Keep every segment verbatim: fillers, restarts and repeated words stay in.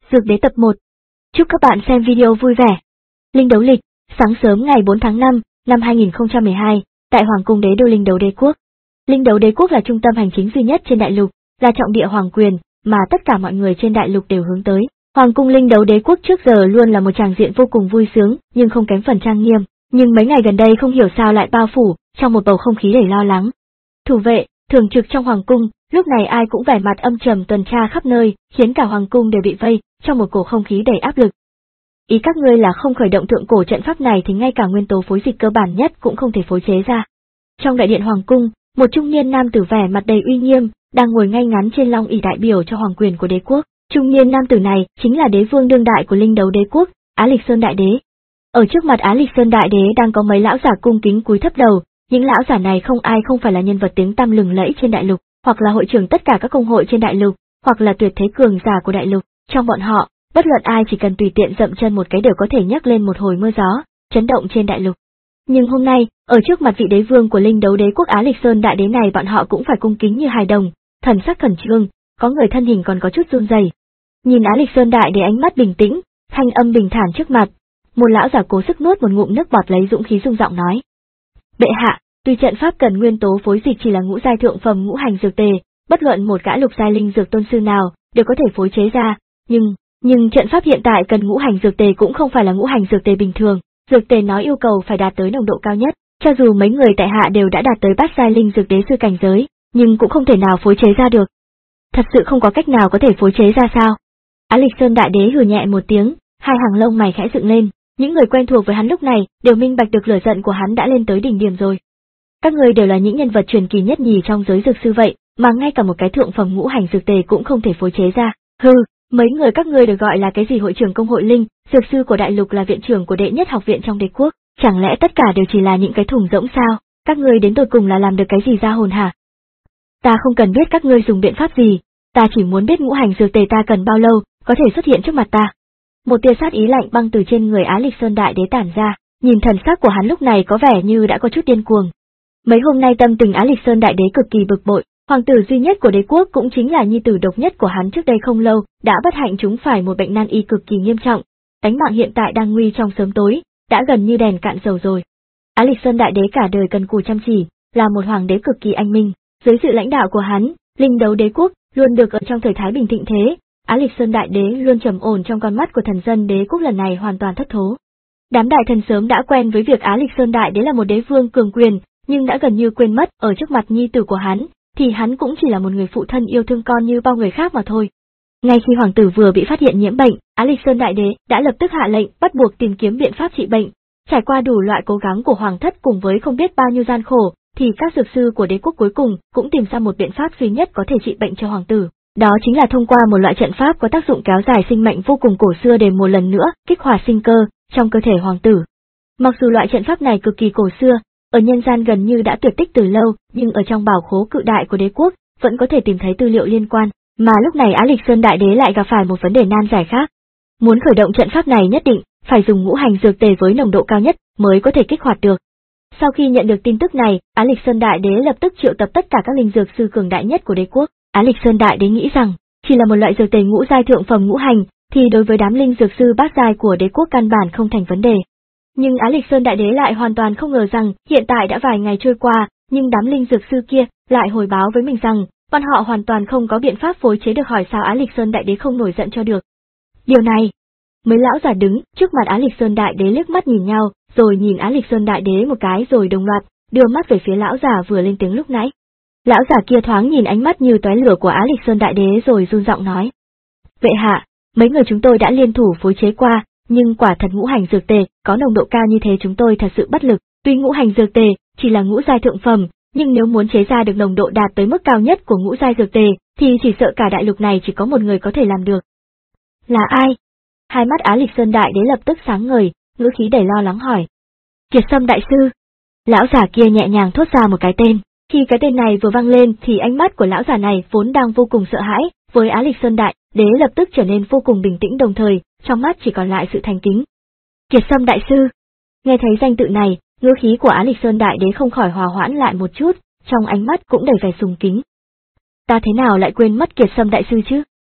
Dược Đế tập một. Chúc các bạn xem video vui vẻ. Linh đấu lịch, sáng sớm ngày bốn tháng năm, năm hai nghìn không trăm mười hai, tại Hoàng cung Đế đô Linh đấu đế quốc. Linh đấu đế quốc là trung tâm hành chính duy nhất trên đại lục, là trọng địa hoàng quyền mà tất cả mọi người trên đại lục đều hướng tới. Hoàng cung Linh đấu đế quốc trước giờ luôn là một tràng diện vô cùng vui sướng, nhưng không kém phần trang nghiêm, nhưng mấy ngày gần đây không hiểu sao lại bao phủ trong một bầu không khí đầy lo lắng. Thủ vệ, thường trực trong hoàng cung, lúc này ai cũng vẻ mặt âm trầm tuần tra khắp nơi, khiến cả hoàng cung đều bị vây trong một cổ không khí đầy áp lực. Ý các ngươi là không khởi động thượng cổ trận pháp này thì ngay cả nguyên tố phối dịch cơ bản nhất cũng không thể phối chế ra. Trong đại điện hoàng cung, một trung niên nam tử vẻ mặt đầy uy nghiêm, đang ngồi ngay ngắn trên long ỷ đại biểu cho hoàng quyền của đế quốc. Trung niên nam tử này chính là đế vương đương đại của Linh đấu đế quốc, Á Lịch Sơn đại đế. Ở trước mặt Á Lịch Sơn đại đế đang có mấy lão giả cung kính cúi thấp đầu, những lão giả này không ai không phải là nhân vật tiếng tăm lừng lẫy trên đại lục, hoặc là hội trưởng tất cả các công hội trên đại lục, hoặc là tuyệt thế cường giả của đại lục. Trong bọn họ, bất luận ai chỉ cần tùy tiện dậm chân một cái đều có thể nhắc lên một hồi mưa gió, chấn động trên đại lục. Nhưng hôm nay, ở trước mặt vị đế vương của Linh đấu đế quốc Á Lịch Sơn đại đế này bọn họ cũng phải cung kính như hài đồng, thần sắc khẩn trương, có người thân hình còn có chút run rẩy. Nhìn Á Lịch Sơn đại đế ánh mắt bình tĩnh, thanh âm bình thản trước mặt, một lão giả cố sức nuốt một ngụm nước bọt lấy dũng khí rung giọng nói: "Bệ hạ, tuy trận pháp cần nguyên tố phối dịch chỉ là ngũ giai thượng phẩm ngũ hành dược tề, bất luận một gã lục giai linh dược tôn sư nào đều có thể phối chế ra, nhưng nhưng trận pháp hiện tại cần ngũ hành dược tề cũng không phải là ngũ hành dược tề bình thường, dược tề nó yêu cầu phải đạt tới nồng độ cao nhất, cho dù mấy người tại hạ đều đã đạt tới bát giai linh dược đế sư cảnh giới, nhưng cũng không thể nào phối chế ra được." Thật sự không có cách nào có thể phối chế ra sao? Á Lịch Sơn đại đế hừ nhẹ một tiếng, hai hàng lông mày khẽ dựng lên, những người quen thuộc với hắn lúc này đều minh bạch được lửa giận của hắn đã lên tới đỉnh điểm rồi. Các người đều là những nhân vật truyền kỳ nhất nhì trong giới dược sư vậy, mà ngay cả một cái thượng phẩm ngũ hành dược tề cũng không thể phối chế ra. Hừ, mấy người các ngươi được gọi là cái gì hội trưởng công hội linh, dược sư của đại lục là viện trưởng của đệ nhất học viện trong đế quốc, chẳng lẽ tất cả đều chỉ là những cái thùng rỗng sao? Các ngươi đến tột cùng là làm được cái gì ra hồn hả? Ta không cần biết các ngươi dùng biện pháp gì, ta chỉ muốn biết ngũ hành dược tề ta cần bao lâu có thể xuất hiện trước mặt ta. Một tia sát ý lạnh băng từ trên người Á Lịch Sơn đại đế tản ra, nhìn thần sắc của hắn lúc này có vẻ như đã có chút điên cuồng. Mấy hôm nay tâm tình Á Lịch Sơn đại đế cực kỳ bực bội, hoàng tử duy nhất của đế quốc cũng chính là nhi tử độc nhất của hắn trước đây không lâu, đã bất hạnh trúng phải một bệnh nan y cực kỳ nghiêm trọng, tính mạng hiện tại đang nguy trong sớm tối, đã gần như đèn cạn dầu rồi. Á Lịch Sơn đại đế cả đời cần cù chăm chỉ, là một hoàng đế cực kỳ anh minh, dưới sự lãnh đạo của hắn, Linh đấu đế quốc luôn được ở trong thời thái bình thịnh thế. Á Lịch Sơn đại đế luôn trầm ổn trong con mắt của thần dân đế quốc lần này hoàn toàn thất thố. Đám đại thần sớm đã quen với việc Á Lịch Sơn đại đế là một đế vương cường quyền, nhưng đã gần như quên mất ở trước mặt nhi tử của hắn, thì hắn cũng chỉ là một người phụ thân yêu thương con như bao người khác mà thôi. Ngay khi hoàng tử vừa bị phát hiện nhiễm bệnh, Á Lịch Sơn đại đế đã lập tức hạ lệnh bắt buộc tìm kiếm biện pháp trị bệnh. Trải qua đủ loại cố gắng của hoàng thất cùng với không biết bao nhiêu gian khổ, thì các dược sư của đế quốc cuối cùng cũng tìm ra một biện pháp duy nhất có thể trị bệnh cho hoàng tử. Đó chính là thông qua một loại trận pháp có tác dụng kéo dài sinh mệnh vô cùng cổ xưa để một lần nữa kích hoạt sinh cơ trong cơ thể hoàng tử. Mặc dù loại trận pháp này cực kỳ cổ xưa, ở nhân gian gần như đã tuyệt tích từ lâu, nhưng ở trong bảo khố cự đại của đế quốc vẫn có thể tìm thấy tư liệu liên quan, mà lúc này Á Lịch Sơn đại đế lại gặp phải một vấn đề nan giải khác. Muốn khởi động trận pháp này nhất định phải dùng ngũ hành dược tề với nồng độ cao nhất mới có thể kích hoạt được. Sau khi nhận được tin tức này, Á Lịch Sơn đại đế lập tức triệu tập tất cả các linh dược sư cường đại nhất của đế quốc. Á Lịch Sơn đại đế nghĩ rằng, chỉ là một loại dược tề ngũ giai thượng phẩm ngũ hành, thì đối với đám linh dược sư bát giai của đế quốc căn bản không thành vấn đề. Nhưng Á Lịch Sơn đại đế lại hoàn toàn không ngờ rằng, hiện tại đã vài ngày trôi qua, nhưng đám linh dược sư kia lại hồi báo với mình rằng, bọn họ hoàn toàn không có biện pháp phối chế được. Hỏi sao Á Lịch Sơn đại đế không nổi giận cho được. Điều này, mấy lão giả đứng trước mặt Á Lịch Sơn đại đế liếc mắt nhìn nhau, rồi nhìn Á Lịch Sơn đại đế một cái rồi đồng loạt đưa mắt về phía lão giả vừa lên tiếng lúc nãy. Lão giả kia thoáng nhìn ánh mắt như tóe lửa của Á Lịch Sơn đại đế rồi run giọng nói: "Bệ hạ, mấy người chúng tôi đã liên thủ phối chế qua, nhưng quả thật ngũ hành dược tề có nồng độ cao như thế chúng tôi thật sự bất lực. Tuy ngũ hành dược tề chỉ là ngũ giai thượng phẩm, nhưng nếu muốn chế ra được nồng độ đạt tới mức cao nhất của ngũ giai dược tề, thì chỉ sợ cả đại lục này chỉ có một người có thể làm được." "Là ai?" Hai mắt Á Lịch Sơn đại đế lập tức sáng ngời, ngữ khí đầy lo lắng hỏi. "Kiệt Sâm đại sư." Lão giả kia nhẹ nhàng thốt ra một cái tên. Khi cái tên này vừa vang lên thì ánh mắt của lão giả này vốn đang vô cùng sợ hãi, với Á Lịch Sơn đại đế lập tức trở nên vô cùng bình tĩnh, đồng thời trong mắt chỉ còn lại sự thành kính. Kiệt Sâm đại sư. Nghe thấy danh tự này, ngữ khí của Á Lịch Sơn đại đế không khỏi hòa hoãn lại một chút, trong ánh mắt cũng đầy vẻ sùng kính. Ta thế nào lại quên mất Kiệt Sâm đại sư chứ?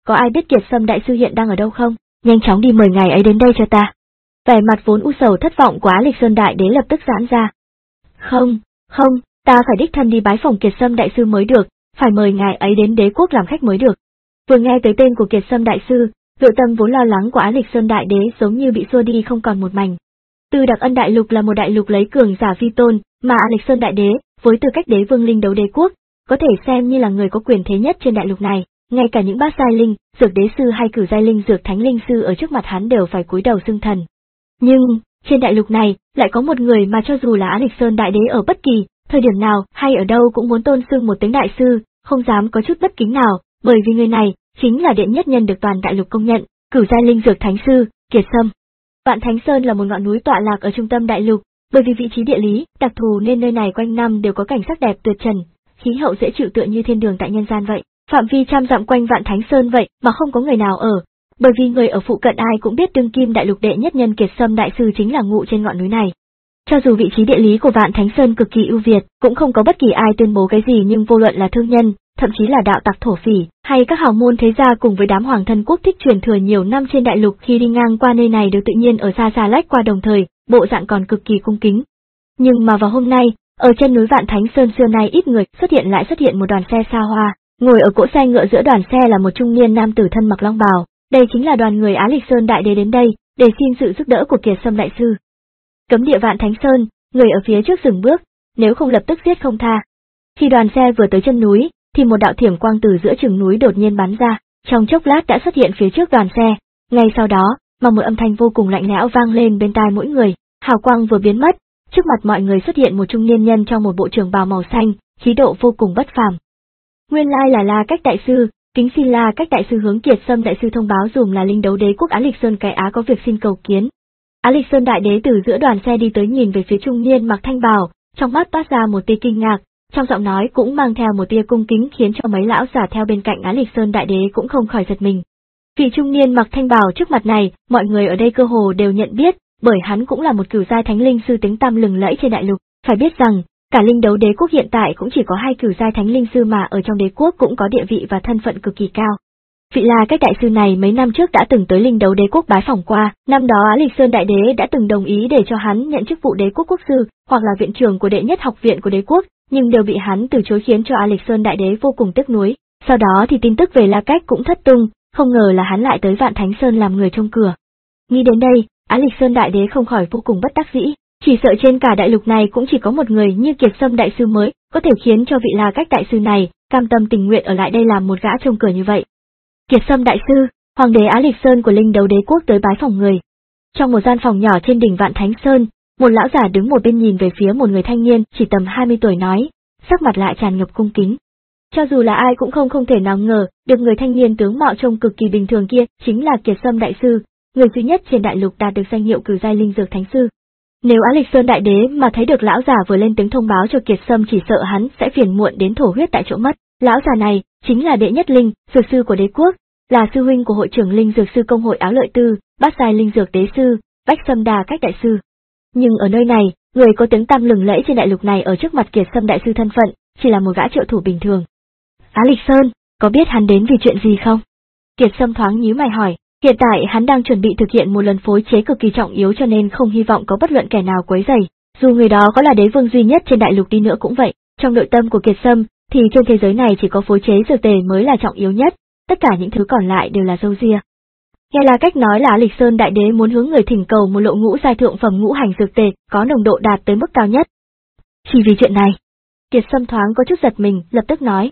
có ai biết Kiệt Sâm đại sư hiện đang ở đâu không? Nhanh chóng đi mời ngài ấy đến đây cho ta. Vẻ mặt vốn u sầu thất vọng của Á Lịch Sơn đại đế lập tức giãn ra. Không, không, ta phải đích thân đi bái phòng Kiệt Sâm đại sư mới được, phải mời ngài ấy đến đế quốc làm khách mới được. Vừa nghe tới tên của Kiệt Sâm đại sư, nội tâm vốn lo lắng của Á Lịch Sơn đại đế giống như bị xua đi không còn một mảnh. Từ Đặc Ân đại lục là một đại lục lấy cường giả vi tôn, mà Á Lịch Sơn đại đế, với tư cách đế vương linh đấu đế quốc, có thể xem như là người có quyền thế nhất trên đại lục này, ngay cả những bát giai linh, dược đế sư hay cửu giai linh dược thánh linh sư ở trước mặt hắn đều phải cúi đầu xưng thần. Nhưng, trên đại lục này, lại có một người mà cho dù là Á Lịch Sơn đại đế ở bất kỳ thời điểm nào hay ở đâu cũng muốn tôn xưng một tiếng đại sư, không dám có chút bất kính nào, bởi vì người này chính là đệ nhất nhân được toàn đại lục công nhận, cửu giai linh dược thánh sư, Kiệt Sâm. Vạn Thánh Sơn là một ngọn núi tọa lạc ở trung tâm đại lục, bởi vì vị trí địa lý đặc thù nên nơi này quanh năm đều có cảnh sắc đẹp tuyệt trần, khí hậu dễ chịu tựa như thiên đường tại nhân gian vậy. Phạm vi trăm dặm quanh Vạn Thánh Sơn vậy mà không có người nào ở, bởi vì người ở phụ cận ai cũng biết đương kim đại lục đệ nhất nhân Kiệt Sâm đại sư chính là ngụ trên ngọn núi này. Cho dù vị trí địa lý của Vạn Thánh Sơn cực kỳ ưu việt, cũng không có bất kỳ ai tuyên bố cái gì, nhưng vô luận là thương nhân, thậm chí là đạo tặc thổ phỉ, hay các hào môn thế gia cùng với đám hoàng thân quốc thích truyền thừa nhiều năm trên đại lục khi đi ngang qua nơi này đều tự nhiên ở xa xa lách qua, đồng thời, bộ dạng còn cực kỳ cung kính. Nhưng mà vào hôm nay, ở chân núi Vạn Thánh Sơn xưa nay ít người, xuất hiện lại xuất hiện một đoàn xe xa hoa, ngồi ở cỗ xe ngựa giữa đoàn xe là một trung niên nam tử thân mặc long bào, đây chính là đoàn người Á Lịch Sơn đại đế đến đây, để xin sự giúp đỡ của Kiệt Sâm đại sư. Cấm địa Vạn Thánh Sơn, người ở phía trước dừng bước, nếu không lập tức giết không tha. Khi đoàn xe vừa tới chân núi, thì một đạo thiểm quang từ giữa chừng núi đột nhiên bắn ra, trong chốc lát đã xuất hiện phía trước đoàn xe, ngay sau đó, mà một âm thanh vô cùng lạnh lẽo vang lên bên tai mỗi người, hào quang vừa biến mất, trước mặt mọi người xuất hiện một trung niên nhân trong một bộ trường bào màu xanh, khí độ vô cùng bất phàm. Nguyên lai là La Cách đại sư, kính xin La Cách đại sư hướng Kiệt Sâm đại sư thông báo dùm là linh đấu đế quốc Á Lịch Sơn cái Á có việc xin cầu kiến. Á Lịch Sơn đại đế từ giữa đoàn xe đi tới, nhìn về phía trung niên mặc thanh bào, trong mắt toát ra một tia kinh ngạc, trong giọng nói cũng mang theo một tia cung kính, khiến cho mấy lão giả theo bên cạnh Á Lịch Sơn đại đế cũng không khỏi giật mình. Vị trung niên mặc thanh bào trước mặt này, mọi người ở đây cơ hồ đều nhận biết, bởi hắn cũng là một cửu giai thánh linh sư tiếng tăm lừng lẫy trên đại lục. Phải biết rằng, cả linh đấu đế quốc hiện tại cũng chỉ có hai cửu giai thánh linh sư mà ở trong đế quốc cũng có địa vị và thân phận cực kỳ cao. Vị La Cách đại sư này mấy năm trước đã từng tới linh đấu đế quốc bái phỏng qua, năm đó Á Lịch Sơn đại đế đã từng đồng ý để cho hắn nhận chức vụ đế quốc quốc sư, hoặc là viện trưởng của đệ nhất học viện của đế quốc, nhưng đều bị hắn từ chối, khiến cho Á Lịch Sơn đại đế vô cùng tiếc nuối. Sau đó thì tin tức về La Cách cũng thất tung, không ngờ là hắn lại tới Vạn Thánh Sơn làm người trông cửa. Nghĩ đến đây, Á Lịch Sơn đại đế không khỏi vô cùng bất đắc dĩ, chỉ sợ trên cả đại lục này cũng chỉ có một người như Kiệt Sâm đại sư mới có thể khiến cho vị La Cách đại sư này cam tâm tình nguyện ở lại đây làm một gã trông cửa như vậy. Kiệt Sâm đại sư, hoàng đế Á Lịch Sơn của linh đấu đế quốc tới bái phòng người. Trong một gian phòng nhỏ trên đỉnh Vạn Thánh Sơn, một lão giả đứng một bên nhìn về phía một người thanh niên chỉ tầm hai mươi tuổi nói, sắc mặt lại tràn ngập cung kính. Cho dù là ai cũng không không thể nào ngờ được người thanh niên tướng mạo trông cực kỳ bình thường kia chính là Kiệt Sâm đại sư, người duy nhất trên đại lục đạt được danh hiệu cửu giai linh dược thánh sư. Nếu Á Lịch Sơn đại đế mà thấy được lão giả vừa lên tiếng thông báo cho Kiệt Sâm, chỉ sợ hắn sẽ phiền muộn đến thổ huyết tại chỗ mất. Lão già này chính là đệ nhất linh dược sư của đế quốc, là sư huynh của hội trưởng linh dược sư công hội Áo Lợi Tư, bát giai linh dược đế sư, Bách Sâm Đà Cách đại sư. Nhưng ở nơi này, người có tiếng tăm lừng lẫy trên đại lục này ở trước mặt Kiệt Sâm đại sư thân phận chỉ là một gã trợ thủ bình thường. Á Lịch Sơn, có biết hắn đến vì chuyện gì không? Kiệt Sâm thoáng nhíu mày hỏi. Hiện tại hắn đang chuẩn bị thực hiện một lần phối chế cực kỳ trọng yếu, cho nên không hy vọng có bất luận kẻ nào quấy rầy. Dù người đó có là đế vương duy nhất trên đại lục đi nữa cũng vậy. Trong nội tâm của Kiệt Sâm thì trên thế giới này chỉ có phối chế dược tề mới là trọng yếu nhất, tất cả những thứ còn lại đều là râu ria. Nghe là cách nói là Á Lịch Sơn đại đế muốn hướng người thỉnh cầu một lộ ngũ giai thượng phẩm ngũ hành dược tề có nồng độ đạt tới mức cao nhất. Chỉ vì chuyện này, Kiệt Sâm thoáng có chút giật mình, lập tức nói: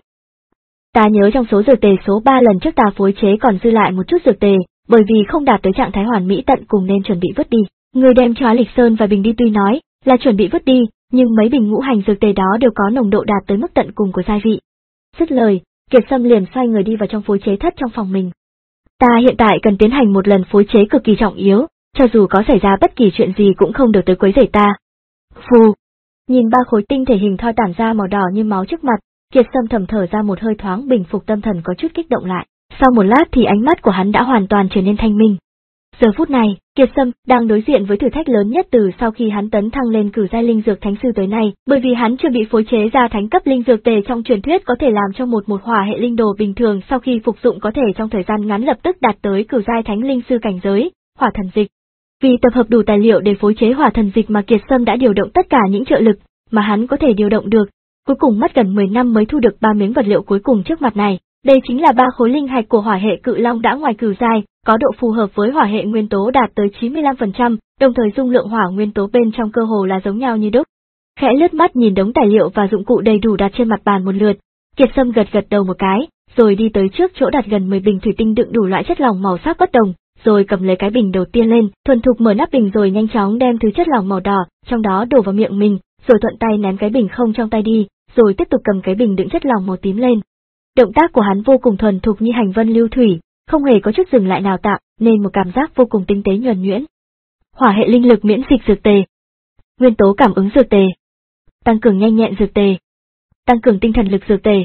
Ta nhớ trong số dược tề số ba lần trước ta phối chế còn dư lại một chút dược tề, bởi vì không đạt tới trạng thái hoàn mỹ tận cùng nên chuẩn bị vứt đi. Người đem cho Á Lịch Sơn vài bình đi, tuy nói là chuẩn bị vứt đi, nhưng mấy bình ngũ hành dược tề đó đều có nồng độ đạt tới mức tận cùng của gia vị. Dứt lời, Kiệt Sâm liền xoay người đi vào trong phối chế thất trong phòng mình. Ta hiện tại cần tiến hành một lần phối chế cực kỳ trọng yếu, cho dù có xảy ra bất kỳ chuyện gì cũng không được tới quấy rầy ta. Phù. Nhìn ba khối tinh thể hình thoi tản ra màu đỏ như máu trước mặt, Kiệt Sâm thầm thở ra một hơi, thoáng bình phục tâm thần có chút kích động lại. Sau một lát thì ánh mắt của hắn đã hoàn toàn trở nên thanh minh. Giờ phút này, Kiệt Sâm đang đối diện với thử thách lớn nhất từ sau khi hắn tấn thăng lên cửu giai linh dược thánh sư tới nay, bởi vì hắn chưa bị phối chế ra thánh cấp linh dược tề trong truyền thuyết có thể làm cho một một hỏa hệ linh đồ bình thường sau khi phục dụng có thể trong thời gian ngắn lập tức đạt tới cửu giai thánh linh sư cảnh giới, hỏa thần dịch. Vì tập hợp đủ tài liệu để phối chế hỏa thần dịch mà Kiệt Sâm đã điều động tất cả những trợ lực mà hắn có thể điều động được, cuối cùng mất gần mười năm mới thu được ba miếng vật liệu cuối cùng trước mặt này. Đây chính là ba khối linh hạch của hỏa hệ cự long đã ngoài cửu giai, có độ phù hợp với hỏa hệ nguyên tố đạt tới chín mươi lăm phần trăm, đồng thời dung lượng hỏa nguyên tố bên trong cơ hồ là giống nhau như đúc. Khẽ lướt mắt nhìn đống tài liệu và dụng cụ đầy đủ đặt trên mặt bàn một lượt, Kiệt Sâm gật gật đầu một cái, rồi đi tới trước chỗ đặt gần mười bình thủy tinh đựng đủ loại chất lỏng màu sắc bất đồng, rồi cầm lấy cái bình đầu tiên lên, thuần thục mở nắp bình rồi nhanh chóng đem thứ chất lỏng màu đỏ trong đó đổ vào miệng mình, rồi thuận tay ném cái bình không trong tay đi, rồi tiếp tục cầm cái bình đựng chất lỏng màu tím lên. Động tác của hắn vô cùng thuần thục như hành vân lưu thủy, không hề có chút dừng lại nào tạo nên một cảm giác vô cùng tinh tế nhuần nhuyễn. Hỏa hệ linh lực miễn dịch dược tề, nguyên tố cảm ứng dược tề, tăng cường nhanh nhẹn dược tề, tăng cường tinh thần lực dược tề.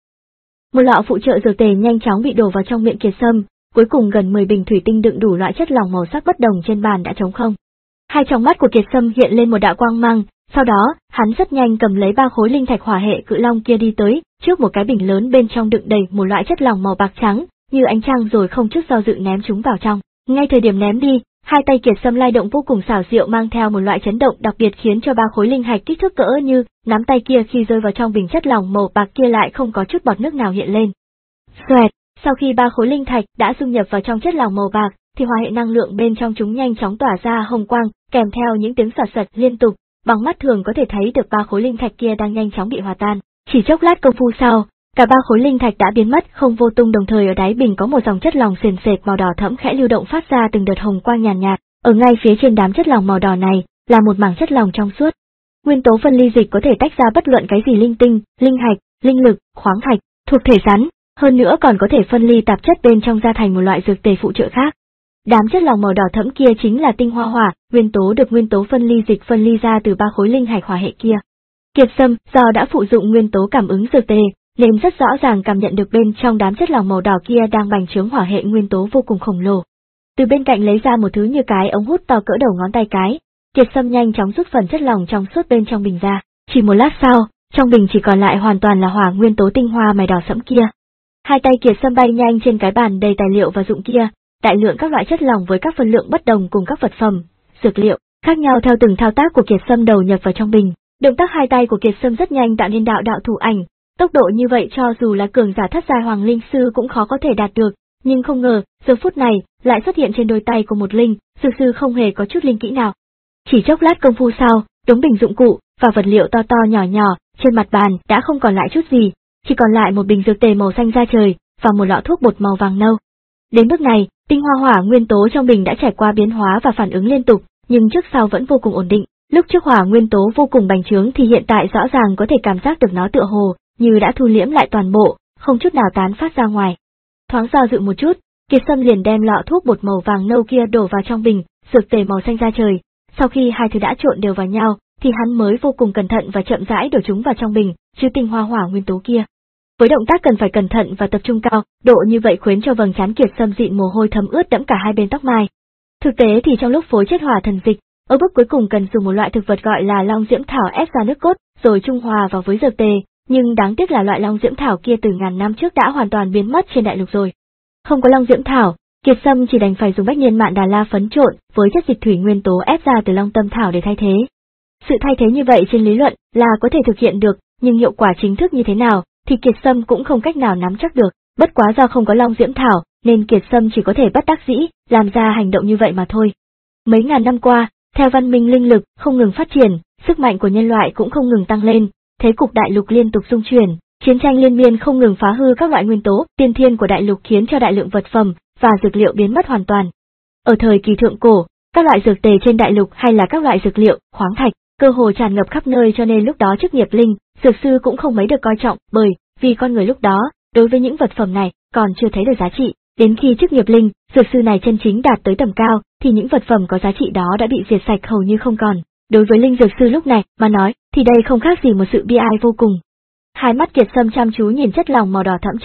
Một lọ phụ trợ dược tề nhanh chóng bị đổ vào trong miệng Kiệt Sâm, cuối cùng gần mười bình thủy tinh đựng đủ loại chất lỏng màu sắc bất đồng trên bàn đã trống không. Hai tròng mắt của Kiệt Sâm hiện lên một đạo quang mang, sau đó, hắn rất nhanh cầm lấy ba khối linh thạch hỏa hệ cự long kia đi tới, trước một cái bình lớn bên trong đựng đầy một loại chất lỏng màu bạc trắng, như ánh trăng rồi không chút do dự ném chúng vào trong. Ngay thời điểm ném đi, hai tay Kiệt Sâm lay động vô cùng xảo diệu mang theo một loại chấn động đặc biệt khiến cho ba khối linh hạch kích thước cỡ như nắm tay kia khi rơi vào trong bình chất lỏng màu bạc kia lại không có chút bọt nước nào hiện lên. Xoẹt, sau khi ba khối linh thạch đã dung nhập vào trong chất lỏng màu bạc, thì hỏa hệ năng lượng bên trong chúng nhanh chóng tỏa ra hồng quang, kèm theo những tiếng sật sật liên tục, bằng mắt thường có thể thấy được ba khối linh thạch kia đang nhanh chóng bị hòa tan. Chỉ chốc lát công phu sau, cả ba khối linh thạch đã biến mất không vô tung, đồng thời ở đáy bình có một dòng chất lỏng sền sệt màu đỏ thẫm khẽ lưu động phát ra từng đợt hồng quang nhàn nhạt, nhạt. Ở ngay phía trên đám chất lỏng màu đỏ này là một mảng chất lỏng trong suốt. Nguyên tố phân ly dịch có thể tách ra bất luận cái gì linh tinh, linh hạch, linh lực, khoáng thạch, thuộc thể rắn, hơn nữa còn có thể phân ly tạp chất bên trong ra thành một loại dược tề phụ trợ khác. Đám chất lỏng màu đỏ thẫm kia chính là tinh hoa hỏa, nguyên tố được nguyên tố phân ly dịch phân ly ra từ ba khối linh hạch hỏa hệ kia. Kiệt Sâm do đã phụ dụng nguyên tố cảm ứng dược tề, nên rất rõ ràng cảm nhận được bên trong đám chất lỏng màu đỏ kia đang bành trướng hỏa hệ nguyên tố vô cùng khổng lồ. Từ bên cạnh lấy ra một thứ như cái ống hút to cỡ đầu ngón tay cái, Kiệt Sâm nhanh chóng rút phần chất lỏng trong suốt bên trong bình ra. Chỉ một lát sau, trong bình chỉ còn lại hoàn toàn là hỏa nguyên tố tinh hoa màu đỏ sẫm kia. Hai tay Kiệt Sâm bay nhanh trên cái bàn đầy tài liệu và dụng kia, đại lượng các loại chất lỏng với các phân lượng bất đồng cùng các vật phẩm, dược liệu khác nhau theo từng thao tác của Kiệt Sâm đầu nhập vào trong bình. Động tác hai tay của Kiệt Sâm rất nhanh tạo nên đạo đạo thủ ảnh, tốc độ như vậy cho dù là cường giả thất giai hoàng linh sư cũng khó có thể đạt được, nhưng không ngờ, giờ phút này lại xuất hiện trên đôi tay của một linh sư sư không hề có chút linh kỹ nào. Chỉ chốc lát công phu sau, đống bình dụng cụ và vật liệu to to nhỏ nhỏ trên mặt bàn đã không còn lại chút gì, chỉ còn lại một bình dược tề màu xanh da trời và một lọ thuốc bột màu vàng nâu. Đến bước này, tinh hoa hỏa nguyên tố trong bình đã trải qua biến hóa và phản ứng liên tục, nhưng trước sau vẫn vô cùng ổn định. Lúc trước hỏa nguyên tố vô cùng bành trướng thì hiện tại rõ ràng có thể cảm giác được nó tựa hồ như đã thu liễm lại toàn bộ, không chút nào tán phát ra ngoài. Thoáng do dự một chút, Kiệt Sâm liền đem lọ thuốc bột màu vàng nâu kia đổ vào trong bình dược tề màu xanh da trời. Sau khi hai thứ đã trộn đều vào nhau, thì hắn mới vô cùng cẩn thận và chậm rãi đổ chúng vào trong bình, chứ tinh hoa hỏa nguyên tố kia. Với động tác cần phải cẩn thận và tập trung cao, độ như vậy khiến cho vầng trán Kiệt Sâm dịn mồ hôi thấm ướt đẫm cả hai bên tóc mai. Thực tế thì trong lúc phối chất hỏa thần dịch, ở bước cuối cùng cần dùng một loại thực vật gọi là long diễm thảo ép ra nước cốt, rồi trung hòa vào với dược tề, nhưng đáng tiếc là loại long diễm thảo kia từ ngàn năm trước đã hoàn toàn biến mất trên đại lục rồi. Không có long diễm thảo, Kiệt Sâm chỉ đành phải dùng bách niên mạn đà la phấn trộn với chất dịch thủy nguyên tố ép ra từ long tâm thảo để thay thế. Sự thay thế như vậy trên lý luận là có thể thực hiện được, nhưng hiệu quả chính thức như thế nào thì Kiệt Sâm cũng không cách nào nắm chắc được. Bất quá do không có long diễm thảo nên Kiệt Sâm chỉ có thể bất đắc dĩ làm ra hành động như vậy mà thôi. Mấy ngàn năm qua, theo văn minh linh lực không ngừng phát triển, sức mạnh của nhân loại cũng không ngừng tăng lên, thế cục đại lục liên tục xung chuyển, chiến tranh liên miên không ngừng phá hư các loại nguyên tố tiên thiên của đại lục khiến cho đại lượng vật phẩm và dược liệu biến mất hoàn toàn. Ở thời kỳ thượng cổ, các loại dược tề trên đại lục hay là các loại dược liệu, khoáng thạch, cơ hồ tràn ngập khắp nơi, cho nên lúc đó chức nghiệp linh, dược sư cũng không mấy được coi trọng, bởi vì con người lúc đó, đối với những vật phẩm này còn chưa thấy được giá trị. Đến khi chức nghiệp linh, dược sư này chân chính đạt tới tầm cao, thì những vật phẩm có giá trị đó đã bị diệt sạch hầu như không còn. Đối với linh dược sư lúc này mà nói, thì đây không khác gì một sự bi ai vô cùng. Hai mắt Kiệt Sâm chăm chú nhìn chất lỏng màu đỏ thẫm trước mặt,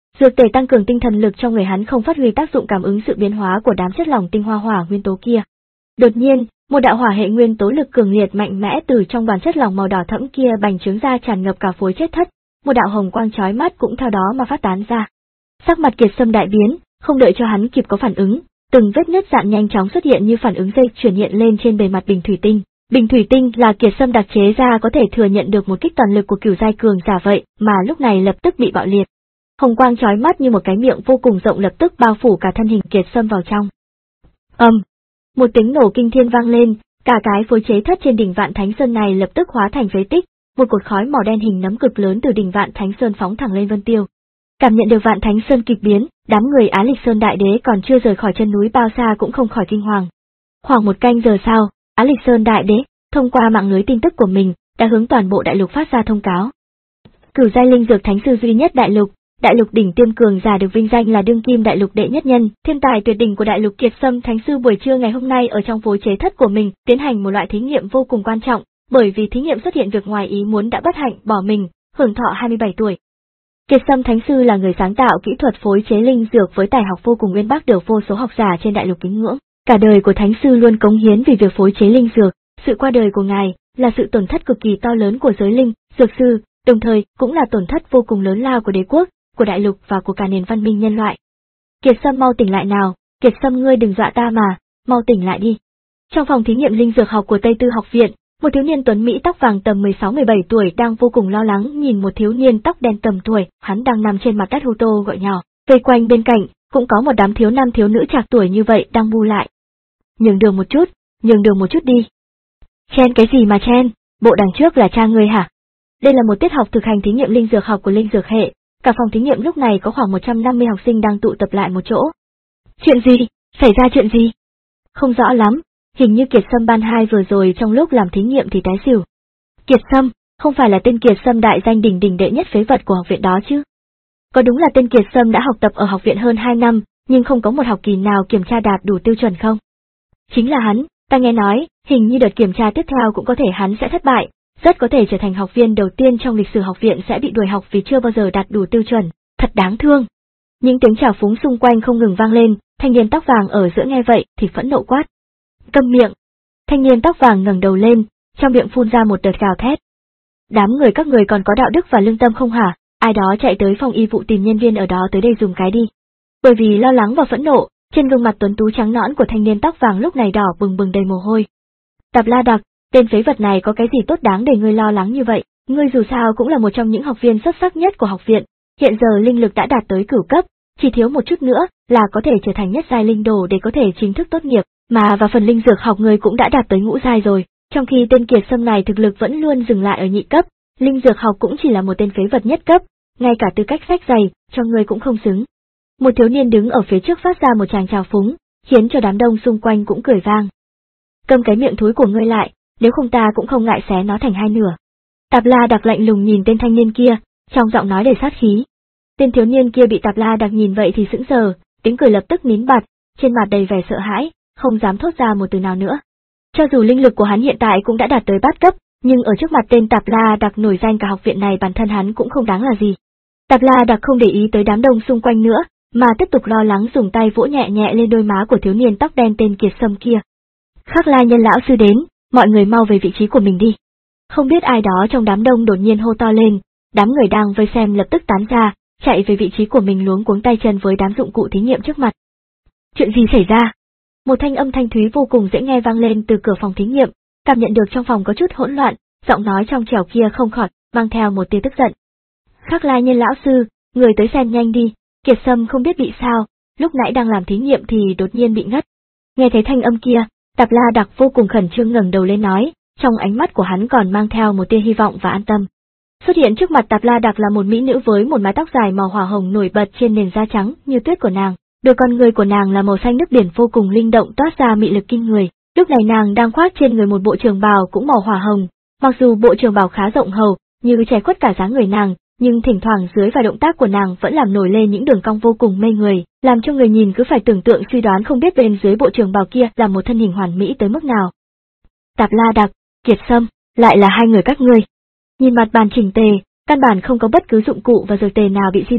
Dược tề tăng cường tinh thần lực trong người hắn không phát huy tác dụng cảm ứng sự biến hóa của đám chất lỏng tinh hoa hỏa nguyên tố kia. Đột nhiên, một đạo hỏa hệ nguyên tố lực cường liệt mạnh mẽ từ trong đoàn chất lỏng màu đỏ thẫm kia bành trướng ra tràn ngập cả phối chết thất, một đạo hồng quang chói mắt cũng theo đó mà phát tán ra. Sắc mặt Kiệt Sâm đại biến, không đợi cho hắn kịp có phản ứng, từng vết nứt dạn nhanh chóng xuất hiện như phản ứng dây chuyển hiện lên trên bề mặt bình thủy tinh. Bình thủy tinh là Kiệt Sâm đặc chế ra có thể thừa nhận được một kích toàn lực của cửu giai cường giả vậy, mà lúc này lập tức bị bạo liệt. Hồng quang chói mắt như một cái miệng vô cùng rộng lập tức bao phủ cả thân hình Kiệt Sâm vào trong. Ầm, um, một tiếng nổ kinh thiên vang lên, cả cái phối chế thất trên đỉnh Vạn Thánh Sơn này lập tức hóa thành phế tích, một cột khói màu đen hình nấm cực lớn từ đỉnh Vạn Thánh Sơn phóng thẳng lên Vân Tiêu. Cảm nhận được Vạn Thánh Sơn kịch biến, đám người Á Lịch Sơn đại đế còn chưa rời khỏi chân núi bao xa cũng không khỏi kinh hoàng. Khoảng một canh giờ sau, Á Lịch Sơn đại đế, thông qua mạng lưới tin tức của mình, đã hướng toàn bộ đại lục phát ra thông cáo. Cửu giai linh dược thánh sư duy nhất đại lục, đại lục đỉnh tiêm cường giả được vinh danh là đương kim đại lục đệ nhất nhân, thiên tài tuyệt đỉnh của đại lục Kiệt Sâm thánh sư buổi trưa ngày hôm nay ở trong phối chế thất của mình tiến hành một loại thí nghiệm vô cùng quan trọng, bởi vì thí nghiệm xuất hiện việc ngoài ý muốn đã bất hạnh bỏ mình, hưởng thọ hai mươi bảy tuổi. Kiệt Sâm thánh sư là người sáng tạo kỹ thuật phối chế linh dược với tài học vô cùng uyên bác được vô số học giả trên đại lục kính ngưỡng. Cả đời của thánh sư luôn cống hiến vì việc phối chế linh dược, sự qua đời của ngài là sự tổn thất cực kỳ to lớn của giới linh dược sư, đồng thời cũng là tổn thất vô cùng lớn lao của đế quốc, của đại lục và của cả nền văn minh nhân loại. Kiệt Sâm mau tỉnh lại nào, Kiệt Sâm ngươi đừng dọa ta mà, mau tỉnh lại đi. Trong phòng thí nghiệm linh dược học của Tây Tư học viện, một thiếu niên tuấn mỹ tóc vàng tầm mười sáu mười bảy tuổi đang vô cùng lo lắng nhìn một thiếu niên tóc đen tầm tuổi, hắn đang nằm trên mặt đất hô tô gọi nhỏ, vây quanh bên cạnh cũng có một đám thiếu nam thiếu nữ trạc tuổi như vậy đang bu lại. Nhường đường một chút, nhường đường một chút đi. Chen cái gì mà chen, bộ đằng trước là cha ngươi hả? Đây là một tiết học thực hành thí nghiệm linh dược học của linh dược hệ, cả phòng thí nghiệm lúc này có khoảng một trăm năm mươi học sinh đang tụ tập lại một chỗ. Chuyện gì? Xảy ra chuyện gì? Không rõ lắm, hình như Kiệt Sâm ban hai vừa rồi trong lúc làm thí nghiệm thì tái xỉu. Kiệt Sâm, không phải là tên Kiệt Sâm đại danh đỉnh đỉnh đệ nhất phế vật của học viện đó chứ? Có đúng là tên Kiệt Sâm đã học tập ở học viện hơn hai năm, nhưng không có một học kỳ nào kiểm tra đạt đủ tiêu chuẩn không? Chính là hắn, ta nghe nói, hình như đợt kiểm tra tiếp theo cũng có thể hắn sẽ thất bại, rất có thể trở thành học viên đầu tiên trong lịch sử học viện sẽ bị đuổi học vì chưa bao giờ đạt đủ tiêu chuẩn, thật đáng thương. Những tiếng chào phúng xung quanh không ngừng vang lên, thanh niên tóc vàng ở giữa nghe vậy thì phẫn nộ quát. Câm miệng! Thanh niên tóc vàng ngẩng đầu lên, trong miệng phun ra một đợt gào thét. Đám người các người còn có đạo đức và lương tâm không hả? Ai đó chạy tới phòng y vụ tìm nhân viên ở đó tới đây dùng cái đi. Bởi vì lo lắng và phẫn nộ, trên gương mặt tuấn tú trắng nõn của thanh niên tóc vàng lúc này đỏ bừng bừng đầy mồ hôi. Tạp La Đặc, tên phế vật này có cái gì tốt đáng để ngươi lo lắng như vậy, ngươi dù sao cũng là một trong những học viên xuất sắc nhất của học viện, hiện giờ linh lực đã đạt tới cửu cấp, chỉ thiếu một chút nữa là có thể trở thành nhất giai linh đồ để có thể chính thức tốt nghiệp, mà và phần linh dược học ngươi cũng đã đạt tới ngũ giai rồi, trong khi tên Kiệt Sâm này thực lực vẫn luôn dừng lại ở nhị cấp, linh dược học cũng chỉ là một tên phế vật nhất cấp, ngay cả tư cách sách giày cho ngươi cũng không xứng. Một thiếu niên đứng ở phía trước phát ra một tràng chào phúng, khiến cho đám đông xung quanh cũng cười vang. Câm cái miệng thúi của ngươi lại, nếu không ta cũng không ngại xé nó thành hai nửa. Tạp La Đặc lạnh lùng nhìn tên thanh niên kia, trong giọng nói đầy sát khí. Tên thiếu niên kia bị Tạp La Đặc nhìn vậy thì sững sờ, tiếng cười lập tức nín bặt, trên mặt đầy vẻ sợ hãi, không dám thốt ra một từ nào nữa. Cho dù linh lực của hắn hiện tại cũng đã đạt tới bát cấp, nhưng ở trước mặt tên Tạp La Đặc nổi danh cả học viện này bản thân hắn cũng không đáng là gì. Tạp La Đặc không để ý tới đám đông xung quanh nữa, mà tiếp tục lo lắng dùng tay vỗ nhẹ nhẹ lên đôi má của thiếu niên tóc đen tên Kiệt Sâm kia. Khắc La Nhân lão sư đến, mọi người mau về vị trí của mình đi. Không biết ai đó trong đám đông đột nhiên hô to lên, đám người đang vây xem lập tức tán ra, chạy về vị trí của mình luống cuống tay chân với đám dụng cụ thí nghiệm trước mặt. Chuyện gì xảy ra? Một thanh âm thanh thúy vô cùng dễ nghe vang lên từ cửa phòng thí nghiệm, cảm nhận được trong phòng có chút hỗn loạn, giọng nói trong trẻo kia không khỏi mang theo một tia tức giận. Khắc La Nhân lão sư, người tới xem nhanh đi, Kiệt Sâm không biết bị sao, lúc nãy đang làm thí nghiệm thì đột nhiên bị ngất. Nghe thấy thanh âm kia, Tạp La Đặc vô cùng khẩn trương ngẩng đầu lên nói, trong ánh mắt của hắn còn mang theo một tia hy vọng và an tâm. Xuất hiện trước mặt Tạp La Đặc là một mỹ nữ với một mái tóc dài màu hỏa hồng nổi bật trên nền da trắng như tuyết của nàng, đôi con người của nàng là màu xanh nước biển vô cùng linh động toát ra mị lực kinh người. Lúc này nàng đang khoác trên người một bộ trường bào cũng màu hỏa hồng, mặc dù bộ trường bào khá rộng hầu, như che khuất cả dáng người nàng, nhưng thỉnh thoảng dưới vài động tác của nàng vẫn làm nổi lên những đường cong vô cùng mê người, làm cho người nhìn cứ phải tưởng tượng suy đoán không biết bên dưới bộ trường bào kia là một thân hình hoàn mỹ tới mức nào. Tạp La Đặc, Kiệt Sâm, lại là hai người các ngươi. Nhìn mặt bàn chỉnh tề, căn bản không có bất cứ dụng cụ và dược tề nào bị di động,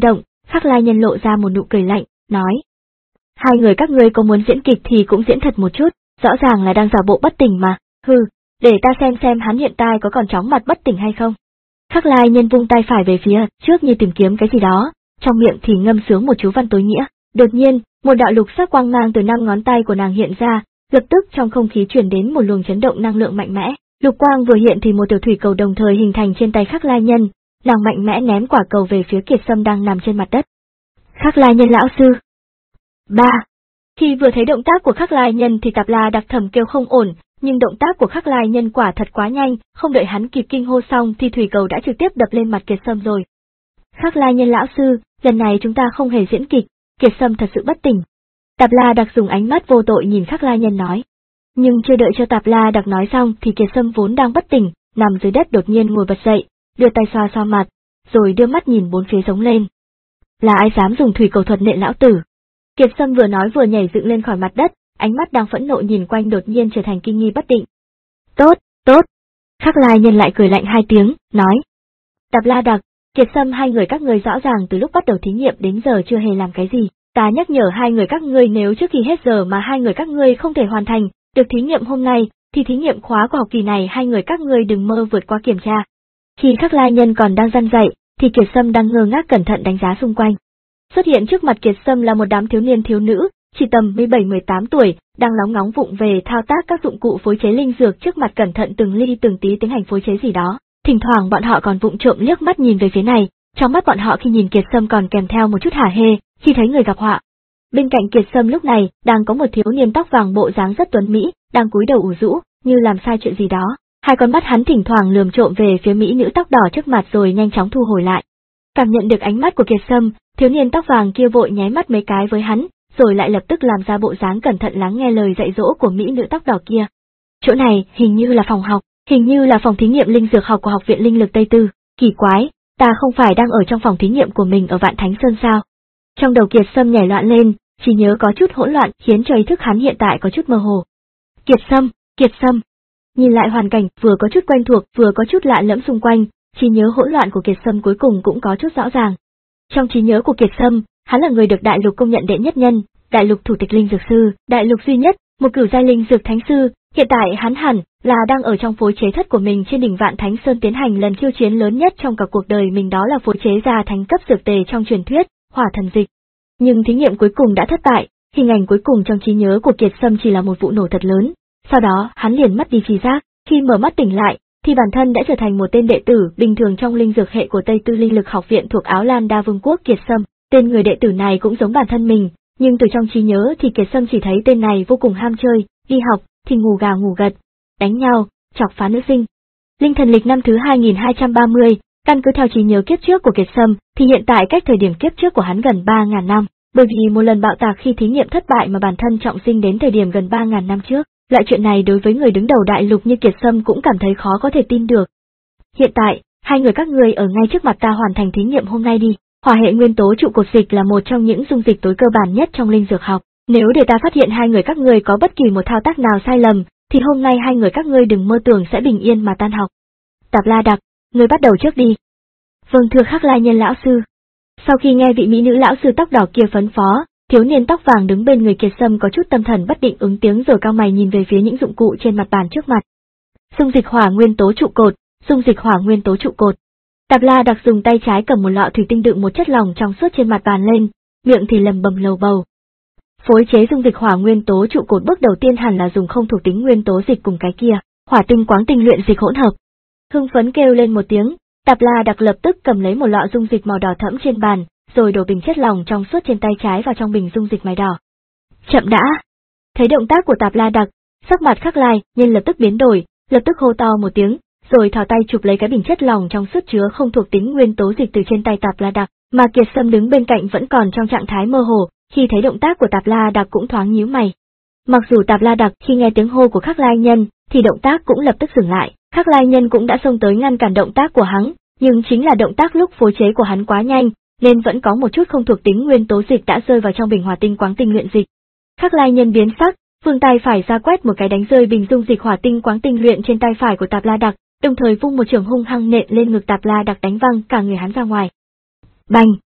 Khắc Lai Nhân lộ ra một nụ cười lạnh, nói. Hai người các ngươi có muốn diễn kịch thì cũng diễn thật một chút, rõ ràng là đang giả bộ bất tỉnh mà, hừ, để ta xem xem hắn hiện tại có còn chóng mặt bất tỉnh hay không. Khắc Lai Nhân vung tay phải về phía trước như tìm kiếm cái gì đó, trong miệng thì ngâm sướng một chú văn tối nghĩa. Đột nhiên, một đạo lục sắc quang mang từ năm ngón tay của nàng hiện ra, lập tức trong không khí truyền đến một luồng chấn động năng lượng mạnh mẽ. Lục quang vừa hiện thì một tiểu thủy cầu đồng thời hình thành trên tay Khắc Lai Nhân, nàng mạnh mẽ ném quả cầu về phía Kiệt Sâm đang nằm trên mặt đất. Khắc Lai Nhân lão sư. Ba. Khi vừa thấy động tác của Khắc Lai Nhân thì Tạp La Đặc thầm kêu không ổn, nhưng động tác của Khắc Lai Nhân quả thật quá nhanh, không đợi hắn kịp kinh hô xong thì thủy cầu đã trực tiếp đập lên mặt Kiệt Sâm rồi. Khắc Lai Nhân lão sư, lần này chúng ta không hề diễn kịch, Kiệt Sâm thật sự bất tỉnh. Tạp La Đặc dùng ánh mắt vô tội nhìn Khắc Lai Nhân nói. Nhưng chưa đợi cho Tạp La Đặc nói xong thì Kiệt Sâm vốn đang bất tỉnh, nằm dưới đất đột nhiên ngồi bật dậy, đưa tay xoa xoa mặt, rồi đưa mắt nhìn bốn phía giống lên. Là ai dám dùng thủy cầu thuật nện lão tử? Kiệt Sâm vừa nói vừa nhảy dựng lên khỏi mặt đất, ánh mắt đang phẫn nộ nhìn quanh đột nhiên trở thành kinh nghi bất định. Tốt, tốt. Khắc Lai Nhân lại cười lạnh hai tiếng, nói. Tạp La Đặc, Kiệt Sâm hai người các ngươi rõ ràng từ lúc bắt đầu thí nghiệm đến giờ chưa hề làm cái gì. Ta nhắc nhở hai người các ngươi nếu trước khi hết giờ mà hai người các ngươi không thể hoàn thành được thí nghiệm hôm nay, thì thí nghiệm khóa của học kỳ này hai người các ngươi đừng mơ vượt qua kiểm tra. Khi Khắc Lai Nhân còn đang răn dậy, thì Kiệt Sâm đang ngơ ngác cẩn thận đánh giá xung quanh. Xuất hiện trước mặt Kiệt Sâm là một đám thiếu niên thiếu nữ, chỉ tầm mười bảy mười tám tuổi, đang lóng ngóng vụng về thao tác các dụng cụ phối chế linh dược trước mặt cẩn thận từng ly từng tí tiến hành phối chế gì đó. Thỉnh thoảng bọn họ còn vụng trộm liếc mắt nhìn về phía này, trong mắt bọn họ khi nhìn Kiệt Sâm còn kèm theo một chút hả hê, khi thấy người gặp họa. Bên cạnh Kiệt Sâm lúc này, đang có một thiếu niên tóc vàng bộ dáng rất tuấn mỹ, đang cúi đầu ủ rũ, như làm sai chuyện gì đó. Hai con mắt hắn thỉnh thoảng lườm trộm về phía mỹ nữ tóc đỏ trước mặt rồi nhanh chóng thu hồi lại. Cảm nhận được ánh mắt của Kiệt Sâm, thiếu niên tóc vàng kia vội nháy mắt mấy cái với hắn, rồi lại lập tức làm ra bộ dáng cẩn thận lắng nghe lời dạy dỗ của mỹ nữ tóc đỏ kia. Chỗ này, hình như là phòng học, hình như là phòng thí nghiệm linh dược học của Học viện Linh lực Tây Tư. Kỳ quái, ta không phải đang ở trong phòng thí nghiệm của mình ở Vạn Thánh Sơn sao? Trong đầu Kiệt Sâm nhảy loạn lên, trí nhớ có chút hỗn loạn khiến cho ý thức hắn hiện tại có chút mơ hồ. Kiệt Sâm, Kiệt Sâm. Nhìn lại hoàn cảnh vừa có chút quen thuộc vừa có chút lạ lẫm xung quanh, trí nhớ hỗn loạn của Kiệt Sâm cuối cùng cũng có chút rõ ràng. Trong trí nhớ của Kiệt Sâm, hắn là người được đại lục công nhận đệ nhất nhân, đại lục thủ tịch linh dược sư, đại lục duy nhất, một cửu giai linh dược thánh sư. Hiện tại hắn hẳn là đang ở trong phối chế thất của mình trên đỉnh Vạn Thánh Sơn tiến hành lần khiêu chiến lớn nhất trong cả cuộc đời mình, đó là phối chế ra thánh cấp dược tề trong truyền thuyết, hỏa thần dịch. Nhưng thí nghiệm cuối cùng đã thất bại, hình ảnh cuối cùng trong trí nhớ của Kiệt Sâm chỉ là một vụ nổ thật lớn. Sau đó, hắn liền mất đi tri giác, khi mở mắt tỉnh lại, thì bản thân đã trở thành một tên đệ tử bình thường trong linh dược hệ của Tây Tư Linh lực học viện thuộc Áo Lan Đa Vương quốc Kiệt Sâm. Tên người đệ tử này cũng giống bản thân mình, nhưng từ trong trí nhớ thì Kiệt Sâm chỉ thấy tên này vô cùng ham chơi, đi học thì ngủ gà ngủ gật, đánh nhau, chọc phá nữ sinh. Linh thần lịch năm thứ hai nghìn hai trăm ba mươi, căn cứ theo trí nhớ kiếp trước của Kiệt Sâm, thì hiện tại cách thời điểm kiếp trước của hắn gần ba nghìn năm, bởi vì một lần bạo tạc khi thí nghiệm thất bại mà bản thân trọng sinh đến thời điểm gần ba nghìn năm trước. Loại chuyện này đối với người đứng đầu đại lục như Kiệt Sâm cũng cảm thấy khó có thể tin được. Hiện tại, hai người các ngươi ở ngay trước mặt ta hoàn thành thí nghiệm hôm nay đi. Hỏa hệ nguyên tố trụ cột dịch là một trong những dung dịch tối cơ bản nhất trong linh dược học. Nếu để ta phát hiện hai người các ngươi có bất kỳ một thao tác nào sai lầm, thì hôm nay hai người các ngươi đừng mơ tưởng sẽ bình yên mà tan học. Tạp La Đặc, ngươi bắt đầu trước đi. Vâng thưa Khắc Lai Nhân lão sư. Sau khi nghe vị mỹ nữ lão sư tóc đỏ kia phân phó, thiếu niên tóc vàng đứng bên người Kiệt Sâm có chút tâm thần bất định ứng tiếng rồi cau mày nhìn về phía những dụng cụ trên mặt bàn trước mặt. Dung dịch hỏa nguyên tố trụ cột, dung dịch hỏa nguyên tố trụ cột. Tạp La Đặc dùng tay trái cầm một lọ thủy tinh đựng một chất lỏng trong suốt trên mặt bàn lên, miệng thì lầm bầm lầu bầu. Phối chế dung dịch hỏa nguyên tố trụ cột bước đầu tiên hẳn là dùng không thuộc tính nguyên tố dịch cùng cái kia, hỏa tinh quáng tinh luyện dịch hỗn hợp. Hưng phấn kêu lên một tiếng, Tạp La Đặc lập tức cầm lấy một lọ dung dịch màu đỏ thẫm trên bàn, rồi đổ bình chất lỏng trong suốt trên tay trái vào trong bình dung dịch màu đỏ. Chậm đã! Thấy động tác của Tạp La Đặc, sắc mặt Khắc Lai Nhân lập tức biến đổi, lập tức hô to một tiếng, rồi thò tay chụp lấy cái bình chất lỏng trong suốt chứa không thuộc tính nguyên tố dịch từ trên tay Tạp La Đặc, mà Kiệt Sâm đứng bên cạnh vẫn còn trong trạng thái mơ hồ, khi thấy động tác của Tạp La Đặc cũng thoáng nhíu mày. Mặc dù Tạp La Đặc khi nghe tiếng hô của Khắc Lai Nhân, thì động tác cũng lập tức dừng lại, Khắc Lai Nhân cũng đã xông tới ngăn cản động tác của hắn, nhưng chính là động tác lúc phối chế của hắn quá nhanh, nên vẫn có một chút không thuộc tính nguyên tố dịch đã rơi vào trong bình hỏa tinh quáng tinh luyện dịch. Khắc Lai Nhân biến sắc, vươn tay phải ra quét một cái đánh rơi bình dung dịch hỏa tinh quáng tinh luyện trên tay phải của Tạp La Đặc, đồng thời vung một chưởng hung hăng nện lên ngực Tạp La Đặc đánh văng cả người hắn ra ngoài. Bành!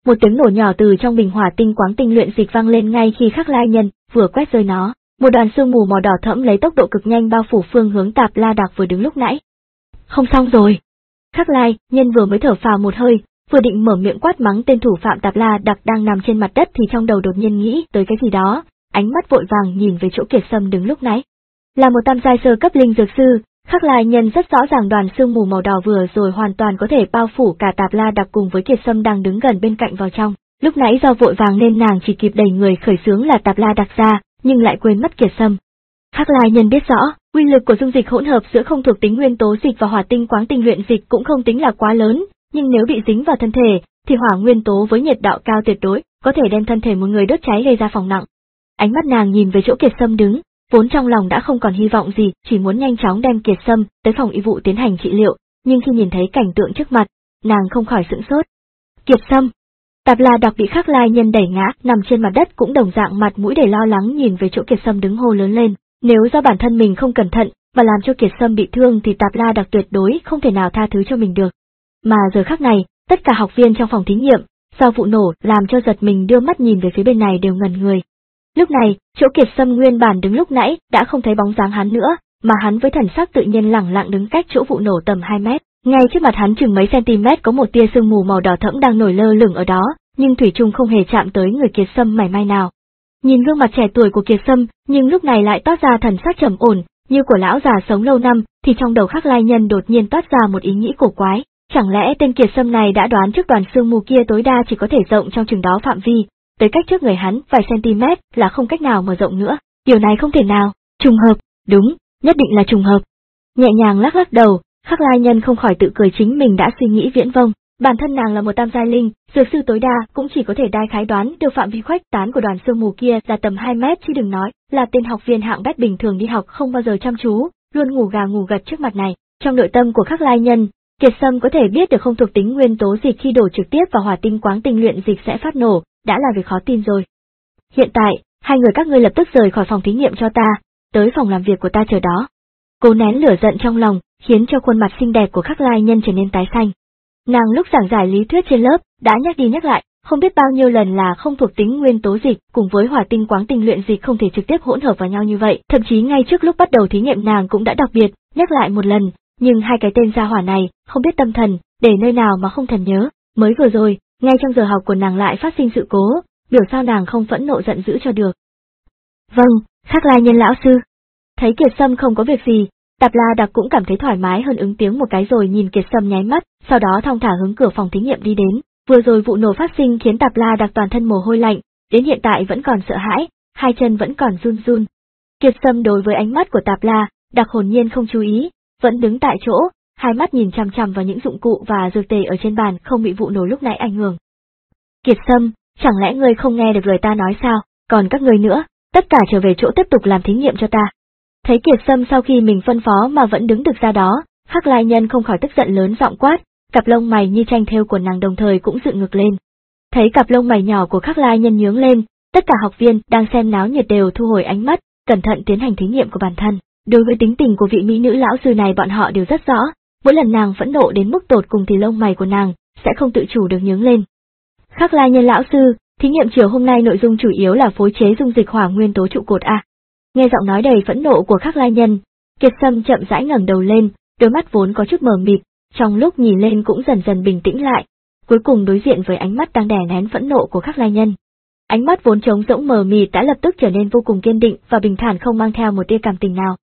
Một tiếng nổ nhỏ từ trong bình hỏa tinh quáng tinh luyện dịch vang lên ngay khi Khắc Lai Nhân vừa quét rơi nó. Một đoàn sương mù màu đỏ thẫm lấy tốc độ cực nhanh bao phủ phương hướng Tạp La Đặc vừa đứng lúc nãy. Không xong rồi. Khắc Lai Nhân vừa mới thở phào một hơi, vừa định mở miệng quát mắng tên thủ phạm Tạp La Đặc đang nằm trên mặt đất thì trong đầu đột nhiên nghĩ tới cái gì đó, ánh mắt vội vàng nhìn về chỗ Kiệt Sâm đứng lúc nãy. Là một tam giai sơ cấp linh dược sư, Khắc Lai Nhân rất rõ ràng đoàn sương mù màu đỏ vừa rồi hoàn toàn có thể bao phủ cả Tạp La Đặc cùng với Kiệt Sâm đang đứng gần bên cạnh vào trong. Lúc nãy do vội vàng nên nàng chỉ kịp đẩy người khởi xướng là Tạp La Đặc ra, nhưng lại quên mất Kiệt Sâm. Khắc Lai Nhân biết rõ, uy lực của dung dịch hỗn hợp giữa không thuộc tính nguyên tố dịch và hỏa tinh quáng tinh luyện dịch cũng không tính là quá lớn, nhưng nếu bị dính vào thân thể, thì hỏa nguyên tố với nhiệt độ cao tuyệt đối có thể đem thân thể một người đốt cháy gây ra phòng nặng. Ánh mắt nàng nhìn về chỗ Kiệt Sâm đứng, vốn trong lòng đã không còn hy vọng gì, chỉ muốn nhanh chóng đem Kiệt Sâm tới phòng y vụ tiến hành trị liệu, nhưng khi nhìn thấy cảnh tượng trước mặt, nàng không khỏi sửng sốt. Kiệt Sâm. Tạp La Đặc bị Khắc Lai Nhân đẩy ngã, nằm trên mặt đất cũng đồng dạng mặt mũi đầy lo lắng nhìn về chỗ Kiệt Sâm đứng hô lớn lên, nếu do bản thân mình không cẩn thận, mà làm cho Kiệt Sâm bị thương thì Tạp La Đặc tuyệt đối không thể nào tha thứ cho mình được. Mà giờ khắc này, tất cả học viên trong phòng thí nghiệm, do vụ nổ làm cho giật mình đưa mắt nhìn về phía bên này đều ngẩn người. Lúc này, chỗ Kiệt Sâm nguyên bản đứng lúc nãy đã không thấy bóng dáng hắn nữa, mà hắn với thần sắc tự nhiên lẳng lặng đứng cách chỗ vụ nổ tầm hai mét, ngay trước mặt hắn chừng mấy cm có một tia sương mù màu đỏ thẫm đang nổi lơ lửng ở đó, nhưng thủy chung không hề chạm tới người Kiệt Sâm mảy may nào. Nhìn gương mặt trẻ tuổi của Kiệt Sâm, nhưng lúc này lại toát ra thần sắc trầm ổn, như của lão già sống lâu năm, thì trong đầu Khắc Lai Nhân đột nhiên toát ra một ý nghĩ cổ quái, chẳng lẽ tên Kiệt Sâm này đã đoán trước đoàn sương mù kia tối đa chỉ có thể rộng trong chừng đó phạm vi, tới cách trước người hắn vài cm là không cách nào mở rộng nữa, điều này không thể nào, trùng hợp, đúng, nhất định là trùng hợp. Nhẹ nhàng lắc lắc đầu, Khắc Lai Nhân không khỏi tự cười chính mình đã suy nghĩ viễn vông, bản thân nàng là một tam giai linh, dược sư tối đa cũng chỉ có thể đại khái đoán được phạm vi khuếch tán của đoàn sương mù kia là tầm hai mét chứ đừng nói là tên học viên hạng bét bình thường đi học không bao giờ chăm chú, luôn ngủ gà ngủ gật trước mặt này. Trong nội tâm của Khắc Lai Nhân, Kiệt Sâm có thể biết được không thuộc tính nguyên tố dịch khi đổ trực tiếp vào hỏa tinh quáng tinh luyện dịch sẽ phát nổ, đã là việc khó tin rồi. Hiện tại, hai người các ngươi lập tức rời khỏi phòng thí nghiệm cho ta, tới phòng làm việc của ta chờ đó. Cố nén lửa giận trong lòng, khiến cho khuôn mặt xinh đẹp của Khắc Lai Nhân trở nên tái xanh. Nàng lúc giảng giải lý thuyết trên lớp, đã nhắc đi nhắc lại, không biết bao nhiêu lần là không thuộc tính nguyên tố dịch cùng với hỏa tinh quáng tinh luyện dịch không thể trực tiếp hỗn hợp vào nhau như vậy, thậm chí ngay trước lúc bắt đầu thí nghiệm nàng cũng đã đặc biệt nhắc lại một lần, nhưng hai cái tên gia hỏa này, không biết tâm thần, để nơi nào mà không thèm nhớ, mới vừa rồi, ngay trong giờ học của nàng lại phát sinh sự cố, biểu sao nàng không phẫn nộ giận dữ cho được. Vâng, Khắc Lai Nhân lão sư. Thấy Kiệt Sâm không có việc gì, Tạp La Đặc cũng cảm thấy thoải mái hơn ứng tiếng một cái rồi nhìn Kiệt Sâm nháy mắt, sau đó thong thả hướng cửa phòng thí nghiệm đi đến. Vừa rồi vụ nổ phát sinh khiến Tạp La Đặc toàn thân mồ hôi lạnh, đến hiện tại vẫn còn sợ hãi, hai chân vẫn còn run run. Kiệt Sâm đối với ánh mắt của Tạp La Đặc hồn nhiên không chú ý, vẫn đứng tại chỗ, hai mắt nhìn chằm chằm vào những dụng cụ và dược tề ở trên bàn không bị vụ nổ lúc nãy ảnh hưởng. Kiệt Sâm, chẳng lẽ ngươi không nghe được lời ta nói sao? Còn các ngươi nữa, tất cả trở về chỗ tiếp tục làm thí nghiệm cho ta. Thấy Kiệt Sâm sau khi mình phân phó mà vẫn đứng được ra đó, Khắc Lai Nhân không khỏi tức giận lớn giọng quát, cặp lông mày như tranh thêu của nàng đồng thời cũng dựng ngược lên. Thấy cặp lông mày nhỏ của Khắc Lai Nhân nhướng lên, tất cả học viên đang xem náo nhiệt đều thu hồi ánh mắt, cẩn thận tiến hành thí nghiệm của bản thân. Đối với tính tình của vị mỹ nữ lão sư này bọn họ đều rất rõ, mỗi lần nàng phẫn nộ đến mức tột cùng thì lông mày của nàng sẽ không tự chủ được nhướng lên. Khắc Lai Nhân lão sư, thí nghiệm chiều hôm nay nội dung chủ yếu là phối chế dung dịch hỏa nguyên tố trụ cột A. Nghe giọng nói đầy phẫn nộ của Khắc Lai Nhân, Kiệt Sâm chậm rãi ngẩng đầu lên, đôi mắt vốn có chút mờ mịt, trong lúc nhìn lên cũng dần dần bình tĩnh lại, cuối cùng đối diện với ánh mắt đang đè nén phẫn nộ của Khắc Lai Nhân. Ánh mắt vốn trống rỗng mờ mịt đã lập tức trở nên vô cùng kiên định và bình thản không mang theo một tia cảm tình nào.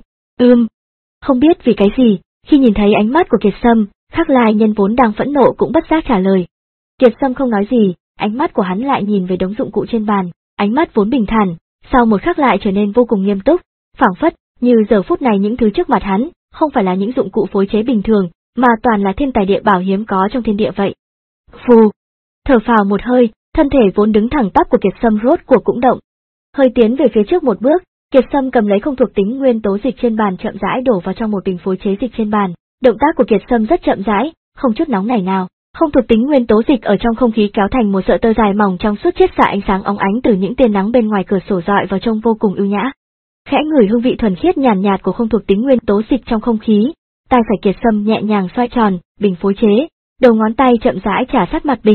Ừm, không biết vì cái gì, khi nhìn thấy ánh mắt của Kiệt Sâm, Khắc Lai Nhân vốn đang phẫn nộ cũng bất giác trả lời. Kiệt Sâm không nói gì, ánh mắt của hắn lại nhìn về đống dụng cụ trên bàn, ánh mắt vốn bình thản, sau một khắc lại trở nên vô cùng nghiêm túc, phảng phất như giờ phút này những thứ trước mặt hắn không phải là những dụng cụ phối chế bình thường, mà toàn là thiên tài địa bảo hiếm có trong thiên địa vậy. Phù, thở phào một hơi, thân thể vốn đứng thẳng tắp của Kiệt Sâm rốt cuộc cũng động. Hơi tiến về phía trước một bước, Kiệt Sâm cầm lấy không thuộc tính nguyên tố dịch trên bàn chậm rãi đổ vào trong một bình phối chế dịch trên bàn. Động tác của Kiệt Sâm rất chậm rãi, không chút nóng nảy nào. Không thuộc tính nguyên tố dịch ở trong không khí kéo thành một sợi tơ dài mỏng trong suốt chiết xạ ánh sáng óng ánh từ những tia nắng bên ngoài cửa sổ rọi vào trông vô cùng ưu nhã. Khẽ ngửi hương vị thuần khiết nhàn nhạt, nhạt của không thuộc tính nguyên tố dịch trong không khí, tay phải Kiệt Sâm nhẹ nhàng xoay tròn bình phối chế, đầu ngón tay chậm rãi chà sát mặt bình,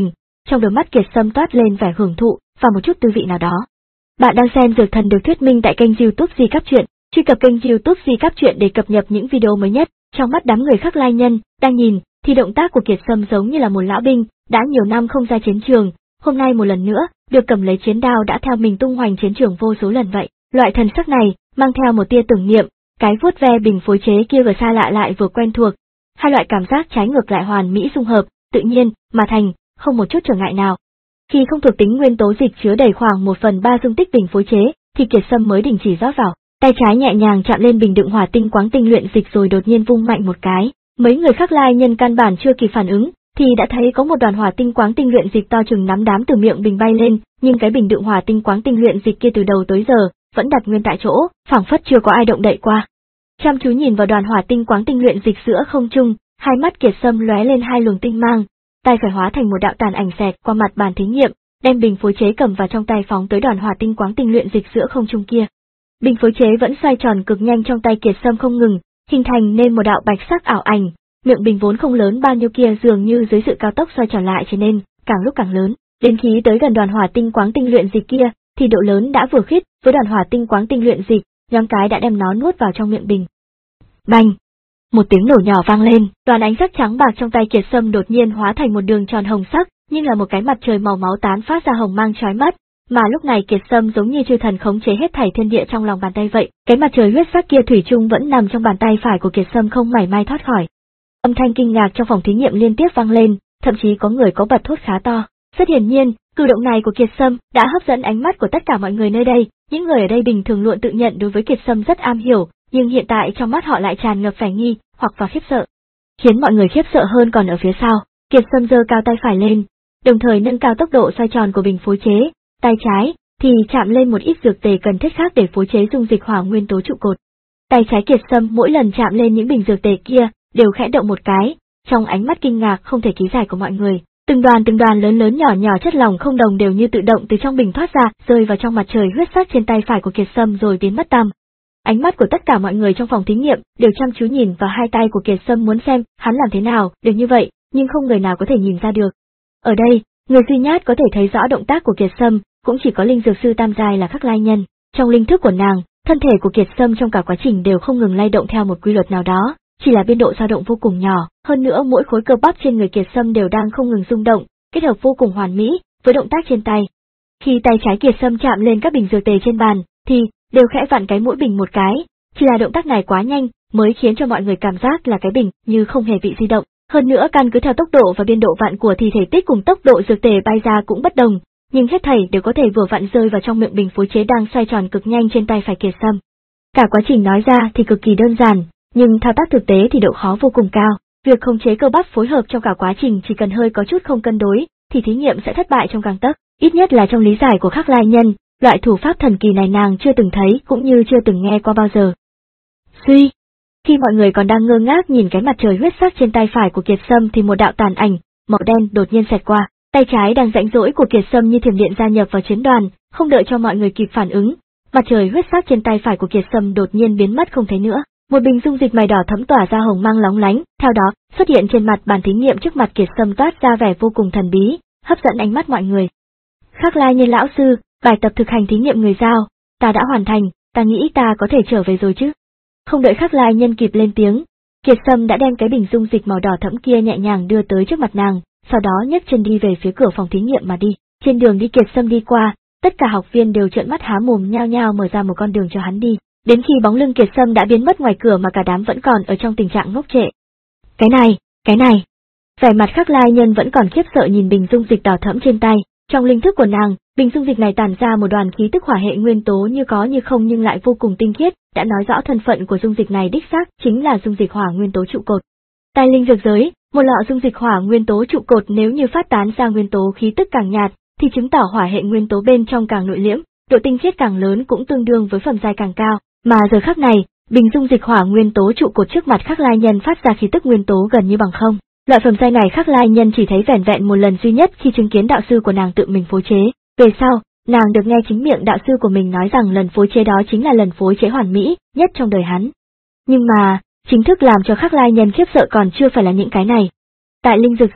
trong đôi mắt Kiệt Sâm toát lên vẻ hưởng thụ và một chút tư vị nào đó. Bạn đang xem Dược Thần được thuyết minh tại kênh YouTube Di Cáp Truyện. Truy cập kênh YouTube Di Cáp Truyện để cập nhật những video mới nhất. Trong mắt đám người Khắc Lai Nhân đang nhìn, thì động tác của Kiệt Sâm giống như là một lão binh đã nhiều năm không ra chiến trường, hôm nay một lần nữa được cầm lấy chiến đao đã theo mình tung hoành chiến trường vô số lần vậy. Loại thần sắc này mang theo một tia tưởng niệm, cái vuốt ve bình phối chế kia vừa xa lạ lại vừa quen thuộc. Hai loại cảm giác trái ngược lại hoàn mỹ dung hợp, tự nhiên mà thành, không một chút trở ngại nào. Khi không thuộc tính nguyên tố dịch chứa đầy khoảng một phần ba dung tích bình phối chế, thì Kiệt Sâm mới đình chỉ rót vào. Tay trái nhẹ nhàng chạm lên bình đựng hỏa tinh quáng tinh luyện dịch rồi đột nhiên vung mạnh một cái. Mấy người Khắc Lai Nhân căn bản chưa kịp phản ứng, thì đã thấy có một đoàn hỏa tinh quáng tinh luyện dịch to chừng nắm đám từ miệng bình bay lên, nhưng cái bình đựng hỏa tinh quáng tinh luyện dịch kia từ đầu tới giờ vẫn đặt nguyên tại chỗ, phảng phất chưa có ai động đậy qua. Chăm chú nhìn vào đoàn hỏa tinh quáng tinh luyện dịch giữa không trung, hai mắt Kiệt Sâm lóe lên hai luồng tinh mang, tay phải hóa thành một đạo tàn ảnh xẹt qua mặt bàn thí nghiệm, đem bình phối chế cầm vào trong tay phóng tới đoàn hỏa tinh quáng tinh luyện dịch giữa không trung kia. Bình phối chế vẫn xoay tròn cực nhanh trong tay Kiệt Sâm không ngừng, hình thành nên một đạo bạch sắc ảo ảnh, miệng bình vốn không lớn bao nhiêu kia dường như dưới sự cao tốc xoay tròn lại trở nên càng lúc càng lớn, đến khi tới gần đoàn hỏa tinh quáng tinh luyện dịch kia, thì độ lớn đã vừa khít với đoàn hỏa tinh quáng tinh luyện dịch, nhoáng cái đã đem nó nuốt vào trong miệng bình. Bành! Một tiếng nổ nhỏ vang lên, đoàn ánh sắc trắng bạc trong tay Kiệt Sâm đột nhiên hóa thành một đường tròn hồng sắc, nhưng là một cái mặt trời màu máu tán phát ra hồng mang chói mắt, mà lúc này Kiệt Sâm giống như chư thần khống chế hết thảy thiên địa trong lòng bàn tay vậy, cái mặt trời huyết sắc kia thủy chung vẫn nằm trong bàn tay phải của Kiệt Sâm không mảy may thoát khỏi. Âm thanh kinh ngạc trong phòng thí nghiệm liên tiếp vang lên, thậm chí có người có bật thốt khá to. Rất hiển nhiên, cử động này của Kiệt Sâm đã hấp dẫn ánh mắt của tất cả mọi người nơi đây, những người ở đây bình thường luôn tự nhận đối với Kiệt Sâm rất am hiểu, nhưng hiện tại trong mắt họ lại tràn ngập vẻ nghi hoặc và khiếp sợ. Khiến mọi người khiếp sợ hơn còn ở phía sau, Kiệt Sâm giơ cao tay phải lên, đồng thời nâng cao tốc độ xoay tròn của bình phối chế, tay trái thì chạm lên một ít dược tề cần thiết khác để phối chế dung dịch hỏa nguyên tố trụ cột. Tay trái Kiệt Sâm mỗi lần chạm lên những bình dược tề kia đều khẽ động một cái, trong ánh mắt kinh ngạc không thể ký giải của mọi người, từng đoàn từng đoàn lớn lớn nhỏ nhỏ chất lỏng không đồng đều như tự động từ trong bình thoát ra, rơi vào trong mặt trời huyết sắc trên tay phải của Kiệt Sâm rồi biến mất tăm. Ánh mắt của tất cả mọi người trong phòng thí nghiệm đều chăm chú nhìn vào hai tay của Kiệt Sâm muốn xem hắn làm thế nào được như vậy, nhưng không người nào có thể nhìn ra được. Ở đây, người duy nhất có thể thấy rõ động tác của Kiệt Sâm cũng chỉ có linh dược sư tam giai là Khắc Lai Nhân. Trong linh thức của nàng, thân thể của Kiệt Sâm trong cả quá trình đều không ngừng lay động theo một quy luật nào đó, chỉ là biên độ dao động vô cùng nhỏ, hơn nữa mỗi khối cơ bắp trên người Kiệt Sâm đều đang không ngừng rung động, kết hợp vô cùng hoàn mỹ với động tác trên tay. Khi tay trái Kiệt Sâm chạm lên các bình dược tề trên bàn, thì đều khẽ vặn cái mũi bình một cái, chỉ là động tác này quá nhanh mới khiến cho mọi người cảm giác là cái bình như không hề bị di động. Hơn nữa căn cứ theo tốc độ và biên độ vặn của thì thể tích cùng tốc độ dược tề bay ra cũng bất đồng, nhưng hết thảy đều có thể vừa vặn rơi vào trong miệng bình phối chế đang xoay tròn cực nhanh trên tay phải Kiệt Sâm. Cả quá trình nói ra thì cực kỳ đơn giản, nhưng thao tác thực tế thì độ khó vô cùng cao. Việc khống chế cơ bắp phối hợp trong cả quá trình chỉ cần hơi có chút không cân đối, thì thí nghiệm sẽ thất bại trong gang tấc. Ít nhất là trong lý giải của Khắc Lai Nhân, loại thủ pháp thần kỳ này nàng chưa từng thấy cũng như chưa từng nghe qua bao giờ. Suy! Khi mọi người còn đang ngơ ngác nhìn cái mặt trời huyết sắc trên tay phải của Kiệt Sâm thì một đạo tàn ảnh màu đen đột nhiên xẹt qua, tay trái đang rãnh rỗi của Kiệt Sâm như thiểm điện gia nhập vào chiến đoàn, không đợi cho mọi người kịp phản ứng, mặt trời huyết sắc trên tay phải của Kiệt Sâm đột nhiên biến mất không thấy nữa. Một bình dung dịch màu đỏ thẫm tỏa ra hồng mang lóng lánh, theo đó xuất hiện trên mặt bàn thí nghiệm trước mặt Kiệt Sâm toát ra vẻ vô cùng thần bí, hấp dẫn ánh mắt mọi người. Khắc Lai Nhân lão sư, bài tập thực hành thí nghiệm người giao, ta đã hoàn thành, ta nghĩ ta có thể trở về rồi chứ. Không đợi Khắc Lai Nhân kịp lên tiếng, Kiệt Sâm đã đem cái bình dung dịch màu đỏ thẫm kia nhẹ nhàng đưa tới trước mặt nàng, sau đó nhấc chân đi về phía cửa phòng thí nghiệm mà đi. Trên đường đi Kiệt Sâm đi qua, tất cả học viên đều trợn mắt há mồm nhao nhao mở ra một con đường cho hắn đi. Đến khi bóng lưng Kiệt Sâm đã biến mất ngoài cửa mà cả đám vẫn còn ở trong tình trạng ngốc trệ. Cái này, cái này. Vẻ mặt Khắc Lai Nhân vẫn còn khiếp sợ nhìn bình dung dịch đỏ thẫm trên tay, trong linh thức của nàng, bình dung dịch này tản ra một đoàn khí tức hỏa hệ nguyên tố như có như không nhưng lại vô cùng tinh khiết, đã nói rõ thân phận của dung dịch này đích xác chính là dung dịch hỏa nguyên tố trụ cột. Tại linh dược giới, một lọ dung dịch hỏa nguyên tố trụ cột nếu như phát tán ra nguyên tố khí tức càng nhạt, thì chứng tỏ hỏa hệ nguyên tố bên trong càng nội liễm, độ tinh khiết càng lớn cũng tương đương với phẩm giai càng cao. Mà giờ khắc này, bình dung dịch hỏa nguyên tố trụ cột trước mặt Khắc Lai Nhân phát ra khí tức nguyên tố gần như bằng không. Loại phẩm giai này Khắc Lai Nhân chỉ thấy vẻn vẹn một lần duy nhất khi chứng kiến đạo sư của nàng tự mình phối chế. Về sau, nàng được nghe chính miệng đạo sư của mình nói rằng lần phối chế đó chính là lần phối chế hoàn mỹ nhất trong đời hắn. Nhưng mà, chính thức làm cho Khắc Lai Nhân khiếp sợ còn chưa phải là những cái này. Tại linh dược giới,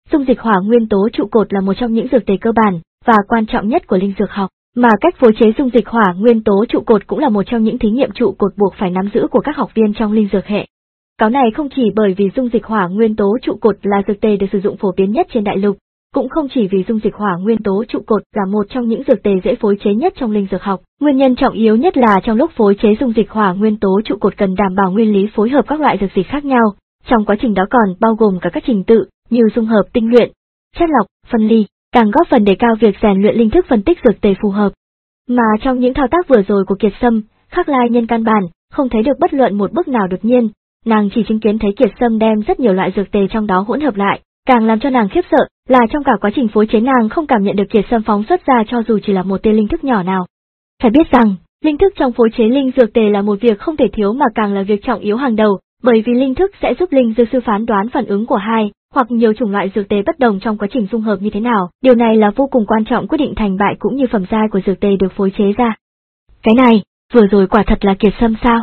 dung dịch hỏa nguyên tố trụ cột là một trong những dược tề cơ bản và quan trọng nhất của linh dược học, mà cách phối chế dung dịch hỏa nguyên tố trụ cột cũng là một trong những thí nghiệm trụ cột buộc phải nắm giữ của các học viên trong linh dược hệ. Cái này không chỉ bởi vì dung dịch hỏa nguyên tố trụ cột là dược tề được sử dụng phổ biến nhất trên đại lục, cũng không chỉ vì dung dịch hỏa nguyên tố trụ cột là một trong những dược tề dễ phối chế nhất trong linh dược học. Nguyên nhân trọng yếu nhất là trong lúc phối chế dung dịch hỏa nguyên tố trụ cột cần đảm bảo nguyên lý phối hợp các loại dược dịch khác nhau, trong quá trình đó còn bao gồm cả các trình tự như dung hợp, tinh luyện, chất lọc, phân ly, càng góp phần đề cao việc rèn luyện linh thức phân tích dược tề phù hợp. Mà trong những thao tác vừa rồi của Kiệt Sâm, Khắc Lai Nhân căn bản không thấy được bất luận một bước nào đột nhiên, nàng chỉ chứng kiến thấy Kiệt Sâm đem rất nhiều loại dược tề trong đó hỗn hợp lại, càng làm cho nàng khiếp sợ là trong cả quá trình phối chế nàng không cảm nhận được Kiệt Sâm phóng xuất ra cho dù chỉ là một tia linh thức nhỏ nào. Phải biết rằng, linh thức trong phối chế linh dược tề là một việc không thể thiếu mà càng là việc trọng yếu hàng đầu, bởi vì linh thức sẽ giúp linh dược sư phán đoán phản ứng của hai hoặc nhiều chủng loại dược tề bất đồng trong quá trình dung hợp như thế nào. Điều này là vô cùng quan trọng quyết định thành bại cũng như phẩm giai của dược tề được phối chế ra. Cái này, vừa rồi quả thật là Kiệt Sâm sao?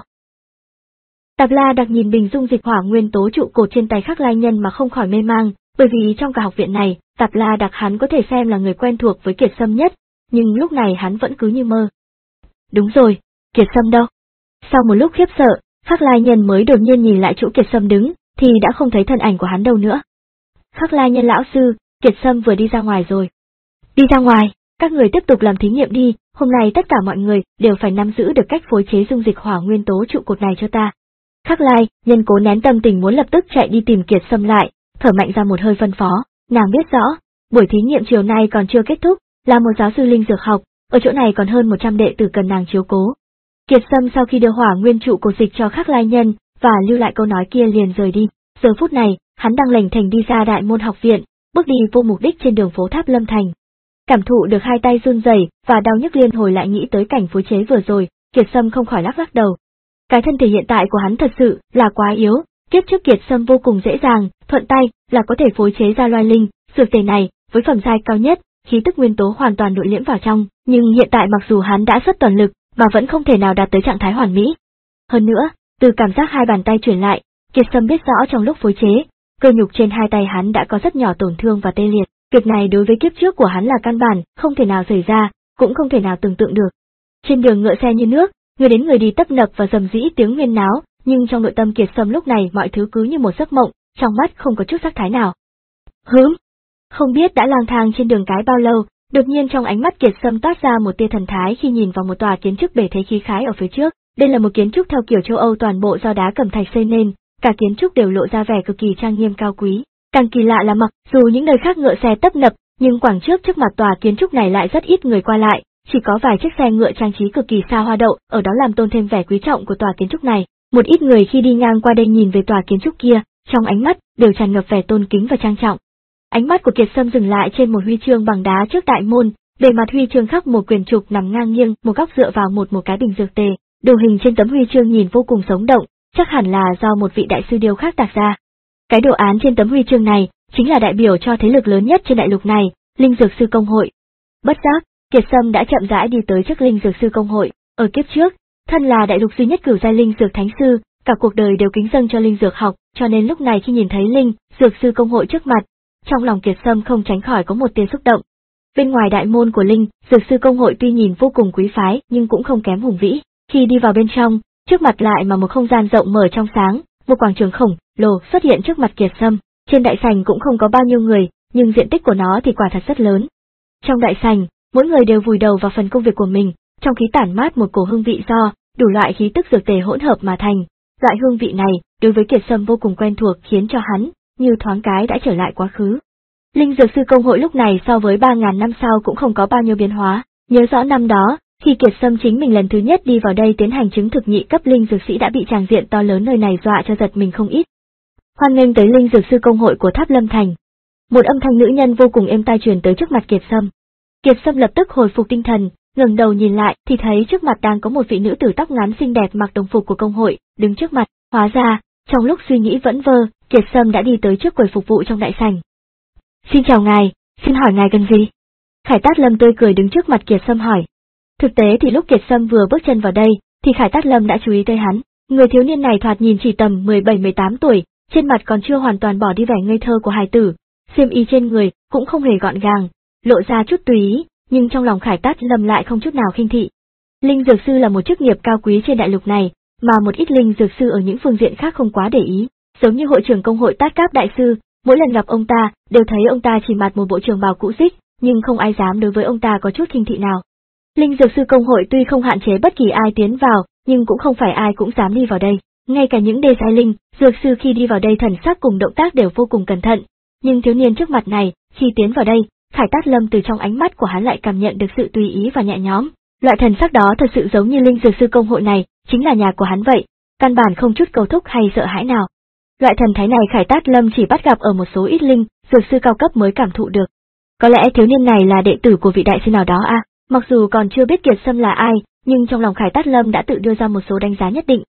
Tạp La Đặc nhìn bình dung dịch hỏa nguyên tố trụ cột trên tay Khắc Lai Nhân mà không khỏi mê mang, bởi vì trong cả học viện này, Tạp La Đặc hắn có thể xem là người quen thuộc với Kiệt Sâm nhất, nhưng lúc này hắn vẫn cứ như mơ. Đúng rồi, Kiệt Sâm đâu? Sau một lúc khiếp sợ, Khắc Lai Nhân mới đột nhiên nhìn lại chỗ Kiệt Sâm đứng, thì đã không thấy thân ảnh của hắn đâu nữa. Khắc Lai Nhân lão sư, Kiệt Sâm vừa đi ra ngoài rồi. Đi ra ngoài, các người tiếp tục làm thí nghiệm đi, hôm nay tất cả mọi người đều phải nắm giữ được cách phối chế dung dịch hỏa nguyên tố trụ cột này cho ta. Khắc Lai Nhân cố nén tâm tình muốn lập tức chạy đi tìm Kiệt Sâm lại, thở mạnh ra một hơi phân phó, nàng biết rõ, buổi thí nghiệm chiều nay còn chưa kết thúc, là một giáo sư linh dược học, ở chỗ này còn hơn một trăm đệ tử cần nàng chiếu cố. Kiệt Sâm sau khi đưa hỏa nguyên trụ cột dịch cho Khắc Lai Nhân và lưu lại câu nói kia liền rời đi. Giờ phút này, hắn đang lềnh thềnh đi ra đại môn học viện, bước đi vô mục đích trên đường phố Tháp Lâm Thành. Cảm thụ được hai tay run rẩy và đau nhức liên hồi lại nghĩ tới cảnh phối chế vừa rồi, Kiệt Sâm không khỏi lắc lắc đầu. Cái thân thể hiện tại của hắn thật sự là quá yếu, kiếp trước Kiệt Sâm vô cùng dễ dàng, thuận tay là có thể phối chế ra loài linh, dược tề này, với phẩm giai cao nhất, khí tức nguyên tố hoàn toàn nội liễm vào trong, nhưng hiện tại mặc dù hắn đã xuất toàn lực, mà vẫn không thể nào đạt tới trạng thái hoàn mỹ. Hơn nữa, từ cảm giác hai bàn tay chuyển lại, Kiệt Sâm biết rõ trong lúc phối chế, cơ nhục trên hai tay hắn đã có rất nhỏ tổn thương và tê liệt, việc này đối với kiếp trước của hắn là căn bản, không thể nào xảy ra, cũng không thể nào tưởng tượng được. Trên đường ngựa xe như nước, người đến người đi tấp nập và rầm rĩ tiếng huyên náo, nhưng trong nội tâm Kiệt Sâm lúc này mọi thứ cứ như một giấc mộng, trong mắt không có chút sắc thái nào. Hướm, không biết đã lang thang trên đường cái bao lâu, đột nhiên trong ánh mắt Kiệt Sâm toát ra một tia thần thái khi nhìn vào một tòa kiến trúc bề thế khí khái ở phía trước. Đây là một kiến trúc theo kiểu châu Âu toàn bộ do đá cẩm thạch xây nên, cả kiến trúc đều lộ ra vẻ cực kỳ trang nghiêm cao quý. Càng kỳ lạ là mặc dù những nơi khác ngựa xe tấp nập, nhưng quảng trước trước mặt tòa kiến trúc này lại rất ít người qua lại, chỉ có vài chiếc xe ngựa trang trí cực kỳ xa hoa đậu, ở đó làm tôn thêm vẻ quý trọng của tòa kiến trúc này. Một ít người khi đi ngang qua đây nhìn về tòa kiến trúc kia, trong ánh mắt đều tràn ngập vẻ tôn kính và trang trọng. Ánh mắt của Kiệt Sâm dừng lại trên một huy chương bằng đá trước đại môn, bề mặt huy chương khắc một quyển trục nằm ngang nghiêng, một góc dựa vào một một cái bình dược tề. Đồ hình trên tấm huy chương nhìn vô cùng sống động, chắc hẳn là do một vị đại sư điêu khắc tạc ra. Cái đồ án trên tấm huy chương này chính là đại biểu cho thế lực lớn nhất trên đại lục này, Linh Dược Sư Công hội. Bất giác, Kiệt Sâm đã chậm rãi đi tới trước Linh Dược Sư Công hội. Ở kiếp trước, thân là đại lục duy nhất cửu giai linh dược thánh sư, cả cuộc đời đều kính dâng cho linh dược học, cho nên lúc này khi nhìn thấy Linh Dược Sư Công hội trước mặt, trong lòng Kiệt Sâm không tránh khỏi có một tia xúc động. Bên ngoài đại môn của Linh Dược Sư Công hội tuy nhìn vô cùng quý phái nhưng cũng không kém hùng vĩ. Khi đi vào bên trong, trước mặt lại mà một không gian rộng mở trong sáng, một quảng trường khổng lồ xuất hiện trước mặt Kiệt Sâm. Trên đại sảnh cũng không có bao nhiêu người, nhưng diện tích của nó thì quả thật rất lớn. Trong đại sảnh, mỗi người đều vùi đầu vào phần công việc của mình, trong khí tản mát một cổ hương vị do đủ loại khí tức dược tề hỗn hợp mà thành. Loại hương vị này, đối với Kiệt Sâm vô cùng quen thuộc khiến cho hắn như thoáng cái đã trở lại quá khứ. Linh Dược Sư Công hội lúc này so với ba ngàn năm sau cũng không có bao nhiêu biến hóa, nhớ rõ năm đó, khi Kiệt Sâm chính mình lần thứ nhất đi vào đây tiến hành chứng thực nhị cấp linh dược sĩ đã bị tràng diện to lớn nơi này dọa cho giật mình không ít. Hoan nghênh tới Linh Dược Sư Công hội của Tháp Lâm Thành. Một âm thanh nữ nhân vô cùng êm tai truyền tới trước mặt Kiệt Sâm. Kiệt Sâm lập tức hồi phục tinh thần, ngẩng đầu nhìn lại thì thấy trước mặt đang có một vị nữ tử tóc ngắn xinh đẹp mặc đồng phục của công hội, đứng trước mặt. Hóa ra, trong lúc suy nghĩ vẩn vơ, Kiệt Sâm đã đi tới trước quầy phục vụ trong đại sảnh. Xin chào ngài, xin hỏi ngài cần gì? Khải Tát Lâm tươi cười đứng trước mặt Kiệt Sâm hỏi. Thực tế thì lúc Kiệt Sâm vừa bước chân vào đây, thì Khải Tát Lâm đã chú ý tới hắn. Người thiếu niên này thoạt nhìn chỉ tầm mười bảy mười tám tuổi, trên mặt còn chưa hoàn toàn bỏ đi vẻ ngây thơ của hài tử, xiêm y trên người cũng không hề gọn gàng, lộ ra chút tùy ý, nhưng trong lòng Khải Tát Lâm lại không chút nào khinh thị. Linh dược sư là một chức nghiệp cao quý trên đại lục này, mà một ít linh dược sư ở những phương diện khác không quá để ý, giống như hội trưởng công hội Tát Cáp đại sư, mỗi lần gặp ông ta, đều thấy ông ta chỉ mặc một bộ trường bào cũ rích, nhưng không ai dám đối với ông ta có chút khinh thị nào. Linh dược sư công hội tuy không hạn chế bất kỳ ai tiến vào, nhưng cũng không phải ai cũng dám đi vào đây. Ngay cả những đê giai linh, dược sư khi đi vào đây thần sắc cùng động tác đều vô cùng cẩn thận, nhưng thiếu niên trước mặt này, khi tiến vào đây, Khải Tát Lâm từ trong ánh mắt của hắn lại cảm nhận được sự tùy ý và nhẹ nhõm. Loại thần sắc đó thật sự giống như linh dược sư công hội này, chính là nhà của hắn vậy, căn bản không chút cầu thúc hay sợ hãi nào. Loại thần thái này Khải Tát Lâm chỉ bắt gặp ở một số ít linh, dược sư cao cấp mới cảm thụ được. Có lẽ thiếu niên này là đệ tử của vị đại sư nào đó à, mặc dù còn chưa biết Kiệt Sâm là ai, nhưng trong lòng Khải Tát Lâm đã tự đưa ra một số đánh giá nhất định.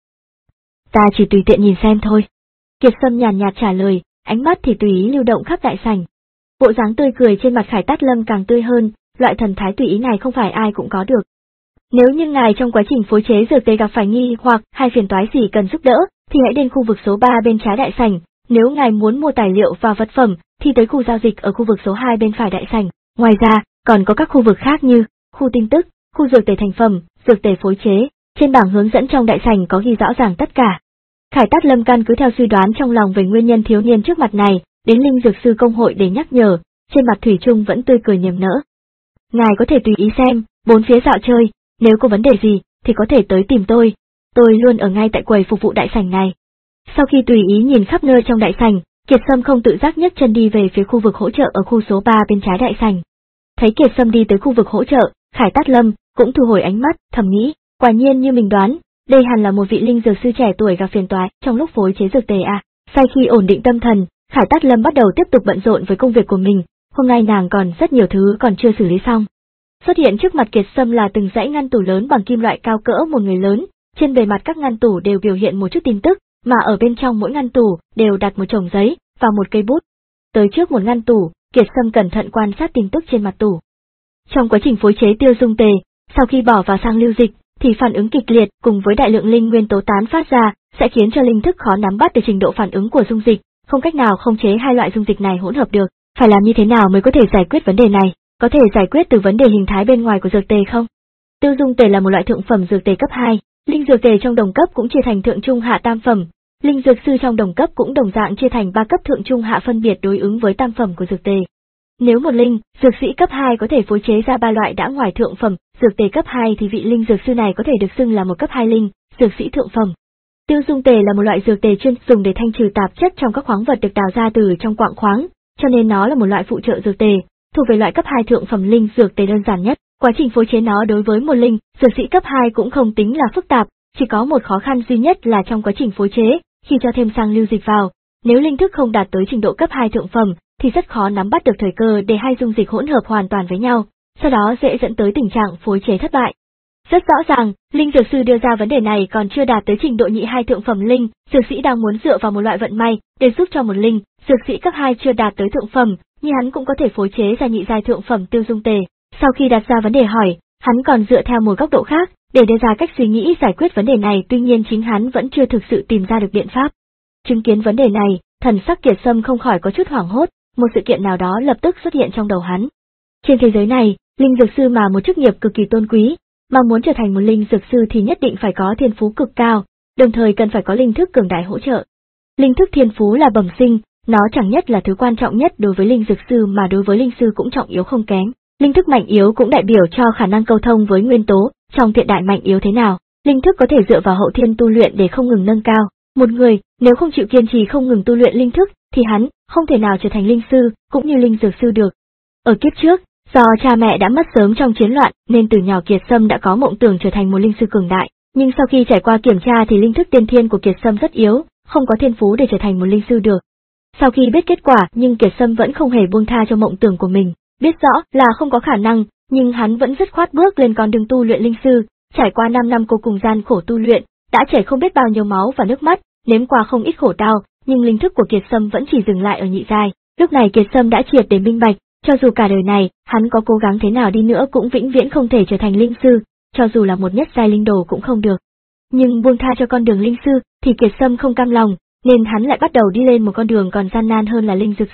Ta chỉ tùy tiện nhìn xem thôi. Kiệt Sâm nhàn nhạt trả lời, ánh mắt thì tùy ý lưu động khắp đại sảnh. Bộ dáng tươi cười trên mặt Khải Tát Lâm càng tươi hơn, loại thần thái tùy ý này không phải ai cũng có được. Nếu như ngài trong quá trình phối chế dược tề gặp phải nghi hoặc hay phiền toái gì cần giúp đỡ, thì hãy đến khu vực số ba bên trái đại sảnh, nếu ngài muốn mua tài liệu và vật phẩm, thì tới khu giao dịch ở khu vực số hai bên phải đại sảnh. Ngoài ra, còn có các khu vực khác như khu tin tức, khu dược tề thành phẩm, dược tề phối chế, trên bảng hướng dẫn trong đại sảnh có ghi rõ ràng tất cả. Khải Tát Lâm căn cứ theo suy đoán trong lòng về nguyên nhân thiếu niên trước mặt này, đến linh dược sư công hội để nhắc nhở, trên mặt thủy chung vẫn tươi cười niềm nở. Ngài có thể tùy ý xem, bốn phía dạo chơi, nếu có vấn đề gì, thì có thể tới tìm tôi, tôi luôn ở ngay tại quầy phục vụ đại sảnh này. Sau khi tùy ý nhìn khắp nơi trong đại sảnh, Kiệt Sâm không tự giác nhấc chân đi về phía khu vực hỗ trợ ở khu số ba bên trái đại sảnh. Thấy Kiệt Sâm đi tới khu vực hỗ trợ, Khải Tát Lâm cũng thu hồi ánh mắt, thầm nghĩ, quả nhiên như mình đoán, đây hẳn là một vị linh dược sư trẻ tuổi gặp phiền toái trong lúc phối chế dược tề à. Sau khi ổn định tâm thần, Khải Tát Lâm bắt đầu tiếp tục bận rộn với công việc của mình, hôm nay nàng còn rất nhiều thứ còn chưa xử lý xong. Xuất hiện trước mặt Kiệt Sâm là từng dãy ngăn tủ lớn bằng kim loại cao cỡ một người lớn, trên bề mặt các ngăn tủ đều biểu hiện một chút tin tức, mà ở bên trong mỗi ngăn tủ đều đặt một chồng giấy và một cây bút. Tới trước một ngăn tủ, Kiệt Sâm cẩn thận quan sát tin tức trên mặt tủ. Trong quá trình phối chế tiêu dung tề, sau khi bỏ vào sang lưu dịch, thì phản ứng kịch liệt cùng với đại lượng linh nguyên tố tán phát ra, sẽ khiến cho linh thức khó nắm bắt được trình độ phản ứng của dung dịch, không cách nào khống chế hai loại dung dịch này hỗn hợp được. Phải làm như thế nào mới có thể giải quyết vấn đề này? Có thể giải quyết từ vấn đề hình thái bên ngoài của dược tề không? Tiêu dung tề là một loại thượng phẩm dược tề cấp hai, linh dược tề trong đồng cấp cũng chia thành thượng trung hạ tam phẩm, linh dược sư trong đồng cấp cũng đồng dạng chia thành ba cấp thượng trung hạ phân biệt đối ứng với tam phẩm của dược tề. Nếu một linh dược sĩ cấp hai có thể phối chế ra ba loại đã ngoài thượng phẩm dược tề cấp hai thì vị linh dược sư này có thể được xưng là một cấp hai linh dược sĩ thượng phẩm. Tiêu dung tề là một loại dược tề chuyên dùng để thanh trừ tạp chất trong các khoáng vật được đào ra từ trong quặng khoáng, cho nên nó là một loại phụ trợ dược tề, thuộc về loại cấp hai thượng phẩm linh dược tề đơn giản nhất. Quá trình phối chế nó đối với một linh dược sĩ cấp hai cũng không tính là phức tạp, chỉ có một khó khăn duy nhất là trong quá trình phối chế, khi cho thêm sang lưu dịch vào, nếu linh thức không đạt tới trình độ cấp hai thượng phẩm thì rất khó nắm bắt được thời cơ để hai dung dịch hỗn hợp hoàn toàn với nhau, sau đó dễ dẫn tới tình trạng phối chế thất bại. Rất rõ ràng, linh dược sư đưa ra vấn đề này còn chưa đạt tới trình độ nhị hai thượng phẩm linh, dược sĩ đang muốn dựa vào một loại vận may để giúp cho một linh dược sĩ cấp hai chưa đạt tới thượng phẩm, như hắn cũng có thể phối chế ra nhị giai thượng phẩm tiêu dung tề. Sau khi đặt ra vấn đề hỏi, hắn còn dựa theo một góc độ khác để đưa ra cách suy nghĩ giải quyết vấn đề này, tuy nhiên chính hắn vẫn chưa thực sự tìm ra được biện pháp. Chứng kiến vấn đề này, thần sắc Kiệt Sâm không khỏi có chút hoảng hốt, một sự kiện nào đó lập tức xuất hiện trong đầu hắn. Trên thế giới này, linh dược sư mà một chức nghiệp cực kỳ tôn quý, mà muốn trở thành một linh dược sư thì nhất định phải có thiên phú cực cao, đồng thời cần phải có linh thức cường đại hỗ trợ. Linh thức thiên phú là bẩm sinh, nó chẳng nhất là thứ quan trọng nhất đối với linh dược sư mà đối với linh sư cũng trọng yếu không kém. Linh thức mạnh yếu cũng đại biểu cho khả năng câu thông với nguyên tố, trong thiện đại mạnh yếu thế nào. Linh thức có thể dựa vào hậu thiên tu luyện để không ngừng nâng cao. Một người, nếu không chịu kiên trì không ngừng tu luyện linh thức, thì hắn không thể nào trở thành linh sư, cũng như linh dược sư được. Ở kiếp trước, do cha mẹ đã mất sớm trong chiến loạn, nên từ nhỏ Kiệt Sâm đã có mộng tưởng trở thành một linh sư cường đại, nhưng sau khi trải qua kiểm tra thì linh thức tiên thiên của Kiệt Sâm rất yếu, không có thiên phú để trở thành một linh sư được. Sau khi biết kết quả, nhưng Kiệt Sâm vẫn không hề buông tha cho mộng tưởng của mình, biết rõ là không có khả năng, nhưng hắn vẫn dứt khoát bước lên con đường tu luyện linh sư, trải qua năm năm cô cùng gian khổ tu luyện, đã chảy không biết bao nhiêu máu và nước mắt, nếm qua không ít khổ đau, nhưng linh thức của Kiệt Sâm vẫn chỉ dừng lại ở nhị giai. Lúc này Kiệt Sâm đã triệt để minh bạch, cho dù cả đời này, hắn có cố gắng thế nào đi nữa cũng vĩnh viễn không thể trở thành linh sư, cho dù là một nhất giai linh đồ cũng không được. Nhưng buông tha cho con đường linh sư, thì Kiệt Sâm không cam lòng, nên hắn lại bắt đầu đi lên một con đường còn gian nan hơn là linh dược sư.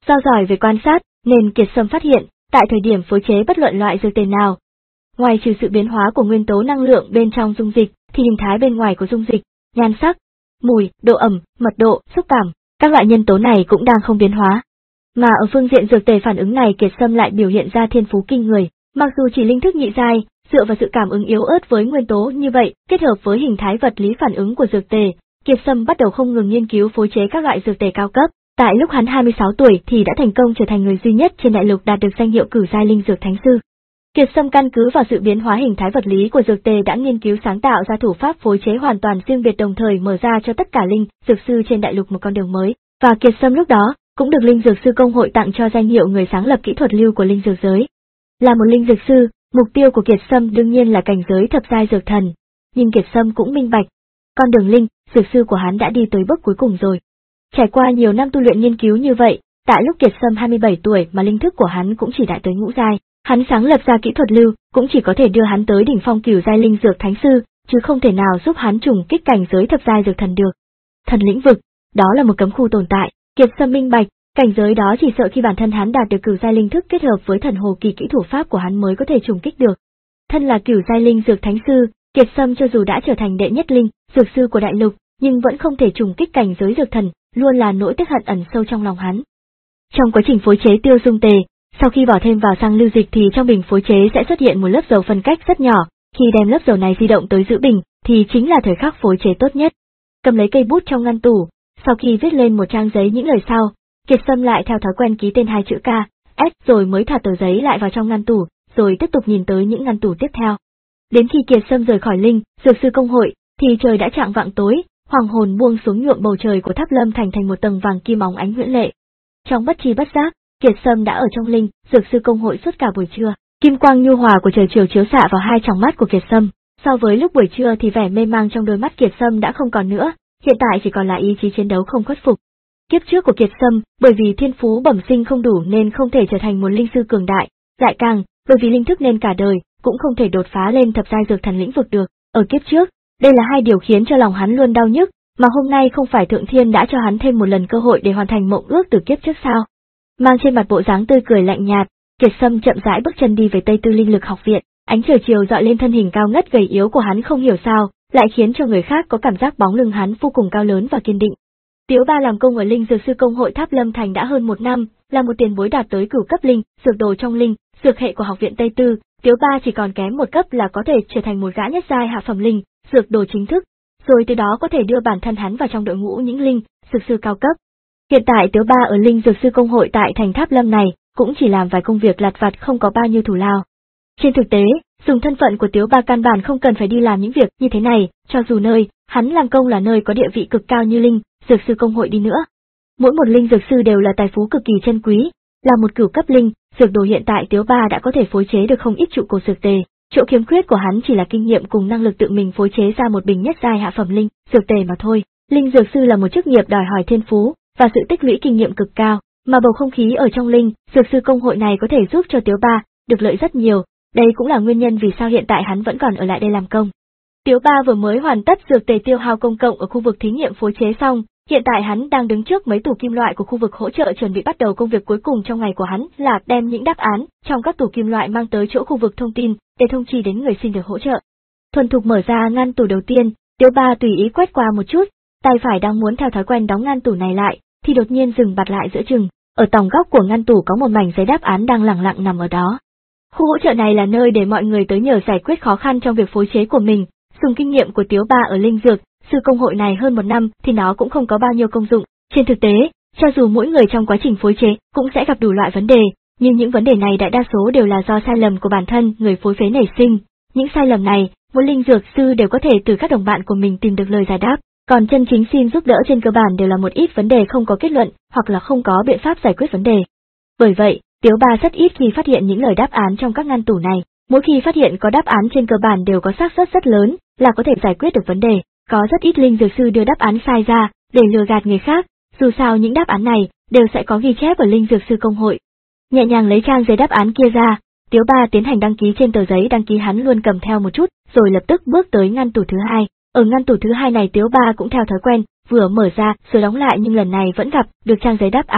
Do giỏi về quan sát, nên Kiệt Sâm phát hiện, tại thời điểm phối chế bất luận loại dược tề nào, ngoài trừ sự biến hóa của nguyên tố năng lượng bên trong dung dịch, thì hình thái bên ngoài của dung dịch, nhan sắc, mùi, độ ẩm, mật độ, xúc cảm, các loại nhân tố này cũng đang không biến hóa. Mà ở phương diện dược tề phản ứng này Kiệt Sâm lại biểu hiện ra thiên phú kinh người, mặc dù chỉ linh thức nhị giai, dựa vào sự cảm ứng yếu ớt với nguyên tố như vậy, kết hợp với hình thái vật lý phản ứng của dược tề, Kiệt Sâm bắt đầu không ngừng nghiên cứu phối chế các loại dược tề cao cấp. Tại lúc hắn hai mươi sáu tuổi thì đã thành công trở thành người duy nhất trên đại lục đạt được danh hiệu cửu giai linh dược thánh sư. Kiệt Sâm căn cứ vào sự biến hóa hình thái vật lý của dược tề đã nghiên cứu sáng tạo ra thủ pháp phối chế hoàn toàn riêng biệt, đồng thời mở ra cho tất cả linh dược sư trên đại lục một con đường mới. Và Kiệt Sâm lúc đó cũng được Linh Dược Sư Công hội tặng cho danh hiệu người sáng lập kỹ thuật lưu của linh dược giới. Là một linh dược sư, mục tiêu của Kiệt Sâm đương nhiên là cảnh giới thập giai dược thần, nhưng Kiệt Sâm cũng minh bạch, con đường linh dược sư của hắn đã đi tới bước cuối cùng rồi. Trải qua nhiều năm tu luyện nghiên cứu như vậy, tại lúc Kiệt Sâm hai mươi bảy tuổi mà linh thức của hắn cũng chỉ đạt tới ngũ giai, hắn sáng lập ra kỹ thuật lưu cũng chỉ có thể đưa hắn tới đỉnh phong cửu giai linh dược thánh sư, chứ không thể nào giúp hắn trùng kích cảnh giới thập giai dược thần được. Thần lĩnh vực, đó là một cấm khu tồn tại, Kiệt Sâm minh bạch, cảnh giới đó chỉ sợ khi bản thân hắn đạt được cửu giai linh thức kết hợp với thần hồ kỳ kỹ thủ pháp của hắn mới có thể trùng kích được. Thân là cửu giai linh dược thánh sư, Kiệt Sâm cho dù đã trở thành đệ nhất linh dược sư của đại lục, nhưng vẫn không thể trùng kích cảnh giới dược thần, luôn là nỗi tiếc hận ẩn sâu trong lòng hắn. Trong quá trình phối chế tiêu dung tề, sau khi bỏ thêm vào xăng lưu dịch thì trong bình phối chế sẽ xuất hiện một lớp dầu phân cách rất nhỏ, khi đem lớp dầu này di động tới giữa bình thì chính là thời khắc phối chế tốt nhất. Cầm lấy cây bút trong ngăn tủ, sau khi viết lên một trang giấy những lời sau, Kiệt Sâm lại theo thói quen ký tên hai chữ K, S rồi mới thả tờ giấy lại vào trong ngăn tủ, rồi tiếp tục nhìn tới những ngăn tủ tiếp theo. Đến khi Kiệt Sâm rời khỏi linh dược sư công hội, thì trời đã chạng vạng tối, hoàng hồn buông xuống nhuộm bầu trời của Tháp Lâm Thành thành một tầng vàng kim óng ánh huyễn lệ. Trong bất tri bất giác, Kiệt Sâm đã ở trong linh dược sư công hội suốt cả buổi trưa. Kim quang nhu hòa của trời chiều chiếu xạ vào hai tròng mắt của Kiệt Sâm. So với lúc buổi trưa thì vẻ mê mang trong đôi mắt Kiệt Sâm đã không còn nữa, hiện tại chỉ còn là ý chí chiến đấu không khuất phục. Kiếp trước của Kiệt Sâm, bởi vì thiên phú bẩm sinh không đủ nên không thể trở thành một linh sư cường đại, lại càng, bởi vì linh thức nên cả đời, cũng không thể đột phá lên thập giai dược thần lĩnh vực được. Ở kiếp trước, đây là hai điều khiến cho lòng hắn luôn đau nhức, mà hôm nay không phải Thượng Thiên đã cho hắn thêm một lần cơ hội để hoàn thành mộng ước từ kiếp trước sao? Mang trên mặt bộ dáng tươi cười lạnh nhạt, Kiệt Sâm chậm rãi bước chân đi về Tây Tư Linh Lực Học viện, ánh trời chiều dọi lên thân hình cao ngất gầy yếu của hắn không hiểu sao, lại khiến cho người khác có cảm giác bóng lưng hắn vô cùng cao lớn và kiên định. Tiếu Ba làm công ở Linh Dược Sư Công hội Tháp Lâm Thành đã hơn một năm, là một tiền bối đạt tới cửu cấp linh, dược đồ trong linh, dược hệ của học viện Tây Tư, Tiếu Ba chỉ còn kém một cấp là có thể trở thành một gã nhất giai hạ phẩm linh, dược đồ chính thức, rồi từ đó có thể đưa bản thân hắn vào trong đội ngũ những linh, dược sư cao cấp. Hiện tại Tiếu Ba ở Linh Dược Sư Công hội tại thành Tháp Lâm này, cũng chỉ làm vài công việc lặt vặt không có bao nhiêu thù lao. Trên thực tế, dùng thân phận của Tiếu Ba căn bản không cần phải đi làm những việc như thế này, cho dù nơi hắn làm công là nơi có địa vị cực cao như Linh Dược Sư Công hội đi nữa. Mỗi một linh dược sư đều là tài phú cực kỳ chân quý, là một cửu cấp linh, dược đồ hiện tại Tiếu Ba đã có thể phối chế được không ít trụ cột dược tề, chỗ khiếm khuyết của hắn chỉ là kinh nghiệm cùng năng lực tự mình phối chế ra một bình nhất giai hạ phẩm linh dược tề mà thôi. Linh dược sư là một chức nghiệp đòi hỏi thiên phú và sự tích lũy kinh nghiệm cực cao, mà bầu không khí ở trong Linh Dược Sư Công hội này có thể giúp cho Tiếu Ba được lợi rất nhiều, đây cũng là nguyên nhân vì sao hiện tại hắn vẫn còn ở lại đây làm công. Tiếu Ba vừa mới hoàn tất dược tề tiêu hao công cộng ở khu vực thí nghiệm phối chế xong, hiện tại hắn đang đứng trước mấy tủ kim loại của khu vực hỗ trợ chuẩn bị bắt đầu công việc cuối cùng trong ngày của hắn là đem những đáp án trong các tủ kim loại mang tới chỗ khu vực thông tin để thông chi đến người xin được hỗ trợ. Thuần thục mở ra ngăn tủ đầu tiên, Tiếu Ba tùy ý quét qua một chút, tay phải đang muốn theo thói quen đóng ngăn tủ này lại, thì đột nhiên dừng bặt lại giữa chừng. Ở tòng góc của ngăn tủ có một mảnh giấy đáp án đang lẳng lặng nằm ở đó. Khu hỗ trợ này là nơi để mọi người tới nhờ giải quyết khó khăn trong việc phối chế của mình. Dùng kinh nghiệm của Tiếu Ba ở Linh Dược Sư Công hội này hơn một năm thì nó cũng không có bao nhiêu công dụng. Trên thực tế, cho dù mỗi người trong quá trình phối chế cũng sẽ gặp đủ loại vấn đề, nhưng những vấn đề này đại đa số đều là do sai lầm của bản thân người phối phế nảy sinh. Những sai lầm này, một linh dược sư đều có thể từ các đồng bạn của mình tìm được lời giải đáp. Còn chân chính xin giúp đỡ trên cơ bản đều là một ít vấn đề không có kết luận, hoặc là không có biện pháp giải quyết vấn đề. Bởi vậy, Tiếu Ba rất ít khi phát hiện những lời đáp án trong các ngăn tủ này, mỗi khi phát hiện có đáp án trên cơ bản đều có xác suất rất lớn là có thể giải quyết được vấn đề. Có rất ít linh dược sư đưa đáp án sai ra để lừa gạt người khác, dù sao những đáp án này đều sẽ có ghi chép ở Linh Dược Sư Công hội. Nhẹ nhàng lấy trang giấy đáp án kia ra, Tiếu Ba tiến hành đăng ký trên tờ giấy đăng ký hắn luôn cầm theo một chút, rồi lập tức bước tới ngăn tủ thứ hai. Ở ngăn tủ thứ hai này Tiếu Ba cũng theo thói quen, vừa mở ra rồi đóng lại nhưng lần này vẫn gặp được trang giấy đáp án,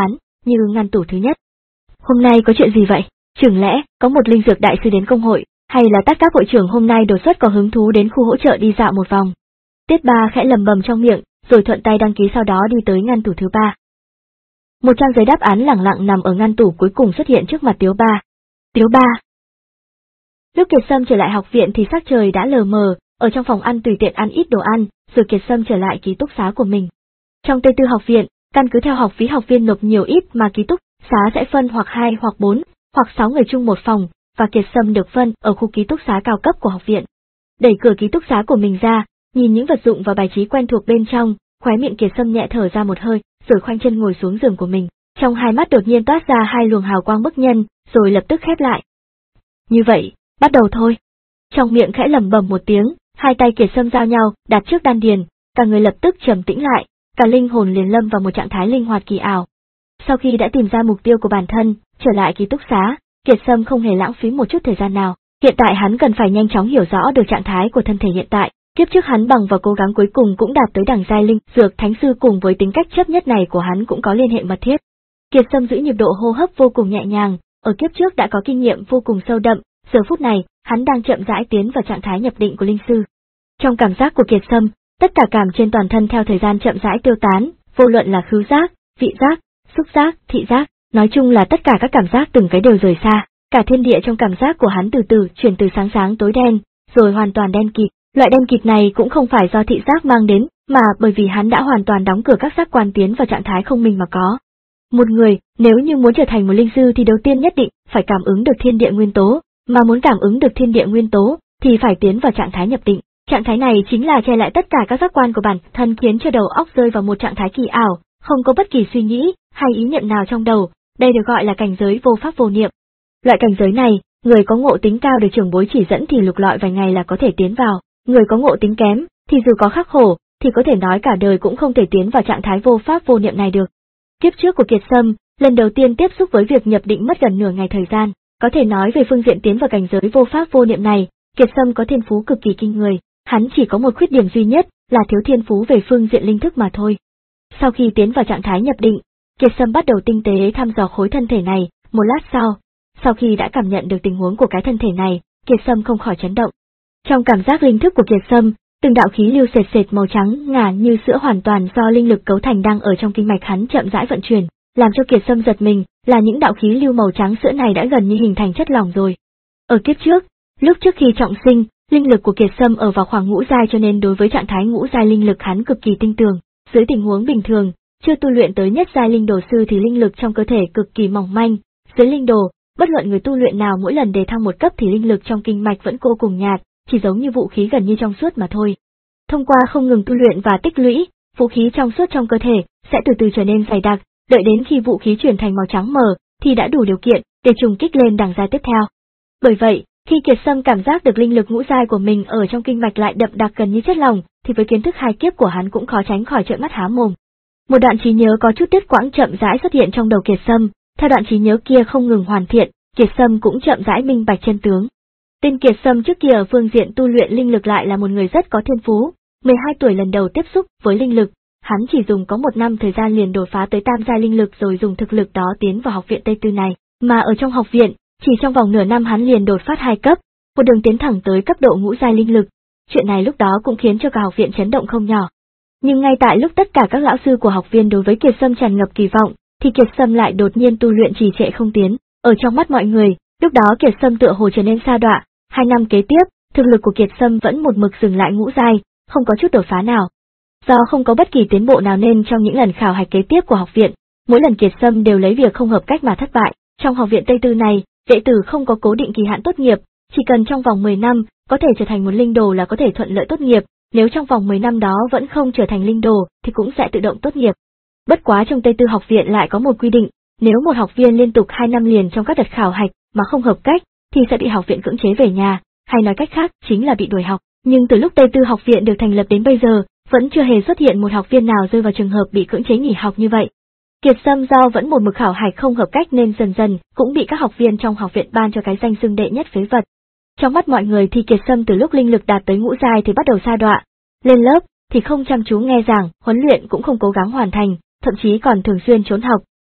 như ngăn tủ thứ nhất. Hôm nay có chuyện gì vậy? Chẳng lẽ có một linh dược đại sư đến công hội, hay là tất các hội trưởng hôm nay đột xuất có hứng thú đến khu hỗ trợ đi dạo một vòng? Tiết Ba khẽ lầm bầm trong miệng, rồi thuận tay đăng ký, sau đó đi tới ngăn tủ thứ ba. Một trang giấy đáp án lẳng lặng nằm ở ngăn tủ cuối cùng xuất hiện trước mặt Tiếu Ba. Tiếu Ba. Lúc Kiệt Sâm trở lại học viện thì sắc trời đã lờ mờ, ở trong phòng ăn tùy tiện ăn ít đồ ăn, rồi Kiệt Sâm trở lại ký túc xá của mình. Trong Tây Tư học viện, căn cứ theo học phí học viên nộp nhiều ít mà ký túc xá sẽ phân hoặc hai hoặc bốn, hoặc sáu người chung một phòng, và Kiệt Sâm được phân ở khu ký túc xá cao cấp của học viện. Đẩy cửa ký túc xá của mình ra, nhìn những vật dụng và bài trí quen thuộc bên trong, khóe miệng Kiệt Sâm nhẹ thở ra một hơi, rồi khoanh chân ngồi xuống giường của mình. Trong hai mắt đột nhiên toát ra hai luồng hào quang bức nhân, rồi lập tức khép lại. Như vậy, bắt đầu thôi. Trong miệng khẽ lẩm bẩm một tiếng, hai tay Kiệt Sâm giao nhau, đặt trước đan điền, cả người lập tức trầm tĩnh lại, cả linh hồn liền lâm vào một trạng thái linh hoạt kỳ ảo. Sau khi đã tìm ra mục tiêu của bản thân, trở lại ký túc xá, Kiệt Sâm không hề lãng phí một chút thời gian nào. Hiện tại hắn cần phải nhanh chóng hiểu rõ được trạng thái của thân thể hiện tại. Kiếp trước hắn bằng và cố gắng cuối cùng cũng đạt tới đẳng giai linh dược thánh sư, cùng với tính cách chấp nhất này của hắn cũng có liên hệ mật thiết. Kiệt Sâm giữ nhịp độ hô hấp vô cùng nhẹ nhàng, ở kiếp trước đã có kinh nghiệm vô cùng sâu đậm, giờ phút này, hắn đang chậm rãi tiến vào trạng thái nhập định của linh sư. Trong cảm giác của Kiệt Sâm, tất cả cảm trên toàn thân theo thời gian chậm rãi tiêu tán, vô luận là khứu giác, vị giác, xúc giác, thị giác, nói chung là tất cả các cảm giác từng cái đều rời xa. Cả thiên địa trong cảm giác của hắn từ từ chuyển từ sáng sáng tối đen, rồi hoàn toàn đen kịt. Loại đen kịt này cũng không phải do thị giác mang đến, mà bởi vì hắn đã hoàn toàn đóng cửa các giác quan tiến vào trạng thái không mình mà có. Một người, nếu như muốn trở thành một linh sư thì đầu tiên nhất định phải cảm ứng được thiên địa nguyên tố, mà muốn cảm ứng được thiên địa nguyên tố thì phải tiến vào trạng thái nhập định. Trạng thái này chính là che lại tất cả các giác quan của bản thân, khiến cho đầu óc rơi vào một trạng thái kỳ ảo, không có bất kỳ suy nghĩ hay ý niệm nào trong đầu. Đây được gọi là cảnh giới vô pháp vô niệm. Loại cảnh giới này, người có ngộ tính cao được trưởng bối chỉ dẫn thì lục lọi vài ngày là có thể tiến vào, người có ngộ tính kém thì dù có khắc khổ thì có thể nói cả đời cũng không thể tiến vào trạng thái vô pháp vô niệm này được. Kiếp trước của Kiệt Sâm, lần đầu tiên tiếp xúc với việc nhập định mất gần nửa ngày thời gian, có thể nói về phương diện tiến vào cảnh giới vô pháp vô niệm này, Kiệt Sâm có thiên phú cực kỳ kinh người, hắn chỉ có một khuyết điểm duy nhất là thiếu thiên phú về phương diện linh thức mà thôi. Sau khi tiến vào trạng thái nhập định, Kiệt Sâm bắt đầu tinh tế thăm dò khối thân thể này, một lát sau, sau khi đã cảm nhận được tình huống của cái thân thể này, Kiệt Sâm không khỏi chấn động. Trong cảm giác linh thức của Kiệt Sâm, từng đạo khí lưu sệt sệt màu trắng ngà như sữa hoàn toàn do linh lực cấu thành đang ở trong kinh mạch hắn chậm rãi vận chuyển, làm cho Kiệt Sâm giật mình, là những đạo khí lưu màu trắng sữa này đã gần như hình thành chất lỏng rồi. Ở kiếp trước, lúc trước khi trọng sinh, linh lực của Kiệt Sâm ở vào khoảng ngũ giai, cho nên đối với trạng thái ngũ giai linh lực hắn cực kỳ tinh tường. Dưới tình huống bình thường, chưa tu luyện tới nhất giai linh đồ sư thì linh lực trong cơ thể cực kỳ mỏng manh, dưới linh đồ, bất luận người tu luyện nào mỗi lần đề thăng một cấp thì linh lực trong kinh mạch vẫn vô cùng nhạt, chỉ giống như vũ khí gần như trong suốt mà thôi. Thông qua không ngừng tu luyện và tích lũy, vũ khí trong suốt trong cơ thể sẽ từ từ trở nên dày đặc, đợi đến khi vũ khí chuyển thành màu trắng mờ thì đã đủ điều kiện để trùng kích lên đẳng giai tiếp theo. Bởi vậy, khi Kiệt Sâm cảm giác được linh lực ngũ giai của mình ở trong kinh mạch lại đậm đặc gần như chất lỏng, thì với kiến thức hai kiếp của hắn cũng khó tránh khỏi trợn mắt há mồm. Một đoạn trí nhớ có chút đứt quãng chậm rãi xuất hiện trong đầu Kiệt Sâm, theo đoạn trí nhớ kia không ngừng hoàn thiện, Kiệt Sâm cũng chậm rãi minh bạch chân tướng. Tên Kiệt Sâm trước kia ở phương diện tu luyện linh lực lại là một người rất có thiên phú, mười hai tuổi lần đầu tiếp xúc với linh lực, hắn chỉ dùng có một năm thời gian liền đột phá tới tam giai linh lực, rồi dùng thực lực đó tiến vào học viện Tây Tư này, mà ở trong học viện, chỉ trong vòng nửa năm hắn liền đột phát hai cấp, một đường tiến thẳng tới cấp độ ngũ giai linh lực. Chuyện này lúc đó cũng khiến cho cả học viện chấn động không nhỏ. Nhưng ngay tại lúc tất cả các lão sư của học viên đối với Kiệt Sâm tràn ngập kỳ vọng, thì Kiệt Sâm lại đột nhiên tu luyện trì trệ không tiến. Ở trong mắt mọi người, lúc đó Kiệt Sâm tựa hồ trở nên sa đọa. Hai năm kế tiếp, thực lực của Kiệt Sâm vẫn một mực dừng lại ngũ giai, không có chút đột phá nào. Do không có bất kỳ tiến bộ nào nên trong những lần khảo hạch kế tiếp của học viện, mỗi lần Kiệt Sâm đều lấy việc không hợp cách mà thất bại. Trong học viện Tây Tư này, đệ tử không có cố định kỳ hạn tốt nghiệp, chỉ cần trong vòng mười năm có thể trở thành một linh đồ là có thể thuận lợi tốt nghiệp, nếu trong vòng mười năm đó vẫn không trở thành linh đồ thì cũng sẽ tự động tốt nghiệp. Bất quá trong Tây Tư học viện lại có một quy định, nếu một học viên liên tục hai năm liền trong các đợt khảo hạch mà không hợp cách thì sẽ bị học viện cưỡng chế về nhà, hay nói cách khác chính là bị đuổi học. Nhưng từ lúc Tây Tư học viện được thành lập đến bây giờ, vẫn chưa hề xuất hiện một học viên nào rơi vào trường hợp bị cưỡng chế nghỉ học như vậy. Kiệt Sâm do vẫn một mực khảo hạch không hợp cách nên dần dần cũng bị các học viên trong học viện ban cho cái danh xưng đệ nhất phế vật. Trong mắt mọi người thì Kiệt Sâm từ lúc linh lực đạt tới ngũ giai thì bắt đầu sa đọa, lên lớp thì không chăm chú nghe giảng, huấn luyện cũng không cố gắng hoàn thành, thậm chí còn thường xuyên trốn học,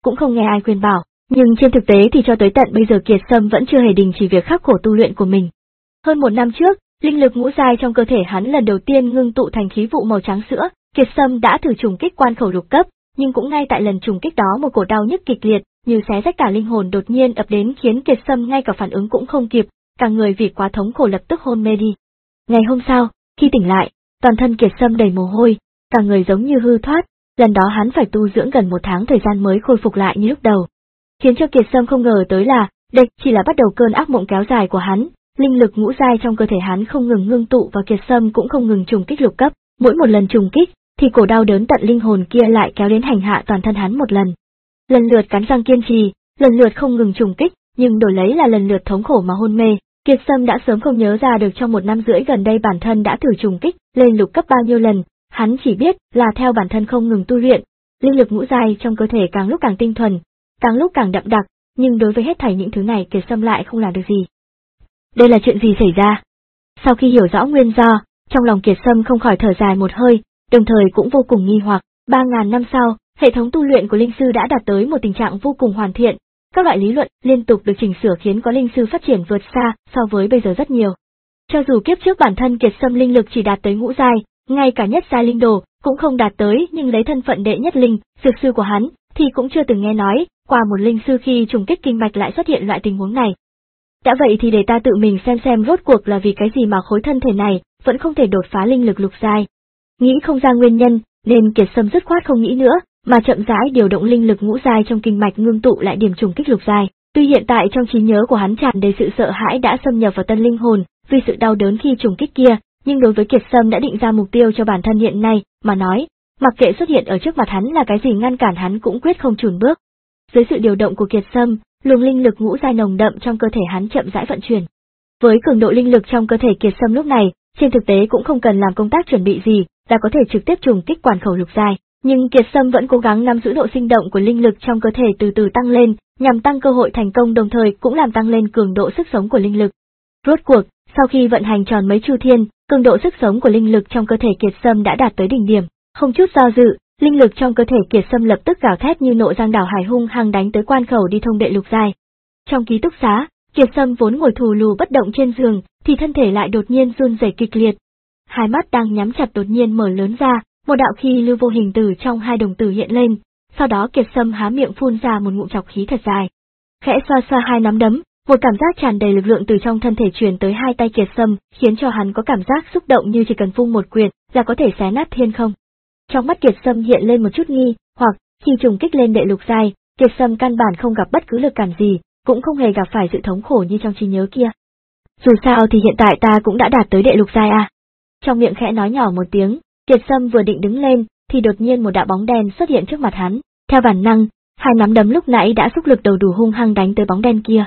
cũng không nghe ai khuyên bảo, nhưng trên thực tế thì cho tới tận bây giờ Kiệt Sâm vẫn chưa hề đình chỉ việc khắc khổ tu luyện của mình. Hơn một năm trước, linh lực ngũ giai trong cơ thể hắn lần đầu tiên ngưng tụ thành khí vụ màu trắng sữa, Kiệt Sâm đã thử trùng kích quan khẩu lục cấp, nhưng cũng ngay tại lần trùng kích đó một cổ đau nhức kịch liệt, như xé rách cả linh hồn đột nhiên ập đến khiến Kiệt Sâm ngay cả phản ứng cũng không kịp, cả người vì quá thống khổ lập tức hôn mê đi. Ngày hôm sau, khi tỉnh lại, toàn thân Kiệt Sâm đầy mồ hôi, cả người giống như hư thoát, lần đó hắn phải tu dưỡng gần một tháng thời gian mới khôi phục lại như lúc đầu. Khiến cho Kiệt Sâm không ngờ tới là, đây chỉ là bắt đầu cơn ác mộng kéo dài của hắn, linh lực ngũ giai trong cơ thể hắn không ngừng ngưng tụ và Kiệt Sâm cũng không ngừng trùng kích lục cấp, mỗi một lần trùng kích, thì cổ đau đớn tận linh hồn kia lại kéo đến hành hạ toàn thân hắn một lần. Lần lượt cắn răng kiên trì, lần lượt không ngừng trùng kích, nhưng đổi lấy là lần lượt thống khổ mà hôn mê. Kiệt Sâm đã sớm không nhớ ra được trong một năm rưỡi gần đây bản thân đã thử trùng kích lên lục cấp bao nhiêu lần, hắn chỉ biết là theo bản thân không ngừng tu luyện, linh lực ngũ giai trong cơ thể càng lúc càng tinh thuần, càng lúc càng đậm đặc, nhưng đối với hết thảy những thứ này Kiệt Sâm lại không làm được gì. Đây là chuyện gì xảy ra? Sau khi hiểu rõ nguyên do, trong lòng Kiệt Sâm không khỏi thở dài một hơi, đồng thời cũng vô cùng nghi hoặc. Ba ngàn năm sau, hệ thống tu luyện của linh sư đã đạt tới một tình trạng vô cùng hoàn thiện, các loại lý luận liên tục được chỉnh sửa khiến có linh sư phát triển vượt xa so với bây giờ rất nhiều. Cho dù kiếp trước bản thân Kiệt Sâm linh lực chỉ đạt tới ngũ giai, ngay cả nhất giai linh đồ cũng không đạt tới, nhưng lấy thân phận đệ nhất linh, dược sư của hắn thì cũng chưa từng nghe nói qua một linh sư khi trùng kích kinh mạch lại xuất hiện loại tình huống này. Đã vậy thì để ta tự mình xem xem rốt cuộc là vì cái gì mà khối thân thể này vẫn không thể đột phá linh lực lục giai. Nghĩ không ra nguyên nhân, nên Kiệt Sâm dứt khoát không nghĩ nữa, mà chậm rãi điều động linh lực ngũ giai trong kinh mạch ngưng tụ lại điểm trùng kích lục giai. Tuy hiện tại trong trí nhớ của hắn tràn đầy sự sợ hãi đã xâm nhập vào tân linh hồn, vì sự đau đớn khi trùng kích kia, nhưng đối với Kiệt Sâm đã định ra mục tiêu cho bản thân hiện nay, mà nói, mặc kệ xuất hiện ở trước mặt hắn là cái gì ngăn cản hắn cũng quyết không chùn bước. Dưới sự điều động của Kiệt Sâm, luồng linh lực ngũ giai nồng đậm trong cơ thể hắn chậm rãi vận chuyển. Với cường độ linh lực trong cơ thể Kiệt Sâm lúc này, trên thực tế cũng không cần làm công tác chuẩn bị gì, đã có thể trực tiếp trùng kích quản khẩu lục giai. Nhưng Kiệt Sâm vẫn cố gắng nắm giữ độ sinh động của linh lực trong cơ thể từ từ tăng lên, nhằm tăng cơ hội thành công đồng thời cũng làm tăng lên cường độ sức sống của linh lực. Rốt cuộc, sau khi vận hành tròn mấy chu thiên, cường độ sức sống của linh lực trong cơ thể Kiệt Sâm đã đạt tới đỉnh điểm. Không chút do dự, linh lực trong cơ thể Kiệt Sâm lập tức gào thét như nộ giang đảo hải hung hăng đánh tới quan khẩu đi thông đệ lục giai. Trong ký túc xá, Kiệt Sâm vốn ngồi thù lù bất động trên giường, thì thân thể lại đột nhiên run rẩy kịch liệt. Hai mắt đang nhắm chặt đột nhiên mở lớn ra, một đạo khí lưu vô hình từ trong hai đồng tử hiện lên, sau đó Kiệt Sâm há miệng phun ra một ngụm trọc khí thật dài. Khẽ xoa xoa hai nắm đấm, một cảm giác tràn đầy lực lượng từ trong thân thể truyền tới hai tay Kiệt Sâm, khiến cho hắn có cảm giác xúc động như chỉ cần vung một quyền là có thể xé nát thiên không. Trong mắt Kiệt Sâm hiện lên một chút nghi hoặc, khi trùng kích lên đệ lục giai, Kiệt Sâm căn bản không gặp bất cứ lực cản gì, cũng không hề gặp phải sự thống khổ như trong trí nhớ kia. Dù sao thì hiện tại ta cũng đã đạt tới đệ lục giai à. Trong miệng khẽ nói nhỏ một tiếng, Kiệt Sâm vừa định đứng lên, thì đột nhiên một đạo bóng đen xuất hiện trước mặt hắn. Theo bản năng, hai nắm đấm lúc nãy đã xúc lực đầu đủ hung hăng đánh tới bóng đen kia.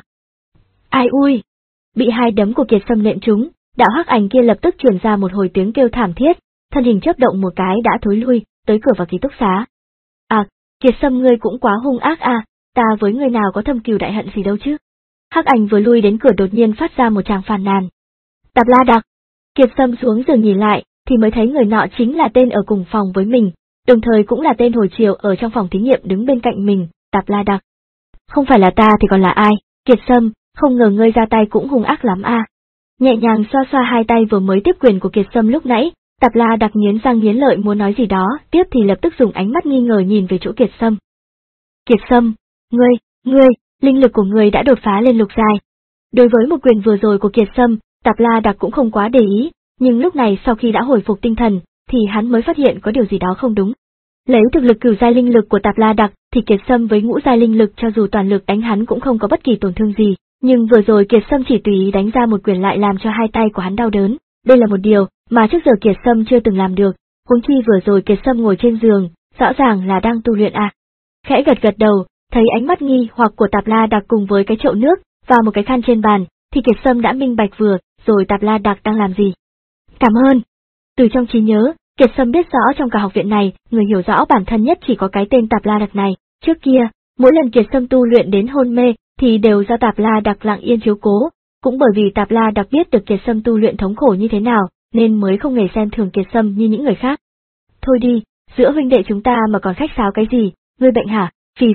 Ai ui! Bị hai đấm của Kiệt Sâm nện trúng, đạo hắc ảnh kia lập tức truyền ra một hồi tiếng kêu thảm thiết, thân hình chớp động một cái đã thối lui, tới cửa vào ký túc xá. À, Kiệt Sâm ngươi cũng quá hung ác à, ta với người nào có thâm cừu đại hận gì đâu chứ. Hắc ảnh vừa lui đến cửa đột nhiên phát ra một tràng phàn nàn. Tạp La Đặc! Kiệt Sâm xuống giường nhìn lại, thì mới thấy người nọ chính là tên ở cùng phòng với mình, đồng thời cũng là tên hồi chiều ở trong phòng thí nghiệm đứng bên cạnh mình, Tạp La Đặc. Không phải là ta thì còn là ai? Kiệt Sâm, không ngờ ngươi ra tay cũng hung ác lắm à. Nhẹ nhàng xoa xoa hai tay vừa mới tiếp quyền của Kiệt Sâm lúc nãy, Tạp La Đặc nghiến răng nghiến lợi muốn nói gì đó, tiếp thì lập tức dùng ánh mắt nghi ngờ nhìn về chỗ Kiệt Sâm. Kiệt Sâm, ngươi, ngươi, linh lực của ngươi đã đột phá lên lục giai. Đối với một quyền vừa rồi của Kiệt Sâm, Tạp La Đặc cũng không quá để ý, nhưng lúc này sau khi đã hồi phục tinh thần, thì hắn mới phát hiện có điều gì đó không đúng. Lấy thực lực cửu giai linh lực của Tạp La Đặc, thì Kiệt Sâm với ngũ giai linh lực cho dù toàn lực đánh hắn cũng không có bất kỳ tổn thương gì, nhưng vừa rồi Kiệt Sâm chỉ tùy ý đánh ra một quyền lại làm cho hai tay của hắn đau đớn. Đây là một điều mà trước giờ Kiệt Sâm chưa từng làm được, huống chi vừa rồi Kiệt Sâm ngồi trên giường, rõ ràng là đang tu luyện à. Khẽ gật gật đầu, thấy ánh mắt nghi hoặc của Tạp La Đặc cùng với cái chậu nước và một cái khăn trên bàn, thì Kiệt Sâm đã minh bạch vừa rồi Tạp La Đặc đang làm gì. Cảm ơn. Từ trong trí nhớ, Kiệt Sâm biết rõ trong cả học viện này, người hiểu rõ bản thân nhất chỉ có cái tên Tạp La Đặc này. Trước kia, mỗi lần Kiệt Sâm tu luyện đến hôn mê, thì đều do Tạp La Đặc lặng yên chiếu cố. Cũng bởi vì Tạp La Đặc biết được Kiệt Sâm tu luyện thống khổ như thế nào, nên mới không hề xem thường Kiệt Sâm như những người khác. Thôi đi, giữa huynh đệ chúng ta mà còn khách sáo cái gì, ngươi bệnh hả? Phì phì,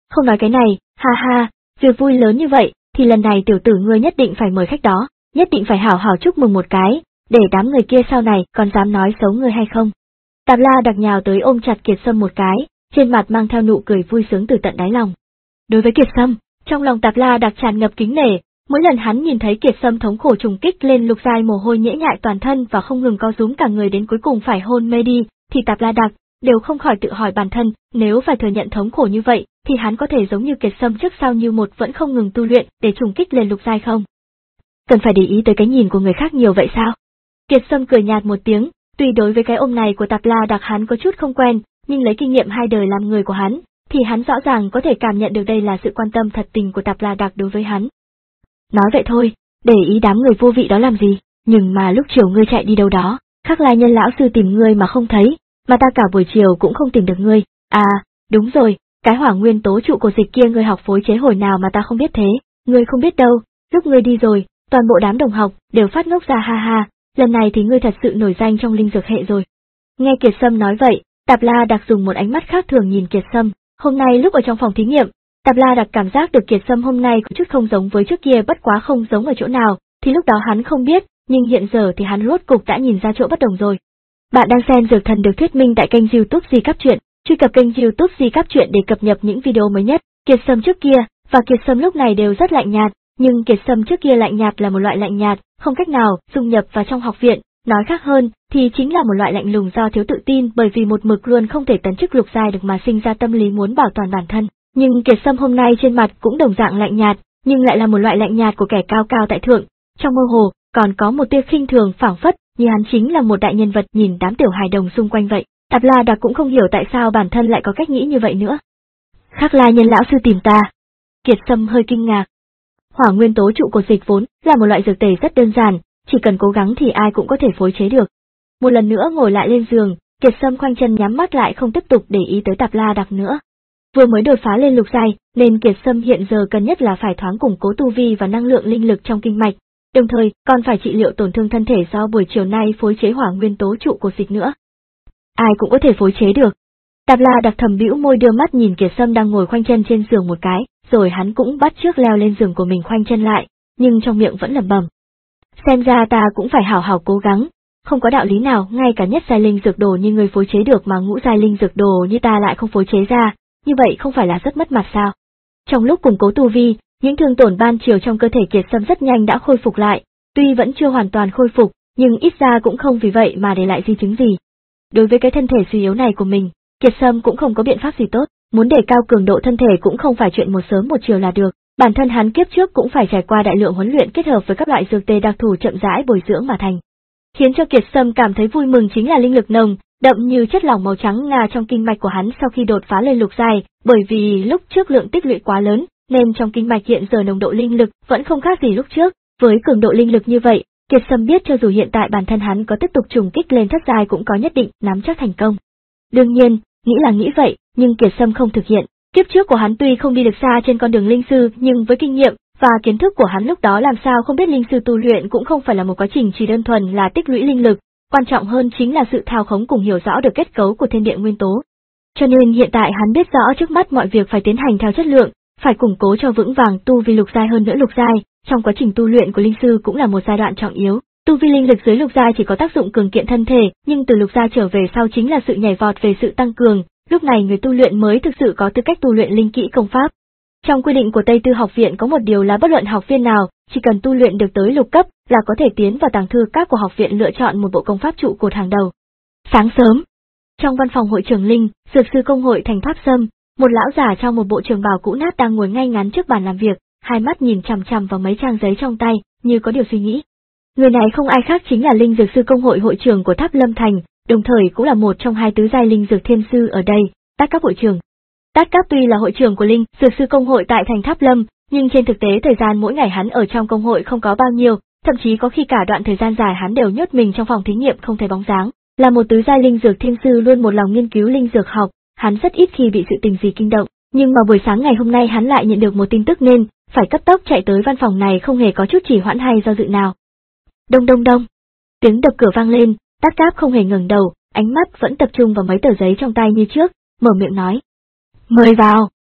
Không nói cái này, ha ha, việc vui lớn như vậy, thì lần này tiểu tử ngươi nhất định phải mời khách đó, nhất định phải hảo hảo chúc mừng một cái, để đám người kia sau này còn dám nói xấu ngươi hay không. Tạp La Đặc nhào tới ôm chặt Kiệt Sâm một cái, trên mặt mang theo nụ cười vui sướng từ tận đáy lòng. Đối với Kiệt Sâm, trong lòng Tạp La Đặc tràn ngập kính nể, mỗi lần hắn nhìn thấy Kiệt Sâm thống khổ trùng kích lên lục giai mồ hôi nhễ nhại toàn thân và không ngừng co rúm cả người đến cuối cùng phải hôn mê đi, thì Tạp La Đặc đều không khỏi tự hỏi bản thân, nếu phải thừa nhận thống khổ như vậy, thì hắn có thể giống như Kiệt Sâm trước sau như một vẫn không ngừng tu luyện để trùng kích lên lục giai không? Cần phải để ý tới cái nhìn của người khác nhiều vậy sao? Kiệt Sâm cười nhạt một tiếng, tuy đối với cái ôm này của Tạp La Đặc hắn có chút không quen, nhưng lấy kinh nghiệm hai đời làm người của hắn, thì hắn rõ ràng có thể cảm nhận được đây là sự quan tâm thật tình của Tạp La Đặc đối với hắn. Nói vậy thôi, để ý đám người vô vị đó làm gì, nhưng mà lúc chiều ngươi chạy đi đâu đó, Khắc La Nhân lão sư tìm ngươi mà không thấy, mà ta cả buổi chiều cũng không tìm được ngươi. À, đúng rồi, cái hỏa nguyên tố trụ cổ dịch kia ngươi học phối chế hồi nào mà ta không biết thế, ngươi không biết đâu, lúc ngươi đi rồi, toàn bộ đám đồng học đều phát ngốc ra ha ha, lần này thì ngươi thật sự nổi danh trong linh dược hệ rồi. Nghe Kiệt Sâm nói vậy, Tạp La Đặc dùng một ánh mắt khác thường nhìn Kiệt Sâm, hôm nay lúc ở trong phòng thí nghiệm, Tạp La Đặc cảm giác được Kiệt Sâm hôm nay có chút không giống với trước kia, bất quá không giống ở chỗ nào, thì lúc đó hắn không biết, nhưng hiện giờ thì hắn rốt cục đã nhìn ra chỗ bất đồng rồi. Bạn đang xem Dược Thần được thuyết minh tại kênh YouTube Di Cáp Truyện, truy cập kênh YouTube Di Cáp Truyện để cập nhật những video mới nhất. Kiệt Sâm trước kia và Kiệt Sâm lúc này đều rất lạnh nhạt, nhưng Kiệt Sâm trước kia lạnh nhạt là một loại lạnh nhạt, không cách nào dung nhập vào trong học viện, nói khác hơn thì chính là một loại lạnh lùng do thiếu tự tin, bởi vì một mực luôn không thể tấn chức lục giai được mà sinh ra tâm lý muốn bảo toàn bản thân. Nhưng Kiệt Sâm hôm nay trên mặt cũng đồng dạng lạnh nhạt, nhưng lại là một loại lạnh nhạt của kẻ cao cao tại thượng, trong mơ hồ còn có một tia khinh thường phảng phất như hắn chính là một đại nhân vật nhìn đám tiểu hài đồng xung quanh vậy. Tạp La Đặc cũng không hiểu tại sao bản thân lại có cách nghĩ như vậy nữa. Khắc La Nhân lão sư tìm ta. Kiệt Sâm hơi kinh ngạc. Hỏa nguyên tố trụ cột dịch vốn là một loại dược tề rất đơn giản, chỉ cần cố gắng thì ai cũng có thể phối chế được. Một lần nữa ngồi lại lên giường, Kiệt Sâm khoanh chân nhắm mắt lại không tiếp tục để ý tới Tạp La Đặc nữa. Vừa mới đột phá lên lục giai, nên Kiệt Sâm hiện giờ cần nhất là phải thoáng củng cố tu vi và năng lượng linh lực trong kinh mạch, đồng thời còn phải trị liệu tổn thương thân thể do buổi chiều nay phối chế hỏa nguyên tố trụ cột dịch nữa. Ai cũng có thể phối chế được. Tạp La Đặc thầm bĩu môi đưa mắt nhìn Kiệt Sâm đang ngồi khoanh chân trên giường một cái, rồi hắn cũng bắt chước leo lên giường của mình khoanh chân lại, nhưng trong miệng vẫn lẩm bẩm. Xem ra ta cũng phải hảo hảo cố gắng, không có đạo lý nào ngay cả nhất giai linh dược đồ như người phối chế được mà ngũ giai linh dược đồ như ta lại không phối chế ra, như vậy không phải là rất mất mặt sao? Trong lúc củng cố tu vi, những thương tổn ban chiều trong cơ thể Kiệt Sâm rất nhanh đã khôi phục lại, tuy vẫn chưa hoàn toàn khôi phục, nhưng ít ra cũng không vì vậy mà để lại di chứng gì. Đối với cái thân thể suy yếu này của mình, Kiệt Sâm cũng không có biện pháp gì tốt, muốn để cao cường độ thân thể cũng không phải chuyện một sớm một chiều là được, bản thân hắn kiếp trước cũng phải trải qua đại lượng huấn luyện kết hợp với các loại dược tề đặc thù chậm rãi bồi dưỡng mà thành. Khiến cho Kiệt Sâm cảm thấy vui mừng chính là linh lực nồng, đậm như chất lỏng màu trắng ngà trong kinh mạch của hắn sau khi đột phá lên lục giai, bởi vì lúc trước lượng tích lũy quá lớn, nên trong kinh mạch hiện giờ nồng độ linh lực vẫn không khác gì lúc trước, với cường độ linh lực như vậy, Kiệt Sâm biết cho dù hiện tại bản thân hắn có tiếp tục trùng kích lên thất giai cũng có nhất định nắm chắc thành công. Đương nhiên, nghĩ là nghĩ vậy, nhưng Kiệt Sâm không thực hiện. Kiếp trước của hắn tuy không đi được xa trên con đường linh sư, nhưng với kinh nghiệm và kiến thức của hắn lúc đó làm sao không biết linh sư tu luyện cũng không phải là một quá trình chỉ đơn thuần là tích lũy linh lực, quan trọng hơn chính là sự thao khống cùng hiểu rõ được kết cấu của thiên địa nguyên tố. Cho nên hiện tại hắn biết rõ trước mắt mọi việc phải tiến hành theo chất lượng, phải củng cố cho vững vàng tu vi lục giai, hơn nữa lục giai, trong quá trình tu luyện của linh sư cũng là một giai đoạn trọng yếu. Tu vi linh lực dưới lục giai chỉ có tác dụng cường kiện thân thể, nhưng từ lục giai trở về sau chính là sự nhảy vọt về sự tăng cường, lúc này người tu luyện mới thực sự có tư cách tu luyện linh kỹ công pháp. Trong quy định của Tây Tư học viện có một điều là bất luận học viên nào, chỉ cần tu luyện được tới lục cấp là có thể tiến vào tàng thư các của học viện lựa chọn một bộ công pháp trụ cột hàng đầu. Sáng sớm, trong văn phòng hội trưởng Linh, dược sư công hội thành Tháp Sâm, một lão già trong một bộ trường bào cũ nát đang ngồi ngay ngắn trước bàn làm việc, hai mắt nhìn chằm chằm vào mấy trang giấy trong tay, như có điều suy nghĩ. Người này không ai khác chính là Linh dược sư công hội hội trưởng của Tháp Lâm Thành, đồng thời cũng là một trong hai tứ giai linh dược thiên sư ở đây, Tát Cáp hội trưởng. Tát Cáp tuy là hội trưởng của Linh dược sư công hội tại thành Tháp Lâm, nhưng trên thực tế thời gian mỗi ngày hắn ở trong công hội không có bao nhiêu, thậm chí có khi cả đoạn thời gian dài hắn đều nhốt mình trong phòng thí nghiệm không thấy bóng dáng. Là một tứ giai linh dược thiên sư luôn một lòng nghiên cứu linh dược học, hắn rất ít khi bị sự tình gì kinh động, nhưng mà buổi sáng ngày hôm nay hắn lại nhận được một tin tức nên phải cấp tốc chạy tới văn phòng này, không hề có chút trì hoãn hay do dự nào. Đông đông đông, tiếng đập cửa vang lên, Tát Cáp không hề ngẩng đầu, ánh mắt vẫn tập trung vào mấy tờ giấy trong tay như trước, mở miệng nói: "Mời vào."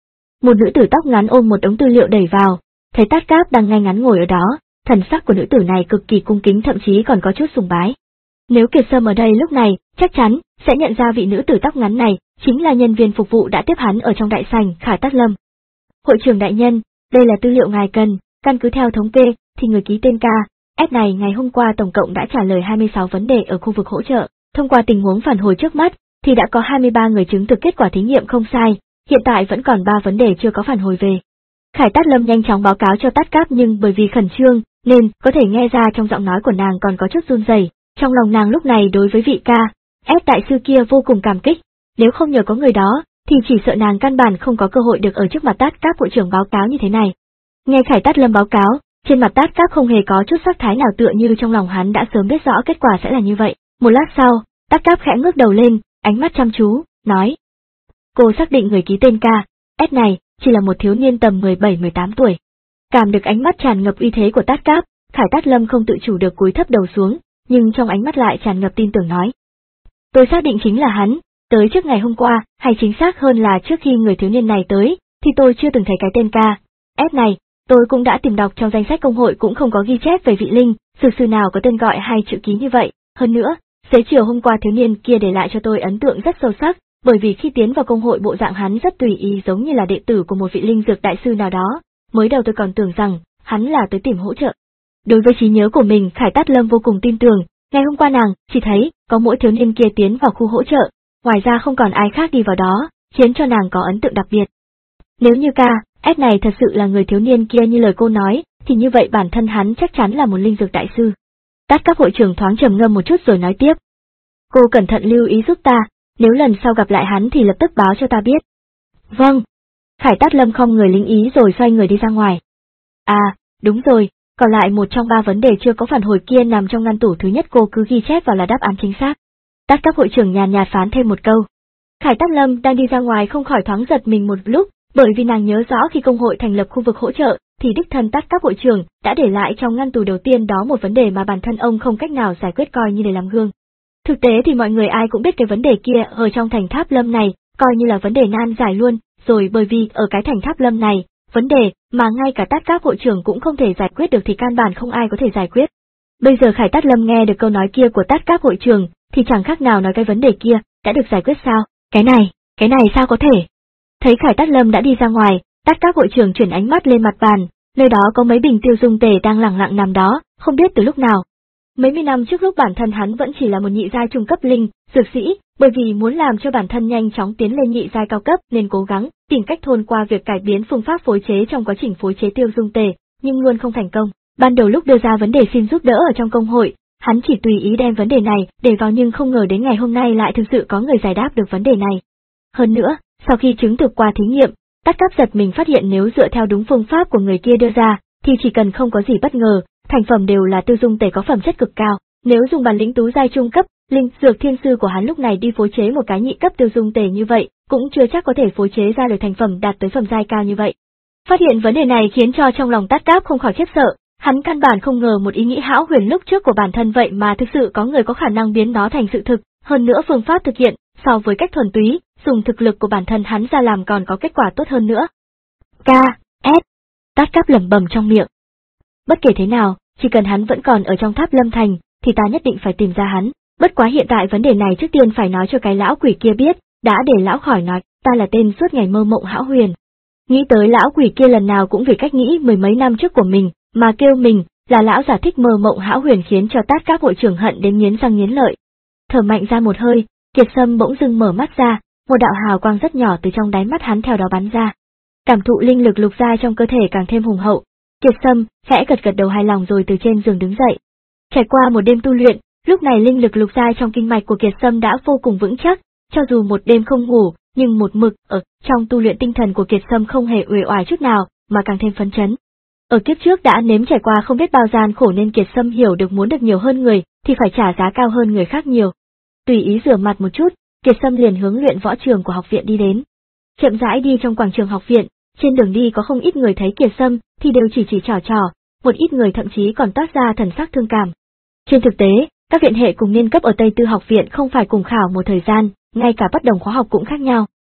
Một nữ tử tóc ngắn ôm một đống tư liệu đẩy vào, thấy Tát Cáp đang ngay ngắn ngồi ở đó, thần sắc của nữ tử này cực kỳ cung kính, thậm chí còn có chút sùng bái. Nếu Kiệt Sâm ở đây lúc này, chắc chắn sẽ nhận ra vị nữ tử tóc ngắn này chính là nhân viên phục vụ đã tiếp hắn ở trong đại sảnh Khải Tát Lâm. Hội trưởng đại nhân, đây là tư liệu ngài cần, căn cứ theo thống kê thì người ký tên K S này ngày hôm qua tổng cộng đã trả lời hai mươi sáu vấn đề ở khu vực hỗ trợ, thông qua tình huống phản hồi trước mắt thì đã có hai mươi ba người chứng thực kết quả thí nghiệm không sai, hiện tại vẫn còn ba vấn đề chưa có phản hồi về. Khải Tát Lâm nhanh chóng báo cáo cho Tát Cáp, nhưng bởi vì khẩn trương nên có thể nghe ra trong giọng nói của nàng còn có chút run rẩy. Trong lòng nàng lúc này đối với vị K S đại sư kia vô cùng cảm kích, nếu không nhờ có người đó thì chỉ sợ nàng căn bản không có cơ hội được ở trước mặt Tát Cáp hội trưởng báo cáo như thế này. Nghe Khải Tát Lâm báo cáo, trên mặt Tát Cáp không hề có chút sắc thái nào, tựa như trong lòng hắn đã sớm biết rõ kết quả sẽ là như vậy. Một lát sau, Tát Cáp khẽ ngước đầu lên, ánh mắt chăm chú, nói: Cô xác định người ký tên K S này chỉ là một thiếu niên tầm mười bảy mười tám tuổi. Cảm được ánh mắt tràn ngập uy thế của Tát Cáp, Khải Tát Lâm không tự chủ được cúi thấp đầu xuống, nhưng trong ánh mắt lại tràn ngập tin tưởng nói: Tôi xác định chính là hắn, tới trước ngày hôm qua, hay chính xác hơn là trước khi người thiếu niên này tới, thì tôi chưa từng thấy cái tên K S này, tôi cũng đã tìm đọc trong danh sách công hội cũng không có ghi chép về vị linh, sử sư nào có tên gọi hay chữ ký như vậy, hơn nữa, xế chiều hôm qua thiếu niên kia để lại cho tôi ấn tượng rất sâu sắc, bởi vì khi tiến vào công hội bộ dạng hắn rất tùy ý, giống như là đệ tử của một vị linh dược đại sư nào đó, mới đầu tôi còn tưởng rằng hắn là tới tìm hỗ trợ. Đối với trí nhớ của mình, Khải Tát Lâm vô cùng tin tưởng, ngày hôm qua nàng chỉ thấy có mỗi thiếu niên kia tiến vào khu hỗ trợ, ngoài ra không còn ai khác đi vào đó, khiến cho nàng có ấn tượng đặc biệt. Nếu như K S này thật sự là người thiếu niên kia như lời cô nói, thì như vậy bản thân hắn chắc chắn là một linh dược đại sư. Tát Cáp hội trưởng thoáng trầm ngâm một chút rồi nói tiếp: Cô cẩn thận lưu ý giúp ta, nếu lần sau gặp lại hắn thì lập tức báo cho ta biết. Vâng. Khải Tát Lâm không người lính ý rồi xoay người đi ra ngoài. À, đúng rồi, còn lại một trong ba vấn đề chưa có phản hồi kia nằm trong ngăn tủ thứ nhất, cô cứ ghi chép vào là đáp án chính xác. Tát Cáp hội trưởng nhàn nhạt phán thêm một câu. Khải Tát Lâm đang đi ra ngoài không khỏi thoáng giật mình một lúc, bởi vì nàng nhớ rõ khi công hội thành lập khu vực hỗ trợ, thì đích thân Tát Cáp hội trưởng đã để lại trong ngăn tủ đầu tiên đó một vấn đề mà bản thân ông không cách nào giải quyết, coi như để làm gương. Thực tế thì mọi người ai cũng biết cái vấn đề kia ở trong thành Tháp Lâm này, coi như là vấn đề nan giải luôn, rồi bởi vì ở cái thành Tháp Lâm này, vấn đề mà ngay cả Tát Cáp hội trưởng cũng không thể giải quyết được thì căn bản không ai có thể giải quyết. Bây giờ Khải Tát Lâm nghe được câu nói kia của Tát Cáp hội trưởng, thì chẳng khác nào nói cái vấn đề kia đã được giải quyết sao? Cái này, cái này sao có thể? Thấy Khải Tát Lâm đã đi ra ngoài, Tát Cáp hội trưởng chuyển ánh mắt lên mặt bàn, nơi đó có mấy bình tiêu dung tề đang lẳng lặng nằm đó, không biết từ lúc nào. Mấy mươi năm trước lúc bản thân hắn vẫn chỉ là một nhị giai trung cấp linh, dược sĩ, bởi vì muốn làm cho bản thân nhanh chóng tiến lên nhị giai cao cấp nên cố gắng tìm cách thông qua việc cải biến phương pháp phối chế trong quá trình phối chế tiêu dung tề, nhưng luôn không thành công. Ban đầu lúc đưa ra vấn đề xin giúp đỡ ở trong công hội, hắn chỉ tùy ý đem vấn đề này để vào, nhưng không ngờ đến ngày hôm nay lại thực sự có người giải đáp được vấn đề này. Hơn nữa, sau khi chứng thực qua thí nghiệm, Tát Cáp giật mình phát hiện nếu dựa theo đúng phương pháp của người kia đưa ra, thì chỉ cần không có gì bất ngờ, thành phẩm đều là tiêu dung tề có phẩm chất cực cao. Nếu dùng bản lĩnh tú giai trung cấp, linh dược thiên sư của hắn lúc này đi phối chế một cái nhị cấp tiêu dung tề như vậy, cũng chưa chắc có thể phối chế ra được thành phẩm đạt tới phẩm giai cao như vậy. Phát hiện vấn đề này khiến cho trong lòng Tát Cáp không khỏi khiếp sợ, hắn căn bản không ngờ một ý nghĩ hão huyền lúc trước của bản thân vậy mà thực sự có người có khả năng biến nó thành sự thực, hơn nữa phương pháp thực hiện, so với cách thuần túy, dùng thực lực của bản thân hắn ra làm còn có kết quả tốt hơn nữa. K S Tát Cáp lẩm bẩm trong miệng. Bất kể thế nào, chỉ cần hắn vẫn còn ở trong Tháp Lâm Thành, thì ta nhất định phải tìm ra hắn. Bất quá hiện tại vấn đề này trước tiên phải nói cho cái lão quỷ kia biết, đã để lão khỏi nói, ta là tên suốt ngày mơ mộng hão huyền. Nghĩ tới lão quỷ kia lần nào cũng vì cách nghĩ mười mấy năm trước của mình, mà kêu mình là lão giả thích mơ mộng hão huyền, khiến cho Tát Cáp hội trưởng hận đến nghiến răng nghiến lợi. Thở mạnh ra một hơi, Kiệt Sâm bỗng dưng mở mắt ra, một đạo hào quang rất nhỏ từ trong đáy mắt hắn theo đó bắn ra. Cảm thụ linh lực lục giai trong cơ thể càng thêm hùng hậu, Kiệt Sâm khẽ gật gật đầu hài lòng rồi từ trên giường đứng dậy. Trải qua một đêm tu luyện, lúc này linh lực lục giai trong kinh mạch của Kiệt Sâm đã vô cùng vững chắc, cho dù một đêm không ngủ, nhưng một mực ở trong tu luyện tinh thần của Kiệt Sâm không hề uể oải chút nào, mà càng thêm phấn chấn. Ở kiếp trước đã nếm trải qua không biết bao gian khổ nên Kiệt Sâm hiểu được muốn được nhiều hơn người thì phải trả giá cao hơn người khác nhiều. Tùy ý rửa mặt một chút, Kiệt Sâm liền hướng luyện võ trường của học viện đi đến. Chậm rãi đi trong quảng trường học viện, trên đường đi có không ít người thấy Kiệt Sâm thì đều chỉ chỉ trò trò, một ít người thậm chí còn toát ra thần sắc thương cảm. Trên thực tế, các viện hệ cùng niên cấp ở Tây Tư học viện không phải cùng khảo một thời gian, ngay cả bất đồng khóa học cũng khác nhau,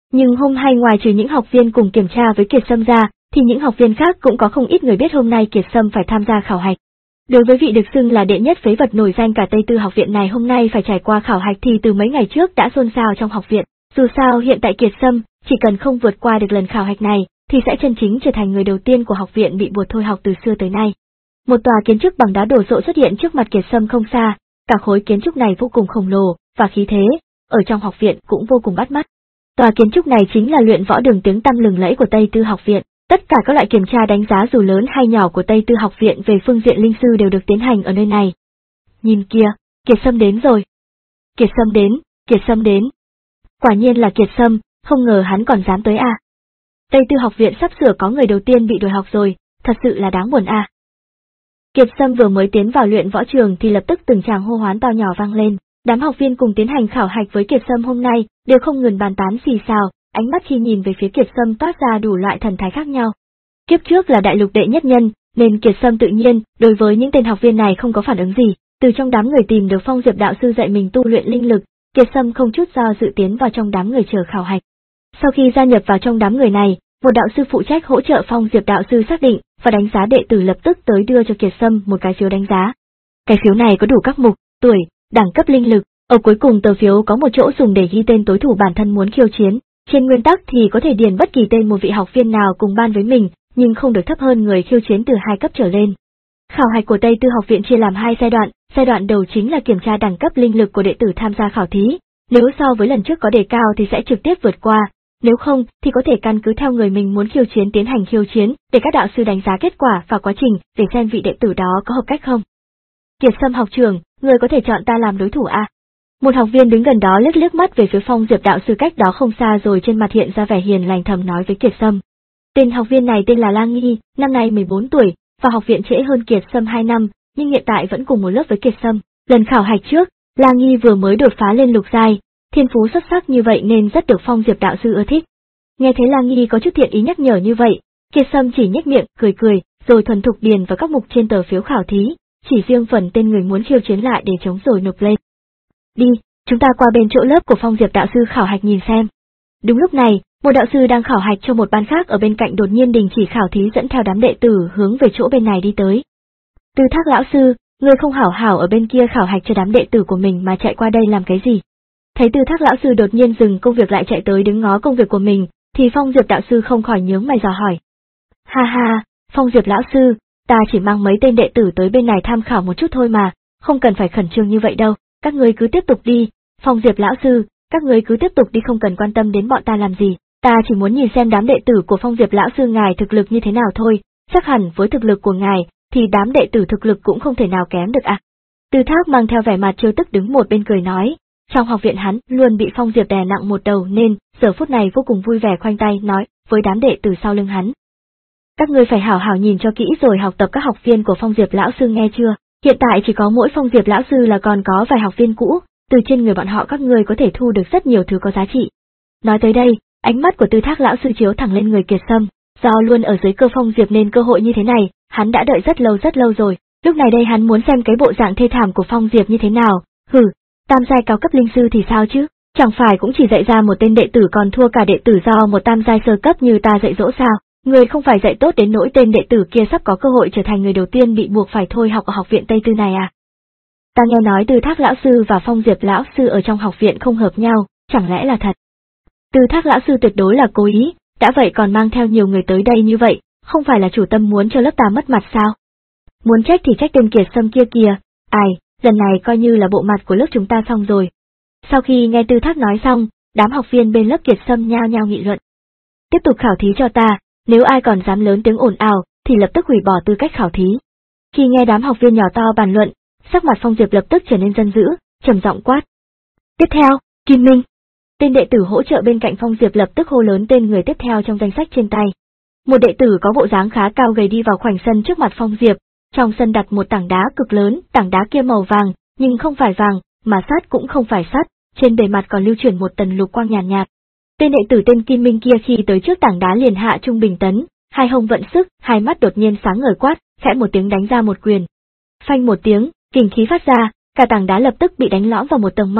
Nhưng hôm nay ngoài trừ những học viên cùng kiểm tra với Kiệt Sâm ra, thì những học viên khác cũng có không ít người biết hôm nay Kiệt Sâm phải tham gia khảo hạch. Đối với vị được xưng là đệ nhất phế vật nổi danh cả Tây Tư học viện này hôm nay phải trải qua khảo hạch thì từ mấy ngày trước đã xôn xao trong học viện. Dù sao hiện tại Kiệt Sâm chỉ cần không vượt qua được lần khảo hạch này thì sẽ chân chính trở thành người đầu tiên của học viện bị buộc thôi học từ xưa tới nay. Một tòa kiến trúc bằng đá đổ sộ xuất hiện trước mặt Kiệt Sâm không xa, cả khối kiến trúc này vô cùng khổng lồ và khí thế, ở trong học viện cũng vô cùng bắt mắt. Tòa kiến trúc này chính là luyện võ đường tiếng tăm lừng lẫy của Tây Tư học viện. Tất cả các loại kiểm tra đánh giá dù lớn hay nhỏ của Tây Tư học viện về phương diện linh sư đều được tiến hành ở nơi này. Nhìn kìa, Kiệt Sâm đến rồi. Kiệt Sâm đến, Kiệt Sâm đến. Quả nhiên là Kiệt Sâm, không ngờ hắn còn dám tới à. Tây Tư học viện sắp sửa có người đầu tiên bị đuổi học rồi, thật sự là đáng buồn à. Kiệt Sâm vừa mới tiến vào luyện võ trường thì lập tức từng tràng hô hoán to nhỏ vang lên. Đám học viên cùng tiến hành khảo hạch với Kiệt Sâm hôm nay đều không ngừng bàn tán xì xào, ánh mắt khi nhìn về phía Kiệt Sâm toát ra đủ loại thần thái khác nhau. Kiếp trước là đại lục đệ nhất nhân, nên Kiệt Sâm tự nhiên đối với những tên học viên này không có phản ứng gì. Từ trong đám người tìm được Phong Diệp đạo sư dạy mình tu luyện linh lực, Kiệt Sâm không chút do dự tiến vào trong đám người chờ khảo hạch. Sau khi gia nhập vào trong đám người này, một đạo sư phụ trách hỗ trợ Phong Diệp đạo sư xác định và đánh giá đệ tử lập tức tới đưa cho Kiệt Sâm một cái phiếu đánh giá. Cái phiếu này có đủ các mục, tuổi, đẳng cấp linh lực, ở cuối cùng tờ phiếu có một chỗ dùng để ghi tên tối thủ bản thân muốn khiêu chiến. Trên nguyên tắc thì có thể điền bất kỳ tên một vị học viên nào cùng ban với mình, nhưng không được thấp hơn người khiêu chiến từ hai cấp trở lên. Khảo hạch của Tây Tư học viện chia làm hai giai đoạn, giai đoạn đầu chính là kiểm tra đẳng cấp linh lực của đệ tử tham gia khảo thí, nếu so với lần trước có đề cao thì sẽ trực tiếp vượt qua, nếu không thì có thể căn cứ theo người mình muốn khiêu chiến tiến hành khiêu chiến, để các đạo sư đánh giá kết quả và quá trình để xem vị đệ tử đó có hợp cách không. Kiệt Sâm học trưởng, người có thể chọn ta làm đối thủ à? Một học viên đứng gần đó liếc liếc mắt về phía Phong Diệp đạo sư cách đó không xa rồi trên mặt hiện ra vẻ hiền lành thầm nói với Kiệt Sâm. Tên học viên này tên là La Nghi, năm nay mười bốn tuổi, vào học viện trễ hơn Kiệt Sâm hai năm, nhưng hiện tại vẫn cùng một lớp với Kiệt Sâm. Lần khảo hạch trước, La Nghi vừa mới đột phá lên lục giai, thiên phú xuất sắc như vậy nên rất được Phong Diệp đạo sư ưa thích. Nghe thấy La Nghi có chút thiện ý nhắc nhở như vậy, Kiệt Sâm chỉ nhếch miệng cười cười, rồi thuần thục điền vào các mục trên tờ phiếu khảo thí, chỉ riêng phần tên người muốn khiêu chiến lại để chống rồi nộp lên. Đi, chúng ta qua bên chỗ lớp của Phong Diệp đạo sư khảo hạch nhìn xem. Đúng lúc này, một đạo sư đang khảo hạch cho một ban khác ở bên cạnh đột nhiên đình chỉ khảo thí dẫn theo đám đệ tử hướng về chỗ bên này đi tới. Tư Thác lão sư, ngươi không hảo hảo ở bên kia khảo hạch cho đám đệ tử của mình mà chạy qua đây làm cái gì? Thấy Tư Thác lão sư đột nhiên dừng công việc lại chạy tới đứng ngó công việc của mình, thì Phong Diệp đạo sư không khỏi nhướng mày dò hỏi. Ha ha, Phong Diệp lão sư, ta chỉ mang mấy tên đệ tử tới bên này tham khảo một chút thôi mà, không cần phải khẩn trương như vậy đâu, các ngươi cứ tiếp tục đi, Phong Diệp lão sư, các ngươi cứ tiếp tục đi không cần quan tâm đến bọn ta làm gì, ta chỉ muốn nhìn xem đám đệ tử của Phong Diệp lão sư ngài thực lực như thế nào thôi, chắc hẳn với thực lực của ngài, thì đám đệ tử thực lực cũng không thể nào kém được à. Tư Thác mang theo vẻ mặt trêu tức đứng một bên cười nói, trong học viện hắn luôn bị Phong Diệp đè nặng một đầu nên giờ phút này vô cùng vui vẻ khoanh tay nói với đám đệ tử sau lưng hắn. Các ngươi phải hảo hảo nhìn cho kỹ rồi học tập các học viên của Phong Diệp lão sư nghe chưa, hiện tại chỉ có mỗi Phong Diệp lão sư là còn có vài học viên cũ, từ trên người bọn họ các ngươi có thể thu được rất nhiều thứ có giá trị. Nói tới đây, ánh mắt của Tư Thác lão sư chiếu thẳng lên người Kiệt Sâm, do luôn ở dưới cơ Phong Diệp nên cơ hội như thế này, hắn đã đợi rất lâu rất lâu rồi, lúc này đây hắn muốn xem cái bộ dạng thê thảm của Phong Diệp như thế nào, hừ, tam giai cao cấp linh sư thì sao chứ, chẳng phải cũng chỉ dạy ra một tên đệ tử còn thua cả đệ tử do một tam giai sơ cấp như ta dạy dỗ sao, người không phải dạy tốt đến nỗi tên đệ tử kia sắp có cơ hội trở thành người đầu tiên bị buộc phải thôi học ở học viện Tây Tư này à. Ta nghe nói Tư Thác lão sư và Phong Diệp lão sư ở trong học viện không hợp nhau, chẳng lẽ là thật? Tư Thác lão sư tuyệt đối là cố ý, đã vậy còn mang theo nhiều người tới đây như vậy, không phải là chủ tâm muốn cho lớp ta mất mặt sao? Muốn trách thì trách tên Kiệt Sâm kia kìa, ai, lần này coi như là bộ mặt của lớp chúng ta xong rồi. Sau khi nghe Tư Thác nói xong, đám học viên bên lớp Kiệt Sâm nhao nhao nghị luận. Tiếp tục khảo thí cho ta, nếu ai còn dám lớn tiếng ồn ào, thì lập tức hủy bỏ tư cách khảo thí. Khi nghe đám học viên nhỏ to bàn luận, sắc mặt Phong Diệp lập tức trở nên giận dữ, trầm giọng quát. Tiếp theo, Kim Minh. Tên đệ tử hỗ trợ bên cạnh Phong Diệp lập tức hô lớn tên người tiếp theo trong danh sách trên tay. Một đệ tử có bộ dáng khá cao gầy đi vào khoảnh sân trước mặt Phong Diệp, trong sân đặt một tảng đá cực lớn, tảng đá kia màu vàng, nhưng không phải vàng, mà sắt cũng không phải sắt, trên bề mặt còn lưu chuyển một tầng lục quang nhàn nhạt, nhạt. Tên đệ tử tên Kim Minh kia khi tới trước tảng đá liền hạ trung bình tấn, hai hông vận sức, hai mắt đột nhiên sáng ngời quát, khẽ một tiếng đánh ra một quyền. Phanh một tiếng, kình khí phát ra, cả tảng đá lập tức bị đánh lõm vào một tầng mỏng,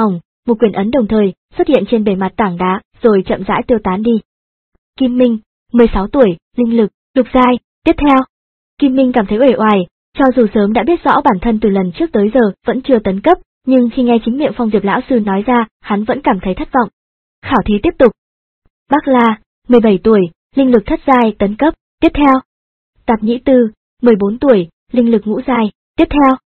một quyền ấn đồng thời xuất hiện trên bề mặt tảng đá, rồi chậm rãi tiêu tán đi. Kim Minh, mười sáu tuổi, linh lực, lục giai, tiếp theo. Kim Minh cảm thấy uể oải, cho dù sớm đã biết rõ bản thân từ lần trước tới giờ vẫn chưa tấn cấp, nhưng khi nghe chính miệng Phong Diệp lão sư nói ra, hắn vẫn cảm thấy thất vọng. Khảo thí tiếp tục. Bắc La, mười bảy tuổi, linh lực thất giai, tấn cấp, tiếp theo. Tạp Nhĩ Tư, mười bốn tuổi, linh lực ngũ giai, tiếp theo.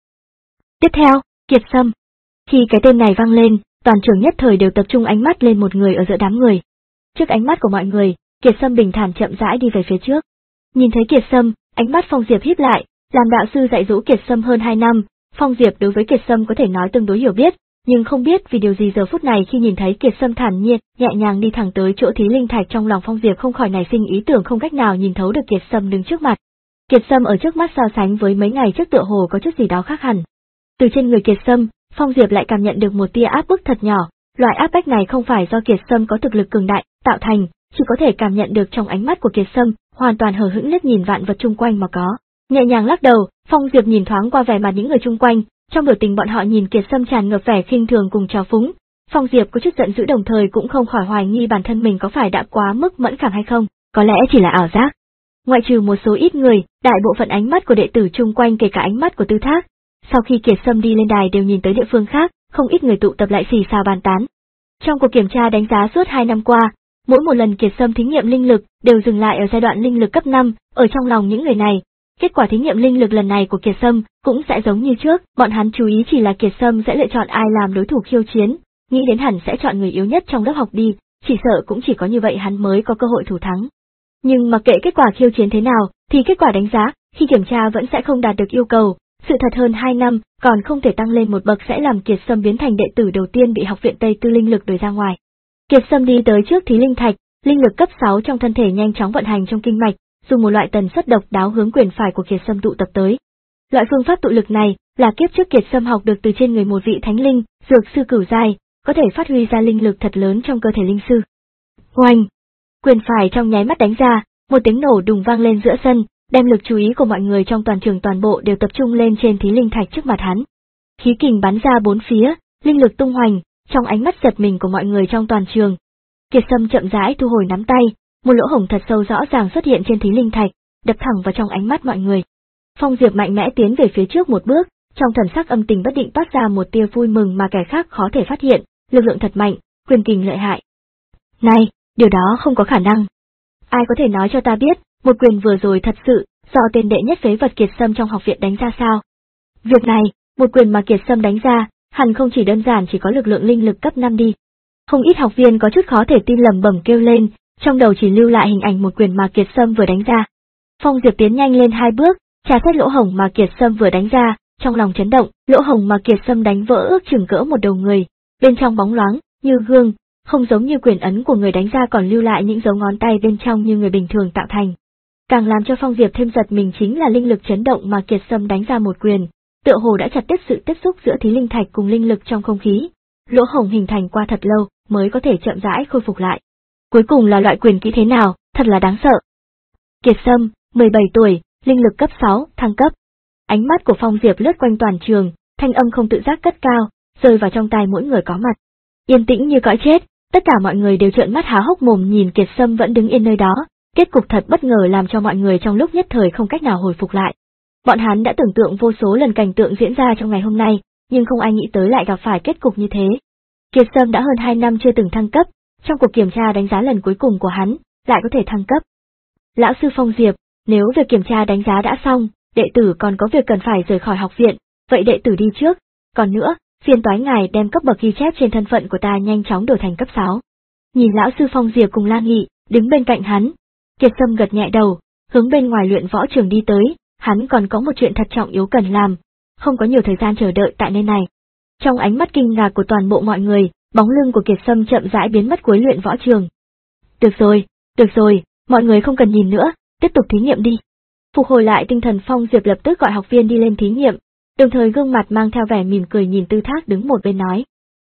Tiếp theo, Kiệt Sâm. Khi cái tên này vang lên, toàn trường nhất thời đều tập trung ánh mắt lên một người ở giữa đám người. Trước ánh mắt của mọi người, Kiệt Sâm bình thản chậm rãi đi về phía trước. Nhìn thấy Kiệt Sâm, ánh mắt Phong Diệp híp lại, làm đạo sư dạy dỗ Kiệt Sâm hơn hai năm, Phong Diệp đối với Kiệt Sâm có thể nói tương đối hiểu biết, nhưng không biết vì điều gì giờ phút này khi nhìn thấy Kiệt Sâm thản nhiên, nhẹ nhàng đi thẳng tới chỗ thí linh thạch, trong lòng Phong Diệp không khỏi nảy sinh ý tưởng không cách nào nhìn thấu được Kiệt Sâm đứng trước mặt. Kiệt Sâm ở trước mắt so sánh với mấy ngày trước tựa hồ có chút gì đó khác hẳn. Từ trên người Kiệt Sâm, Phong Diệp lại cảm nhận được một tia áp bức thật nhỏ, loại áp bách này không phải do Kiệt Sâm có thực lực cường đại tạo thành, chỉ có thể cảm nhận được trong ánh mắt của Kiệt Sâm, hoàn toàn hờ hững liếc nhìn vạn vật chung quanh mà có. Nhẹ nhàng lắc đầu, Phong Diệp nhìn thoáng qua vẻ mặt những người chung quanh, trong biểu tình bọn họ nhìn Kiệt Sâm tràn ngập vẻ khinh thường cùng trào phúng. Phong Diệp có chút giận dữ đồng thời cũng không khỏi hoài nghi bản thân mình có phải đã quá mức mẫn cảm hay không, có lẽ chỉ là ảo giác. Ngoại trừ một số ít người, đại bộ phận ánh mắt của đệ tử chung quanh kể cả ánh mắt của Tư Thác, sau khi Kiệt Sâm đi lên đài đều nhìn tới địa phương khác, không ít người tụ tập lại xì xào bàn tán. Trong cuộc kiểm tra đánh giá suốt hai năm qua, mỗi một lần Kiệt Sâm thí nghiệm linh lực đều dừng lại ở giai đoạn linh lực cấp năm, ở trong lòng những người này, kết quả thí nghiệm linh lực lần này của Kiệt Sâm cũng sẽ giống như trước, bọn hắn chú ý chỉ là Kiệt Sâm sẽ lựa chọn ai làm đối thủ khiêu chiến, nghĩ đến hẳn sẽ chọn người yếu nhất trong lớp học đi, chỉ sợ cũng chỉ có như vậy hắn mới có cơ hội thủ thắng. Nhưng mặc kệ kết quả khiêu chiến thế nào, thì kết quả đánh giá, khi kiểm tra vẫn sẽ không đạt được yêu cầu, sự thật hơn hai năm, còn không thể tăng lên một bậc sẽ làm Kiệt Sâm biến thành đệ tử đầu tiên bị học viện Tây Tư linh lực đuổi ra ngoài. Kiệt Sâm đi tới trước thí linh thạch, linh lực cấp sáu trong thân thể nhanh chóng vận hành trong kinh mạch, dùng một loại tần suất độc đáo hướng quyền phải của Kiệt Sâm tụ tập tới. Loại phương pháp tụ lực này là kiếp trước Kiệt Sâm học được từ trên người một vị thánh linh, dược sư cửu giai, có thể phát huy ra linh lực thật lớn trong cơ thể linh sư. Oanh! Quyền phải trong nháy mắt đánh ra, một tiếng nổ đùng vang lên giữa sân, đem lực chú ý của mọi người trong toàn trường toàn bộ đều tập trung lên trên thí linh thạch trước mặt hắn. Khí kình bắn ra bốn phía, linh lực tung hoành, trong ánh mắt giật mình của mọi người trong toàn trường. Kiệt Sâm chậm rãi thu hồi nắm tay, một lỗ hổng thật sâu rõ ràng xuất hiện trên thí linh thạch, đập thẳng vào trong ánh mắt mọi người. Phong Diệp mạnh mẽ tiến về phía trước một bước, trong thần sắc âm tình bất định toát ra một tia vui mừng mà kẻ khác khó thể phát hiện, lực lượng thật mạnh, quyền kình lợi hại. Này, điều đó không có khả năng. Ai có thể nói cho ta biết, một quyền vừa rồi thật sự do tên đệ nhất phế vật Kiệt Sâm trong học viện đánh ra sao? Việc này, một quyền mà Kiệt Sâm đánh ra, hẳn không chỉ đơn giản chỉ có lực lượng linh lực cấp năm đi. Không ít học viên có chút khó thể tin lẩm bẩm kêu lên, trong đầu chỉ lưu lại hình ảnh một quyền mà Kiệt Sâm vừa đánh ra. Phong Diệp tiến nhanh lên hai bước, tra xét lỗ hổng mà Kiệt Sâm vừa đánh ra, trong lòng chấn động, lỗ hổng mà Kiệt Sâm đánh vỡ ước chừng cỡ một đầu người, bên trong bóng loáng, như gương, không giống như quyền ấn của người đánh ra còn lưu lại những dấu ngón tay bên trong như người bình thường tạo thành. Càng làm cho Phong Diệp thêm giật mình chính là linh lực chấn động mà Kiệt Sâm đánh ra một quyền, tựa hồ đã chặt đứt sự tiếp xúc giữa thí linh thạch cùng linh lực trong không khí. Lỗ hổng hình thành qua thật lâu mới có thể chậm rãi khôi phục lại. Cuối cùng là loại quyền kỹ thế nào, thật là đáng sợ. Kiệt Sâm, mười bảy tuổi, linh lực cấp sáu, thăng cấp. Ánh mắt của Phong Diệp lướt quanh toàn trường, thanh âm không tự giác cất cao, rơi vào trong tai mỗi người có mặt. Yên tĩnh như cõi chết, tất cả mọi người đều trợn mắt há hốc mồm nhìn Kiệt Sâm vẫn đứng yên nơi đó, kết cục thật bất ngờ làm cho mọi người trong lúc nhất thời không cách nào hồi phục lại. Bọn hắn đã tưởng tượng vô số lần cảnh tượng diễn ra trong ngày hôm nay, nhưng không ai nghĩ tới lại gặp phải kết cục như thế. Kiệt Sâm đã hơn hai năm chưa từng thăng cấp, trong cuộc kiểm tra đánh giá lần cuối cùng của hắn, lại có thể thăng cấp. Lão sư Phong Diệp, nếu việc kiểm tra đánh giá đã xong, đệ tử còn có việc cần phải rời khỏi học viện, vậy đệ tử đi trước, còn nữa, phiền toái ngài đem cấp bậc ghi chép trên thân phận của ta nhanh chóng đổi thành cấp sáu. Nhìn lão sư Phong Diệp cùng La Nghị, đứng bên cạnh hắn, Kiệt Sâm gật nhẹ đầu, hướng bên ngoài luyện võ trường đi tới, hắn còn có một chuyện thật trọng yếu cần làm, không có nhiều thời gian chờ đợi tại nơi này. Trong ánh mắt kinh ngạc của toàn bộ mọi người, bóng lưng của Kiệt Sâm chậm rãi biến mất cuối luyện võ trường. Được rồi, được rồi, mọi người không cần nhìn nữa, tiếp tục thí nghiệm đi. Phục hồi lại tinh thần, Phong Diệp lập tức gọi học viên đi lên thí nghiệm, đồng thời gương mặt mang theo vẻ mỉm cười nhìn Tư Thác đứng một bên nói.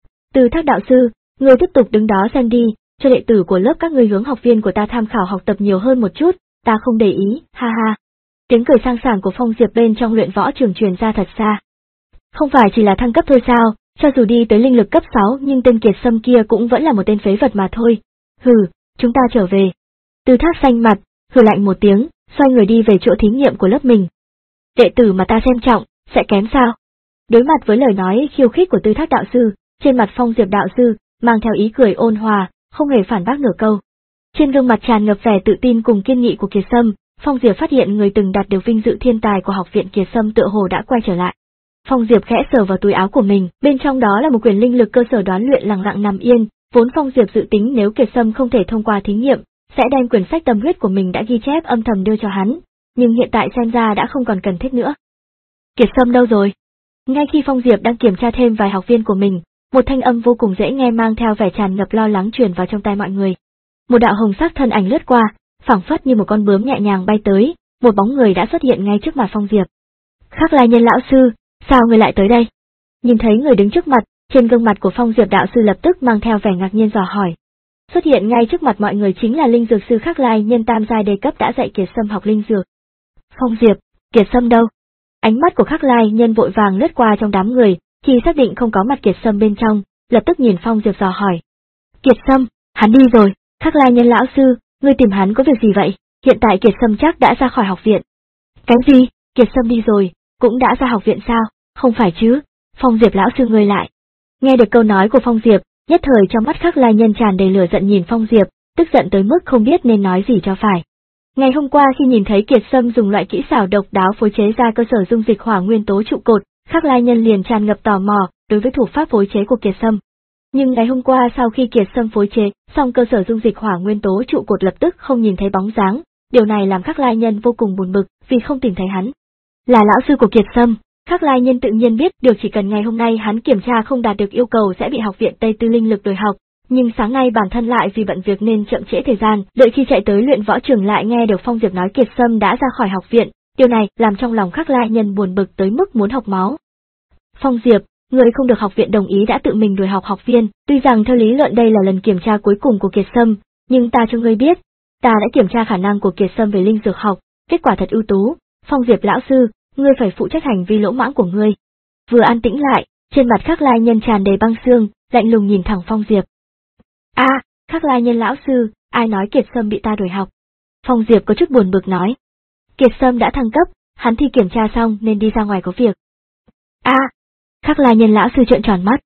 Tư Thác đạo sư, người tiếp tục đứng đó xem đi, cho đệ tử của lớp các ngươi hướng học viên của ta tham khảo học tập nhiều hơn một chút, ta không để ý, ha ha. Tiếng cười sang sảng của Phong Diệp bên trong luyện võ trường truyền ra thật xa. Không phải chỉ là thăng cấp thôi sao, Cho dù đi tới linh lực cấp sáu nhưng tên Kiệt Sâm kia cũng vẫn là một tên phế vật mà thôi. Hừ, chúng ta trở về. Tư Thác xanh mặt, hừ lạnh một tiếng, xoay người đi về chỗ thí nghiệm của lớp mình. Đệ tử mà ta xem trọng, sẽ kém sao? Đối mặt với lời nói khiêu khích của Tư Thác đạo sư, trên mặt Phong Diệp đạo sư mang theo ý cười ôn hòa, không hề phản bác nửa câu. Trên gương mặt tràn ngập vẻ tự tin cùng kiên nghị của Kiệt Sâm, Phong Diệp phát hiện người từng đạt được vinh dự thiên tài của học viện Kiệt Sâm tựa hồ đã quay trở lại. Phong Diệp khẽ sờ vào túi áo của mình, bên trong đó là một quyển linh lực cơ sở đoán luyện lặng lặng nằm yên, vốn Phong Diệp dự tính nếu Kiệt Sâm không thể thông qua thí nghiệm, sẽ đem quyển sách tâm huyết của mình đã ghi chép âm thầm đưa cho hắn, nhưng hiện tại xem ra đã không còn cần thiết nữa. Kiệt Sâm đâu rồi? Ngay khi Phong Diệp đang kiểm tra thêm vài học viên của mình, một thanh âm vô cùng dễ nghe mang theo vẻ tràn ngập lo lắng truyền vào trong tai mọi người. Một đạo hồng sắc thân ảnh lướt qua, phảng phất như một con bướm nhẹ nhàng bay tới, một bóng người đã xuất hiện ngay trước mặt Phong Diệp. Khắc Lai Nhân lão sư, sao người lại tới đây? Nhìn thấy người đứng trước mặt, trên gương mặt của Phong Diệp đạo sư lập tức mang theo vẻ ngạc nhiên dò hỏi. Xuất hiện ngay trước mặt mọi người chính là linh dược sư Khắc Lai Nhân tam giai đề cấp đã dạy Kiệt Sâm học linh dược. Phong Diệp, Kiệt Sâm đâu? Ánh mắt của Khắc Lai Nhân vội vàng lướt qua trong đám người, khi xác định không có mặt Kiệt Sâm bên trong, lập tức nhìn Phong Diệp dò hỏi. Kiệt Sâm, hắn đi rồi. Khắc Lai Nhân lão sư, ngươi tìm hắn có việc gì vậy? Hiện tại Kiệt Sâm chắc đã ra khỏi học viện. Cái gì? Kiệt Sâm đi rồi, cũng đã ra học viện sao? Không phải chứ? Phong Diệp lão sư ngươi lại. Nghe được câu nói của Phong Diệp, nhất thời trong mắt Khắc Lai Nhân tràn đầy lửa giận nhìn Phong Diệp, tức giận tới mức không biết nên nói gì cho phải. Ngày hôm qua khi nhìn thấy Kiệt Sâm dùng loại kỹ xảo độc đáo phối chế ra cơ sở dung dịch hỏa nguyên tố trụ cột, Khắc Lai Nhân liền tràn ngập tò mò đối với thủ pháp phối chế của Kiệt Sâm. Nhưng ngày hôm qua sau khi Kiệt Sâm phối chế xong cơ sở dung dịch hỏa nguyên tố trụ cột lập tức không nhìn thấy bóng dáng, điều này làm Khắc Lai Nhân vô cùng buồn bực vì không tìm thấy hắn. Là lão sư của Kiệt Sâm, Khắc Lai Nhân tự nhiên biết được chỉ cần ngày hôm nay hắn kiểm tra không đạt được yêu cầu sẽ bị học viện Tây Tư linh lực đuổi học, nhưng sáng nay bản thân lại vì bận việc nên chậm trễ thời gian, đợi khi chạy tới luyện võ trường lại nghe được Phong Diệp nói Kiệt Sâm đã ra khỏi học viện, điều này làm trong lòng Khắc Lai Nhân buồn bực tới mức muốn học máu. Phong Diệp, người không được học viện đồng ý đã tự mình đuổi học học viên, tuy rằng theo lý luận đây là lần kiểm tra cuối cùng của Kiệt Sâm, nhưng ta cho ngươi biết, ta đã kiểm tra khả năng của Kiệt Sâm về linh dược học, kết quả thật ưu tú. Phong Diệp lão sư, ngươi phải phụ trách hành vi lỗ mãng của ngươi. Vừa an tĩnh lại, trên mặt Khắc Lai Nhân tràn đầy băng xương, lạnh lùng nhìn thẳng Phong Diệp. A, à, Khắc Lai Nhân lão sư, ai nói Kiệt Sâm bị ta đuổi học? Phong Diệp có chút buồn bực nói. Kiệt Sâm đã thăng cấp, hắn thi kiểm tra xong nên đi ra ngoài có việc. A, à, Khắc Lai Nhân lão sư trợn tròn mắt.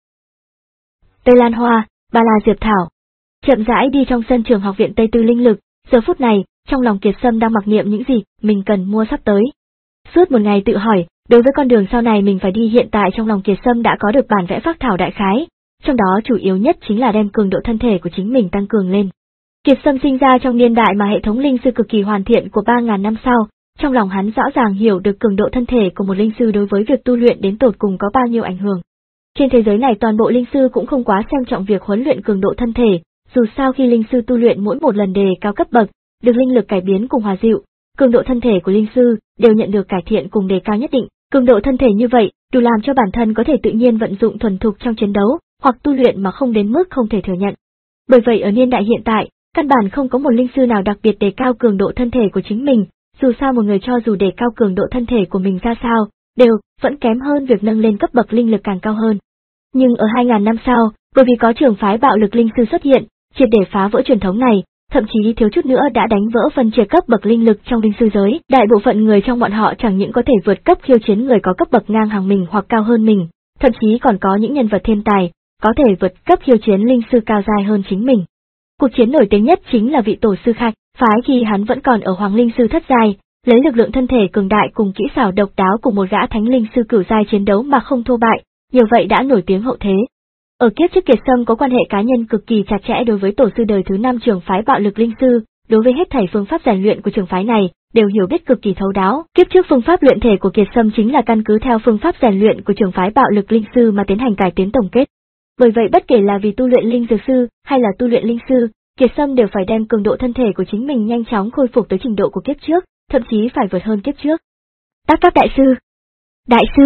Tây Lan Hoa, Ba La Diệp Thảo. Chậm rãi đi trong sân trường học viện Tây Tư linh lực, giờ phút này, trong lòng Kiệt Sâm đang mặc niệm những gì mình cần mua sắp tới. Suốt một ngày tự hỏi, đối với con đường sau này mình phải đi hiện tại trong lòng Kiệt Sâm đã có được bản vẽ phác thảo đại khái, trong đó chủ yếu nhất chính là đem cường độ thân thể của chính mình tăng cường lên. Kiệt Sâm sinh ra trong niên đại mà hệ thống linh sư cực kỳ hoàn thiện của ba ngàn năm sau, trong lòng hắn rõ ràng hiểu được cường độ thân thể của một linh sư đối với việc tu luyện đến tột cùng có bao nhiêu ảnh hưởng. Trên thế giới này toàn bộ linh sư cũng không quá xem trọng việc huấn luyện cường độ thân thể, dù sao khi linh sư tu luyện mỗi một lần đề cao cấp bậc, được linh lực cải biến cùng hòa dịu, cường độ thân thể của linh sư đều nhận được cải thiện cùng đề cao nhất định. Cường độ thân thể như vậy, đủ làm cho bản thân có thể tự nhiên vận dụng thuần thục trong chiến đấu, hoặc tu luyện mà không đến mức không thể thừa nhận. Bởi vậy ở niên đại hiện tại, căn bản không có một linh sư nào đặc biệt đề cao cường độ thân thể của chính mình, dù sao một người cho dù đề cao cường độ thân thể của mình ra sao, đều vẫn kém hơn việc nâng lên cấp bậc linh lực càng cao hơn. Nhưng ở hai ngàn năm sau, bởi vì có trường phái bạo lực linh sư xuất hiện, triệt để phá vỡ truyền thống này, thậm chí thiếu chút nữa đã đánh vỡ phân chia cấp bậc linh lực trong linh sư giới, đại bộ phận người trong bọn họ chẳng những có thể vượt cấp khiêu chiến người có cấp bậc ngang hàng mình hoặc cao hơn mình, thậm chí còn có những nhân vật thiên tài, có thể vượt cấp khiêu chiến linh sư cao giai hơn chính mình. Cuộc chiến nổi tiếng nhất chính là vị tổ sư Khạch, phái khi hắn vẫn còn ở Hoàng linh sư thất giai, lấy lực lượng thân thể cường đại cùng kỹ xảo độc đáo cùng một gã thánh linh sư cửu giai chiến đấu mà không thua bại, nhờ vậy đã nổi tiếng hậu thế. Ở kiếp trước Kiệt Sâm có quan hệ cá nhân cực kỳ chặt chẽ đối với tổ sư đời thứ năm trường phái bạo lực linh sư, đối với hết thảy phương pháp rèn luyện của trường phái này đều hiểu biết cực kỳ thấu đáo. Kiếp trước phương pháp luyện thể của Kiệt Sâm chính là căn cứ theo phương pháp rèn luyện của trường phái bạo lực linh sư mà tiến hành cải tiến tổng kết. Bởi vậy bất kể là vì tu luyện linh dược sư hay là tu luyện linh sư, Kiệt Sâm đều phải đem cường độ thân thể của chính mình nhanh chóng khôi phục tới trình độ của kiếp trước, thậm chí phải vượt hơn kiếp trước. Tác cấp đại sư, đại sư.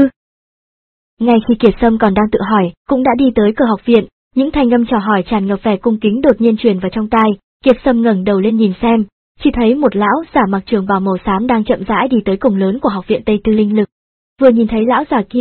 Ngay khi Kiệt Sâm còn đang tự hỏi, cũng đã đi tới cửa học viện, những thanh âm chào hỏi tràn ngập vẻ cung kính đột nhiên truyền vào trong tai. Kiệt Sâm ngẩng đầu lên nhìn xem, chỉ thấy một lão giả mặc trường bào màu xám đang chậm rãi đi tới cổng lớn của học viện Tây Tư linh lực. Vừa nhìn thấy lão giả kia,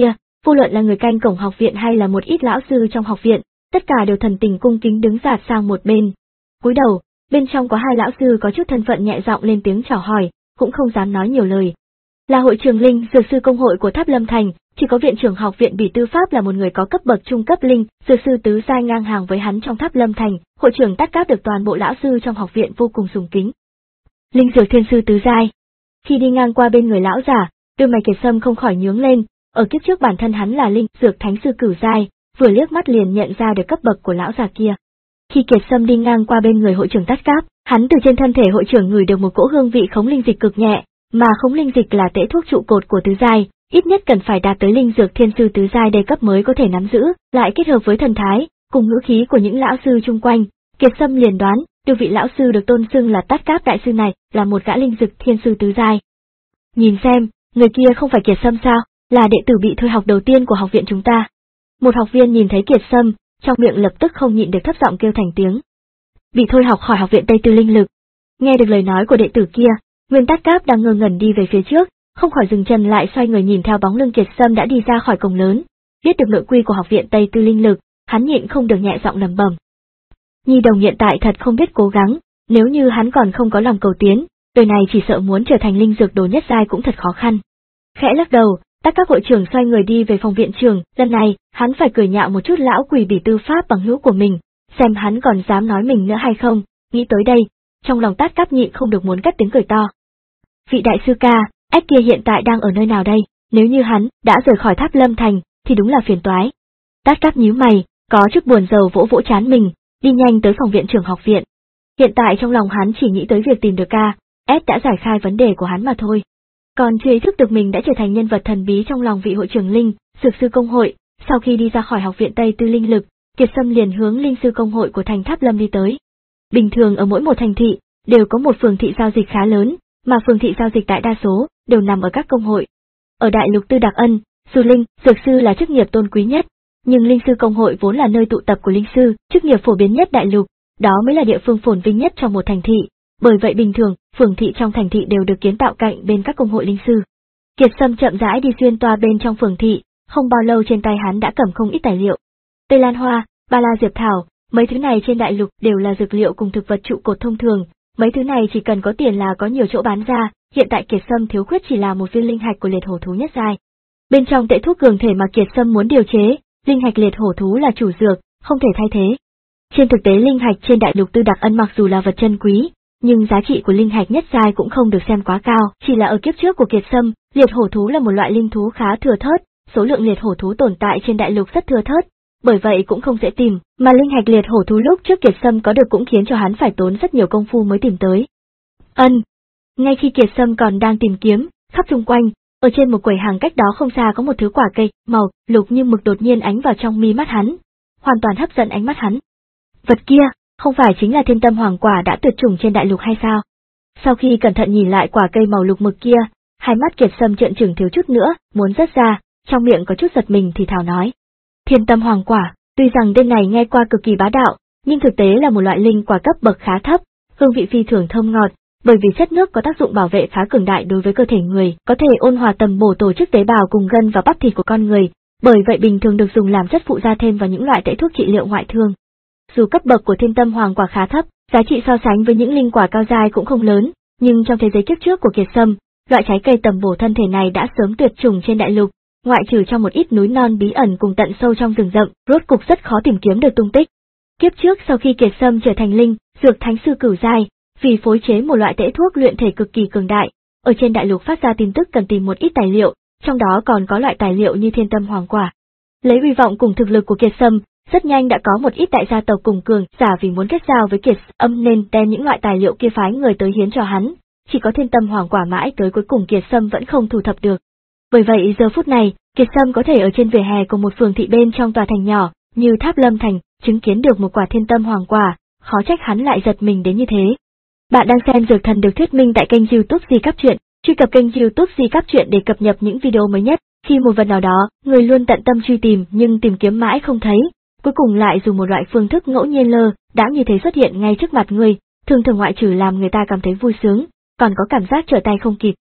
vô luận là người canh cổng học viện hay là một ít lão sư trong học viện, tất cả đều thần tình cung kính đứng dạt sang một bên. Cúi đầu, bên trong có hai lão sư có chút thân phận nhẹ giọng lên tiếng chào hỏi, cũng không dám nói nhiều lời. Là hội trưởng linh dược sư công hội của Tháp Lâm Thành, chỉ có viện trưởng học viện Bỉ Tư Pháp là một người có cấp bậc trung cấp linh dược sư tứ giai ngang hàng với hắn trong Tháp Lâm Thành, hội trưởng Tát Cáp được toàn bộ lão sư trong học viện vô cùng sùng kính. Linh dược thiên sư tứ giai. Khi đi ngang qua bên người lão giả, đôi mày Kiệt Sâm không khỏi nhướng lên, ở kiếp trước bản thân hắn là linh dược thánh sư cửu giai, vừa liếc mắt liền nhận ra được cấp bậc của lão già kia. Khi Kiệt Sâm đi ngang qua bên người hội trưởng Tát Cáp, hắn từ trên thân thể hội trưởng ngửi được một cỗ hương vị khống linh dịch cực nhẹ, mà khống linh dịch là tễ thuốc trụ cột của tứ giai, ít nhất cần phải đạt tới linh dược thiên sư tứ giai đề cấp mới có thể nắm giữ, lại kết hợp với thần thái, cùng ngữ khí của những lão sư chung quanh, Kiệt Sâm liền đoán, được vị lão sư được tôn xưng là Tát Cáp đại sư này, là một gã linh dược thiên sư tứ giai. Nhìn xem, người kia không phải Kiệt Sâm sao, là đệ tử bị thôi học đầu tiên của học viện chúng ta. Một học viên nhìn thấy Kiệt Sâm, trong miệng lập tức không nhịn được thấp giọng kêu thành tiếng. Bị thôi học khỏi học viện Tây Tư Linh Lực. Nghe được lời nói của đệ tử kia, Nguyên Tát Cáp đang ngơ ngẩn đi về phía trước, không khỏi dừng chân lại xoay người nhìn theo bóng lưng Kiệt Sâm đã đi ra khỏi cổng lớn. Biết được nội quy của học viện Tây Tư Linh Lực, hắn nhịn không được nhẹ giọng lẩm bẩm. Nhi đồng hiện tại thật không biết cố gắng, nếu như hắn còn không có lòng cầu tiến, đời này chỉ sợ muốn trở thành linh dược đồ nhất giai cũng thật khó khăn. Khẽ lắc đầu, Tát Cáp hội trưởng xoay người đi về phòng viện trưởng, lần này, hắn phải cười nhạo một chút lão quỷ Bỉ Tư Pháp bằng hữu của mình, xem hắn còn dám nói mình nữa hay không. Nghĩ tới đây, trong lòng Tát Cáp nhịn không được muốn cất tiếng cười to. Vị đại sư ca, ếch kia hiện tại đang ở nơi nào đây? Nếu như hắn đã rời khỏi Tháp Lâm Thành, thì đúng là phiền toái. Tát Cáp nhíu mày, có chút buồn rầu vỗ vỗ trán mình, đi nhanh tới phòng viện trưởng học viện. Hiện tại trong lòng hắn chỉ nghĩ tới việc tìm được ca, ếch đã giải khai vấn đề của hắn mà thôi. Còn chưa ý thức được mình đã trở thành nhân vật thần bí trong lòng vị hội trưởng linh, dược sư công hội. Sau khi đi ra khỏi học viện Tây Tư Linh Lực, Kiệt Sâm liền hướng linh sư công hội của thành Tháp Lâm đi tới. Bình thường ở mỗi một thành thị, đều có một phường thị giao dịch khá lớn, mà phường thị giao dịch đại đa số, đều nằm ở các công hội. Ở đại lục Tư Đạc Ân, dù linh, dược sư là chức nghiệp tôn quý nhất, nhưng linh sư công hội vốn là nơi tụ tập của linh sư, chức nghiệp phổ biến nhất đại lục, đó mới là địa phương phồn vinh nhất trong một thành thị. Bởi vậy bình thường, phường thị trong thành thị đều được kiến tạo cạnh bên các công hội linh sư. Kiệt Sâm chậm rãi đi xuyên toa bên trong phường thị, không bao lâu trên tay hắn đã cầm không ít tài liệu. Tây Lan Hoa, Ba La Diệp Thảo, mấy thứ này trên đại lục đều là dược liệu cùng thực vật trụ cột thông thường, mấy thứ này chỉ cần có tiền là có nhiều chỗ bán ra, hiện tại Kiệt Sâm thiếu khuyết chỉ là một viên linh hạch của liệt hổ thú nhất giai. Bên trong tệ thuốc cường thể mà Kiệt Sâm muốn điều chế, linh hạch liệt hổ thú là chủ dược, không thể thay thế. Trên thực tế linh hạch trên đại lục Tư Đạc Ân mặc dù là vật chân quý, nhưng giá trị của linh hạch nhất giai cũng không được xem quá cao, chỉ là ở kiếp trước của Kiệt Sâm, liệt hổ thú là một loại linh thú khá thừa thớt, số lượng liệt hổ thú tồn tại trên đại lục rất thừa thớt, bởi vậy cũng không dễ tìm, mà linh hạch liệt hổ thú lúc trước Kiệt Sâm có được cũng khiến cho hắn phải tốn rất nhiều công phu mới tìm tới. Ân. Ngay khi Kiệt Sâm còn đang tìm kiếm, khắp xung quanh, ở trên một quầy hàng cách đó không xa có một thứ quả cây màu lục như mực đột nhiên ánh vào trong mi mắt hắn, hoàn toàn hấp dẫn ánh mắt hắn. Vật kia, không phải chính là thiên tâm hoàng quả đã tuyệt chủng trên đại lục hay sao? Sau khi cẩn thận nhìn lại quả cây màu lục mực kia, hai mắt Kiệt Sâm trợn trừng thiếu chút nữa, muốn rớt ra, trong miệng có chút giật mình thì thào nói. Thiên tâm hoàng quả, tuy rằng tên này nghe qua cực kỳ bá đạo, nhưng thực tế là một loại linh quả cấp bậc khá thấp, hương vị phi thường thơm ngọt, bởi vì chất nước có tác dụng bảo vệ khá cường đại đối với cơ thể người, có thể ôn hòa tầm bổ tổ chức tế bào cùng gân và bắp thịt của con người, bởi vậy bình thường được dùng làm chất phụ gia thêm vào những loại tẩy thuốc trị liệu ngoại thương. Dù cấp bậc của thiên tâm hoàng quả khá thấp, giá trị so sánh với những linh quả cao giai cũng không lớn, nhưng trong thế giới kiếp trước của Kiệt Sâm, loại trái cây tầm bổ thân thể này đã sớm tuyệt chủng trên đại lục, ngoại trừ trong một ít núi non bí ẩn cùng tận sâu trong rừng rậm, rốt cục rất khó tìm kiếm được tung tích. Kiếp trước sau khi Kiệt Sâm trở thành linh, dược thánh sư cửu giai, vì phối chế một loại tễ thuốc luyện thể cực kỳ cường đại, ở trên đại lục phát ra tin tức cần tìm một ít tài liệu, trong đó còn có loại tài liệu như thiên tâm hoàng quả. Lấy uy vọng cùng thực lực của Kiệt Sâm, rất nhanh đã có một ít đại gia tộc cùng cường giả vì muốn kết giao với Kiệt Sâm nên đem những loại tài liệu kia phái người tới hiến cho hắn, chỉ có thiên tâm hoàng quả mãi tới cuối cùng Kiệt Sâm vẫn không thu thập được. Bởi vậy giờ phút này, Kiệt Sâm có thể ở trên vỉa hè của một phường thị bên trong tòa thành nhỏ, như Tháp Lâm Thành, chứng kiến được một quả thiên tâm hoàng quả, khó trách hắn lại giật mình đến như thế. Bạn đang xem Dược Thần được thuyết minh tại kênh YouTube Di Cáp Truyện, truy cập kênh YouTube Di Cáp Truyện để cập nhật những video mới nhất. Khi một vật nào đó, người luôn tận tâm truy tìm nhưng tìm kiếm mãi không thấy, cuối cùng lại dùng một loại phương thức ngẫu nhiên lơ đãng như thế xuất hiện ngay trước mặt người, thường thường ngoại trừ làm người ta cảm thấy vui sướng, còn có cảm giác trở tay không kịp.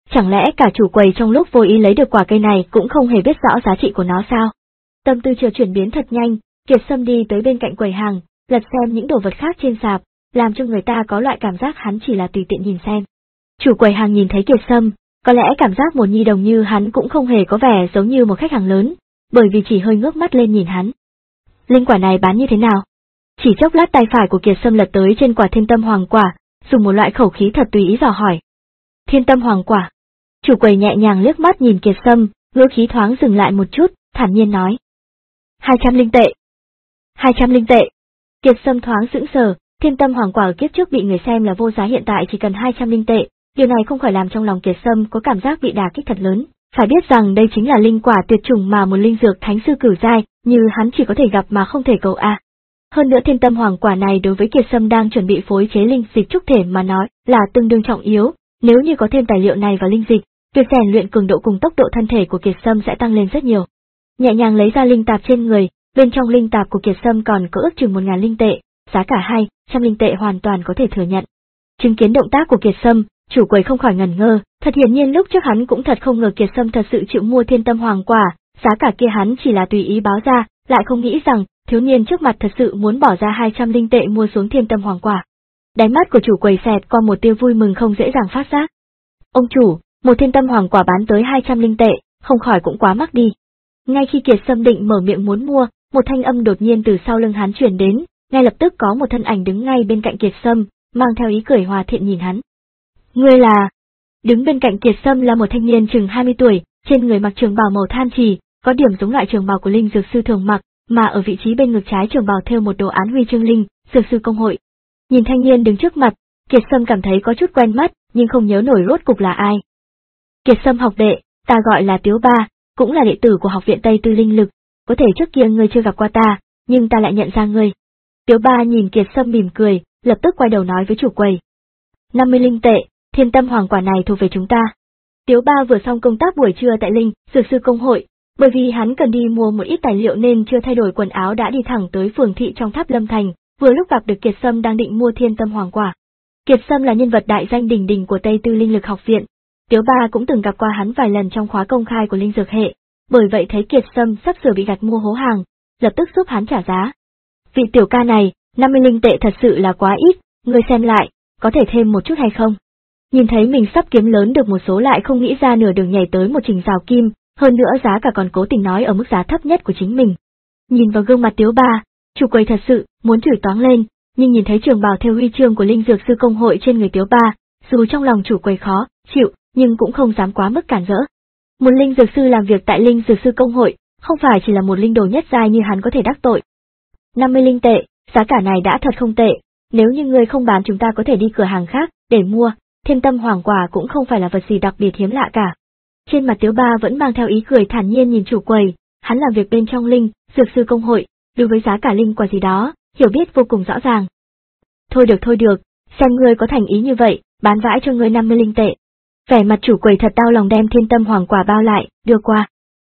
chẳng lẽ cả chủ quầy trong lúc vô ý lấy được quả cây này cũng không hề biết rõ giá trị của nó sao? Tâm tư chợt chuyển biến thật nhanh, Kiệt Sâm đi tới bên cạnh quầy hàng, lật xem những đồ vật khác trên sạp, làm cho người ta có loại cảm giác hắn chỉ là tùy tiện nhìn xem. Chủ quầy hàng nhìn thấy Kiệt Sâm, có lẽ cảm giác một nhi đồng như hắn cũng không hề có vẻ giống như một khách hàng lớn, bởi vì chỉ hơi ngước mắt lên nhìn hắn. Linh quả này bán như thế nào? Chỉ chốc lát tay phải của Kiệt Sâm lật tới trên quả thiên tâm hoàng quả, dùng một loại khẩu khí thật tùy ý dò hỏi. Thiên tâm hoàng quả. Chủ quầy nhẹ nhàng liếc mắt nhìn Kiệt Sâm, ngữ khí thoáng dừng lại một chút, thản nhiên nói. Hai trăm linh tệ. Hai trăm linh tệ. Kiệt Sâm thoáng sững sờ, thiên tâm hoàng quả ở kiếp trước bị người xem là vô giá, hiện tại chỉ cần hai trăm linh tệ, điều này không khỏi làm trong lòng Kiệt Sâm có cảm giác bị đả kích thật lớn. Phải biết rằng đây chính là linh quả tuyệt chủng mà một linh dược thánh sư cửu giai như hắn chỉ có thể gặp mà không thể cầu a. Hơn nữa thiên tâm hoàng quả này đối với Kiệt Sâm đang chuẩn bị phối chế linh dịch trúc thể mà nói là tương đương trọng yếu, nếu như có thêm tài liệu này vào linh dịch, việc rèn luyện cường độ cùng tốc độ thân thể của Kiệt Sâm sẽ tăng lên rất nhiều. Nhẹ nhàng lấy ra linh tạp trên người, bên trong linh tạp của Kiệt Sâm còn có ước chừng một ngàn linh tệ, giá cả hai trăm linh tệ hoàn toàn có thể thừa nhận. Chứng kiến động tác của Kiệt Sâm, chủ quầy không khỏi ngẩn ngơ, thật hiển nhiên lúc trước hắn cũng thật không ngờ Kiệt Sâm thật sự chịu mua thiên tâm hoàng quả, giá cả kia hắn chỉ là tùy ý báo ra, lại không nghĩ rằng thiếu niên trước mặt thật sự muốn bỏ ra hai trăm linh tệ mua xuống thiên tâm hoàng quả. Đáy mắt của chủ quầy xẹt qua một tia vui mừng không dễ dàng phát giác. Ông chủ, một thiên tâm hoàng quả bán tới hai trăm linh tệ, không khỏi cũng quá mắc đi. Ngay khi Kiệt Sâm định mở miệng muốn mua, một thanh âm đột nhiên từ sau lưng hắn truyền đến, ngay lập tức có một thân ảnh đứng ngay bên cạnh Kiệt Sâm, mang theo ý cười hòa thiện nhìn hắn. Ngươi là... Đứng bên cạnh Kiệt Sâm là một thanh niên chừng hai mươi tuổi, trên người mặc trường bào màu than trì, có điểm giống loại trường bào của linh dược sư thường mặc, mà ở vị trí bên ngực trái trường bào thêu một đồ án huy chương linh, dược sư công hội. Nhìn thanh niên đứng trước mặt, Kiệt Sâm cảm thấy có chút quen mắt, nhưng không nhớ nổi rốt cục là ai. Kiệt Sâm học đệ, ta gọi là Tiếu Ba, cũng là đệ tử của học viện Tây Tư Linh Lực, có thể trước kia ngươi chưa gặp qua ta, nhưng ta lại nhận ra ngươi. Tiếu Ba nhìn Kiệt Sâm mỉm cười, lập tức quay đầu nói với chủ quầy. năm mươi linh tệ, thiên tâm hoàng quả này thuộc về chúng ta. Tiếu Ba vừa xong công tác buổi trưa tại Linh, dược sư công hội, bởi vì hắn cần đi mua một ít tài liệu nên chưa thay đổi quần áo đã đi thẳng tới phường thị trong Tháp Lâm Thành, vừa lúc gặp được Kiệt Sâm đang định mua thiên tâm hoàng quả. Kiệt Sâm là nhân vật đại danh đỉnh đỉnh của Tây Tư Linh Lực học viện, Tiếu Ba cũng từng gặp qua hắn vài lần trong khóa công khai của linh dược hệ, bởi vậy thấy Kiệt Sâm sắp sửa bị gạt mua hố hàng, lập tức giúp hắn trả giá. Vị tiểu ca này, năm mươi linh tệ thật sự là quá ít, ngươi xem lại, có thể thêm một chút hay không? Nhìn thấy mình sắp kiếm lớn được một số lại không nghĩ ra nửa đường nhảy tới một trình rào kim, hơn nữa giá cả còn cố tình nói ở mức giá thấp nhất của chính mình. Nhìn vào gương mặt Tiếu Ba, chủ quầy thật sự muốn chửi toáng lên, nhưng nhìn thấy trường bào theo huy chương của linh dược sư công hội trên người Tiếu Ba, dù trong lòng chủ quầy khó chịu, nhưng cũng không dám quá mức cản rỡ. Một linh dược sư làm việc tại linh dược sư công hội, không phải chỉ là một linh đồ nhất giai như hắn có thể đắc tội. năm mươi linh tệ, giá cả này đã thật không tệ, nếu như ngươi không bán chúng ta có thể đi cửa hàng khác để mua, thiên tâm hoàng quả cũng không phải là vật gì đặc biệt hiếm lạ cả. Trên mặt Tiếu Ba vẫn mang theo ý cười thản nhiên nhìn chủ quầy, hắn làm việc bên trong linh, dược sư công hội, đối với giá cả linh quả gì đó, hiểu biết vô cùng rõ ràng. Thôi được thôi được, xem ngươi có thành ý như vậy, bán vãi cho ngươi năm mươi linh tệ. Vẻ mặt chủ quầy thật đau lòng đem thiên tâm hoàng quả bao lại, đưa qua.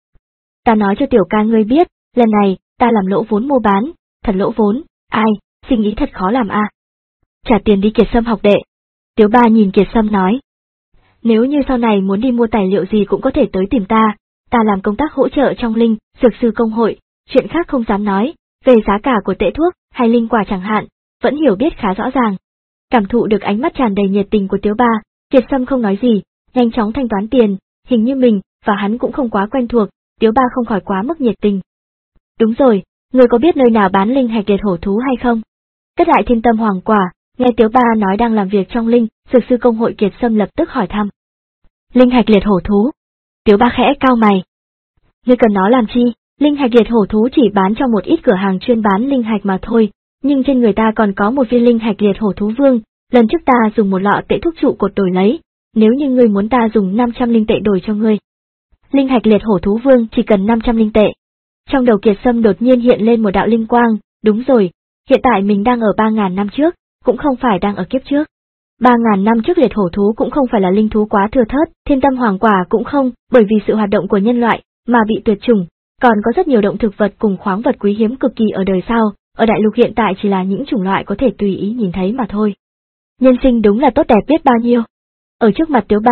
Ta nói cho tiểu ca ngươi biết, lần này, ta làm lỗ vốn mua bán, thật lỗ vốn, ai, sinh ý thật khó làm a. Trả tiền đi Kiệt Sâm học đệ. Tiếu Ba nhìn Kiệt Sâm nói. Nếu như sau này muốn đi mua tài liệu gì cũng có thể tới tìm ta, ta làm công tác hỗ trợ trong linh, dược sư công hội, chuyện khác không dám nói, về giá cả của tệ thuốc, hay linh quả chẳng hạn, vẫn hiểu biết khá rõ ràng. Cảm thụ được ánh mắt tràn đầy nhiệt tình của Tiếu Ba, Kiệt Sâm không nói gì, nhanh chóng thanh toán tiền, hình như mình, và hắn cũng không quá quen thuộc, Tiếu Ba không khỏi quá mức nhiệt tình. Đúng rồi, người có biết nơi nào bán linh hạch liệt hổ thú hay không? Cất lại thiên tâm hoàng quả, nghe Tiếu Ba nói đang làm việc trong linh, dược sư công hội Kiệt Sâm lập tức hỏi thăm. Linh hạch liệt hổ thú. Tiếu Ba khẽ cau mày. Ngươi cần nó làm chi? Linh hạch liệt hổ thú chỉ bán trong một ít cửa hàng chuyên bán linh hạch mà thôi, nhưng trên người ta còn có một viên linh hạch liệt hổ thú vương, lần trước ta dùng một lọ tệ thuốc trụ cột đổi lấy, nếu như ngươi muốn ta dùng năm trăm linh tệ đổi cho ngươi. Linh hạch liệt hổ thú vương chỉ cần năm trăm linh tệ. Trong đầu Kiệt Sâm đột nhiên hiện lên một đạo linh quang, đúng rồi, hiện tại mình đang ở ba ngàn năm trước, cũng không phải đang ở kiếp trước. ba ngàn năm trước liệt hổ thú cũng không phải là linh thú quá thừa thớt, thiên tâm hoàng quả cũng không, bởi vì sự hoạt động của nhân loại, mà bị tuyệt chủng, còn có rất nhiều động thực vật cùng khoáng vật quý hiếm cực kỳ ở đời sau, ở đại lục hiện tại chỉ là những chủng loại có thể tùy ý nhìn thấy mà thôi. Nhân sinh đúng là tốt đẹp biết bao nhiêu. Ở trước mặt Tiếu Ba,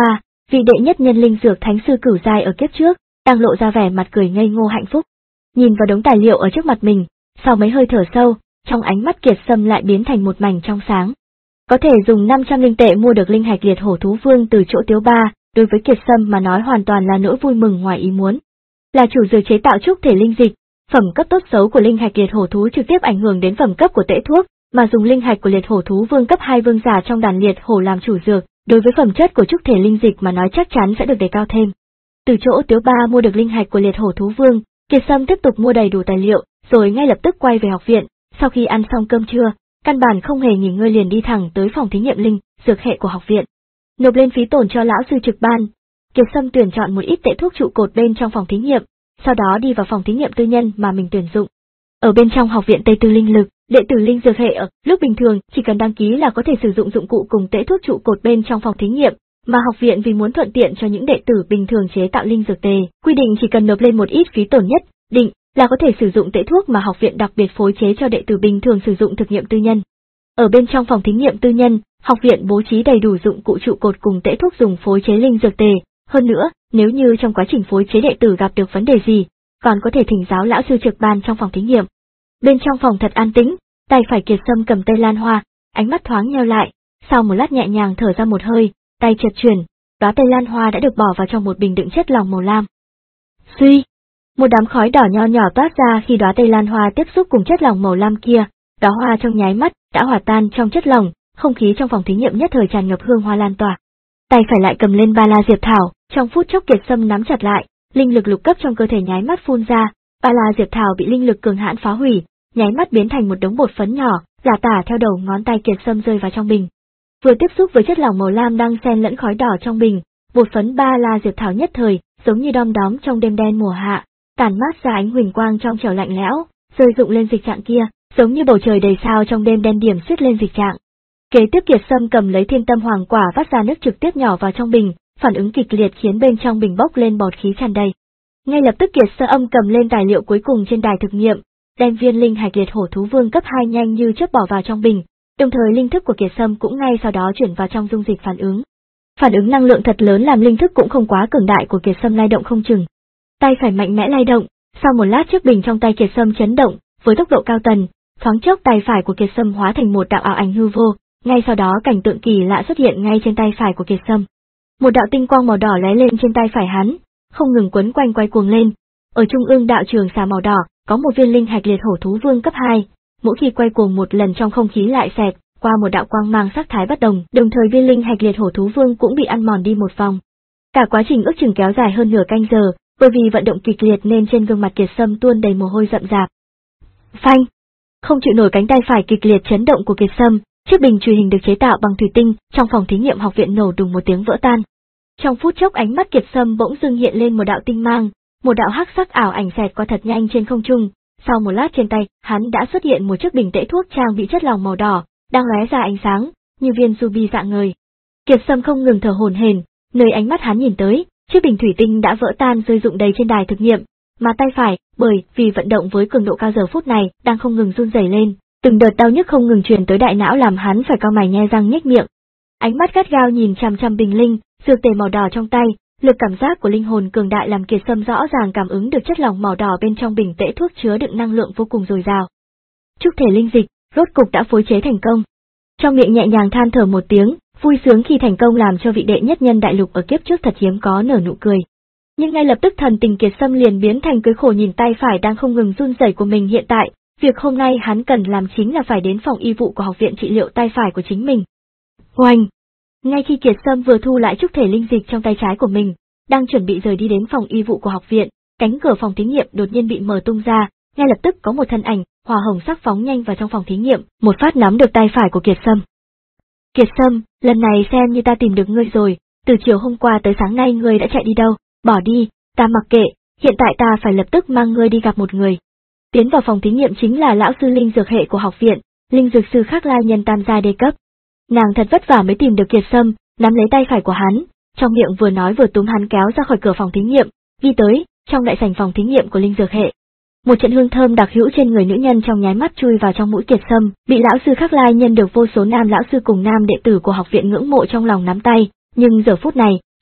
vị đệ nhất nhân linh dược thánh sư cửu giai ở kiếp trước, đang lộ ra vẻ mặt cười ngây ngô hạnh phúc. Nhìn vào đống tài liệu ở trước mặt mình, sau mấy hơi thở sâu, trong ánh mắt Kiệt Sâm lại biến thành một mảnh trong sáng. Có thể dùng năm trăm linh tệ mua được linh hạch liệt hổ thú vương từ chỗ Tiếu Ba, đối với Kiệt Sâm mà nói hoàn toàn là nỗi vui mừng ngoài ý muốn. Là chủ dược chế tạo trúc thể linh dịch, phẩm cấp tốt xấu của linh hạch liệt hổ thú trực tiếp ảnh hưởng đến phẩm cấp của tễ thuốc, mà dùng linh hạch của liệt hổ thú vương cấp hai vương giả trong đàn liệt hổ làm chủ dược, đối với phẩm chất của trúc thể linh dịch mà nói chắc chắn sẽ được đề cao thêm. Từ chỗ Tiếu Ba mua được linh hạch của liệt hổ thú vương, Kiệt Sâm tiếp tục mua đầy đủ tài liệu, rồi ngay lập tức quay về học viện. Sau khi ăn xong cơm trưa, căn bản không hề nghỉ ngơi liền đi thẳng tới phòng thí nghiệm linh dược hệ của học viện. Nộp lên phí tổn cho lão sư trực ban, Kiệt Sâm tuyển chọn một ít tệ thuốc trụ cột bên trong phòng thí nghiệm, sau đó đi vào phòng thí nghiệm tư nhân mà mình tuyển dụng. Ở bên trong học viện Tây Tư Linh Lực, đệ tử linh dược hệ ở lúc bình thường chỉ cần đăng ký là có thể sử dụng dụng cụ cùng tệ thuốc trụ cột bên trong phòng thí nghiệm, mà học viện vì muốn thuận tiện cho những đệ tử bình thường chế tạo linh dược tề, quy định chỉ cần nộp lên một ít phí tổn nhất định là có thể sử dụng tệ thuốc mà học viện đặc biệt phối chế cho đệ tử bình thường sử dụng thực nghiệm tư nhân. Ở bên trong phòng thí nghiệm tư nhân, học viện bố trí đầy đủ dụng cụ trụ cột cùng tệ thuốc dùng phối chế linh dược tề, hơn nữa, nếu như trong quá trình phối chế đệ tử gặp được vấn đề gì, còn có thể thỉnh giáo lão sư trực ban trong phòng thí nghiệm. Bên trong phòng thật an tĩnh, tay phải Kiệt Sâm cầm cây lan hoa, ánh mắt thoáng nheo lại, sau một lát nhẹ nhàng thở ra một hơi, tay chợt chuyển, đóa cây lan hoa đã được bỏ vào trong một bình đựng chất lỏng màu lam. Suy, một đám khói đỏ nho nhỏ toát ra khi đóa cây lan hoa tiếp xúc cùng chất lỏng màu lam kia, đóa hoa trong nháy mắt đã hòa tan trong chất lỏng, không khí trong phòng thí nghiệm nhất thời tràn ngập hương hoa lan tỏa. Tay phải lại cầm lên ba la diệp thảo, trong phút chốc Kiệt Sâm nắm chặt lại, linh lực lục cấp trong cơ thể nháy mắt phun ra, ba la diệp thảo bị linh lực cường hãn phá hủy, nháy mắt biến thành một đống bột phấn nhỏ, lả tả theo đầu ngón tay Kiệt Sâm rơi vào trong bình. Vừa tiếp xúc với chất lỏng màu lam đang xen lẫn khói đỏ trong bình, bột phấn ba la diệp thảo nhất thời, giống như đom đóm trong đêm đen mùa hạ, tản mát ra ánh huỳnh quang trong trẻo lạnh lẽo, rơi rụng lên dịch trạng kia, giống như bầu trời đầy sao trong đêm đen điểm xuyết lên dịch trạng. Kế tiếp Kiệt Sâm cầm lấy thiên tâm hoàng quả vắt ra nước trực tiếp nhỏ vào trong bình, phản ứng kịch liệt khiến bên trong bình bốc lên bọt khí tràn đầy. Ngay lập tức Kiệt Sâm cầm lên tài liệu cuối cùng trên đài thực nghiệm, đem viên linh hạch liệt hổ thú vương cấp hai nhanh như chớp bỏ vào trong bình, đồng thời linh thức của Kiệt Sâm cũng ngay sau đó chuyển vào trong dung dịch phản ứng. Phản ứng năng lượng thật lớn làm linh thức cũng không quá cường đại của Kiệt Sâm lay động không chừng. Tay phải mạnh mẽ lay động, sau một lát chiếc bình trong tay Kiệt Sâm chấn động, với tốc độ cao tần, thoáng chốc tay phải của Kiệt Sâm hóa thành một đạo ảo ảnh hư vô, ngay sau đó cảnh tượng kỳ lạ xuất hiện ngay trên tay phải của Kiệt Sâm. Một đạo tinh quang màu đỏ lóe lên trên tay phải hắn, không ngừng quấn quanh quay cuồng lên. Ở trung ương đạo trường xà màu đỏ, có một viên linh hạch liệt hổ thú vương cấp hai, mỗi khi quay cuồng một lần trong không khí lại xẹt qua một đạo quang mang sắc thái bất đồng, đồng thời viên linh hạch liệt hổ thú vương cũng bị ăn mòn đi một vòng. Cả quá trình ước chừng kéo dài hơn nửa canh giờ, bởi vì vận động kịch liệt nên trên gương mặt Kiệt Sâm tuôn đầy mồ hôi rậm rạp. Phanh! Không chịu nổi cánh tay phải kịch liệt chấn động của Kiệt Sâm, chiếc bình chùy hình được chế tạo bằng thủy tinh trong phòng thí nghiệm học viện nổ đùng một tiếng vỡ tan. Trong phút chốc ánh mắt Kiệt Sâm bỗng dưng hiện lên một đạo tinh mang, một đạo hắc sắc ảo ảnh xẹt qua thật nhanh trên không trung. Sau một lát trên tay, hắn đã xuất hiện một chiếc bình tễ thuốc trang bị chất lỏng màu đỏ, đang lóe ra ánh sáng, như viên ruby dạng ngời. Kiệt Sâm không ngừng thở hổn hển, nơi ánh mắt hắn nhìn tới, chiếc bình thủy tinh đã vỡ tan rơi rụng đầy trên đài thực nghiệm, mà tay phải, bởi vì vận động với cường độ cao giờ phút này, đang không ngừng run rẩy lên, từng đợt đau nhức không ngừng truyền tới đại não làm hắn phải cau mày nhe răng nhếch miệng. Ánh mắt gắt gao nhìn chằm chằm bình linh, dược tề màu đỏ trong tay, lực cảm giác của linh hồn cường đại làm Kiệt Sâm rõ ràng cảm ứng được chất lỏng màu đỏ bên trong bình tễ thuốc chứa đựng năng lượng vô cùng dồi dào. Trúc thể linh dịch, rốt cục đã phối chế thành công. Trong miệng nhẹ nhàng than thở một tiếng, vui sướng khi thành công làm cho vị đệ nhất nhân đại lục ở kiếp trước thật hiếm có nở nụ cười. Nhưng ngay lập tức thần tình Kiệt Sâm liền biến thành cười khổ nhìn tay phải đang không ngừng run rẩy của mình hiện tại, việc hôm nay hắn cần làm chính là phải đến phòng y vụ của học viện trị liệu tay phải của chính mình. Oanh! Ngay khi Kiệt Sâm vừa thu lại trúc thể linh dịch trong tay trái của mình, đang chuẩn bị rời đi đến phòng y vụ của học viện, cánh cửa phòng thí nghiệm đột nhiên bị mở tung ra, ngay lập tức có một thân ảnh hỏa hồng sắc phóng nhanh vào trong phòng thí nghiệm, một phát nắm được tay phải của Kiệt Sâm. Kiệt Sâm, lần này xem như ta tìm được ngươi rồi, từ chiều hôm qua tới sáng nay ngươi đã chạy đi đâu, bỏ đi, ta mặc kệ, hiện tại ta phải lập tức mang ngươi đi gặp một người. Tiến vào phòng thí nghiệm chính là lão sư linh dược hệ của học viện, linh dược sư Khắc Lai Nhân tam giai đê cấp. Nàng thật vất vả mới tìm được Kiệt Sâm, nắm lấy tay phải của hắn, trong miệng vừa nói vừa túm hắn kéo ra khỏi cửa phòng thí nghiệm, đi tới, trong đại sảnh phòng thí nghiệm của linh dược hệ. Một trận hương thơm đặc hữu trên người nữ nhân trong nháy mắt chui vào trong mũi Kiệt Sâm, bị lão sư Khắc Lai Nhân được vô số nam lão sư cùng nam đệ tử của học viện ngưỡng mộ trong lòng nắm tay, nhưng giờ phút này,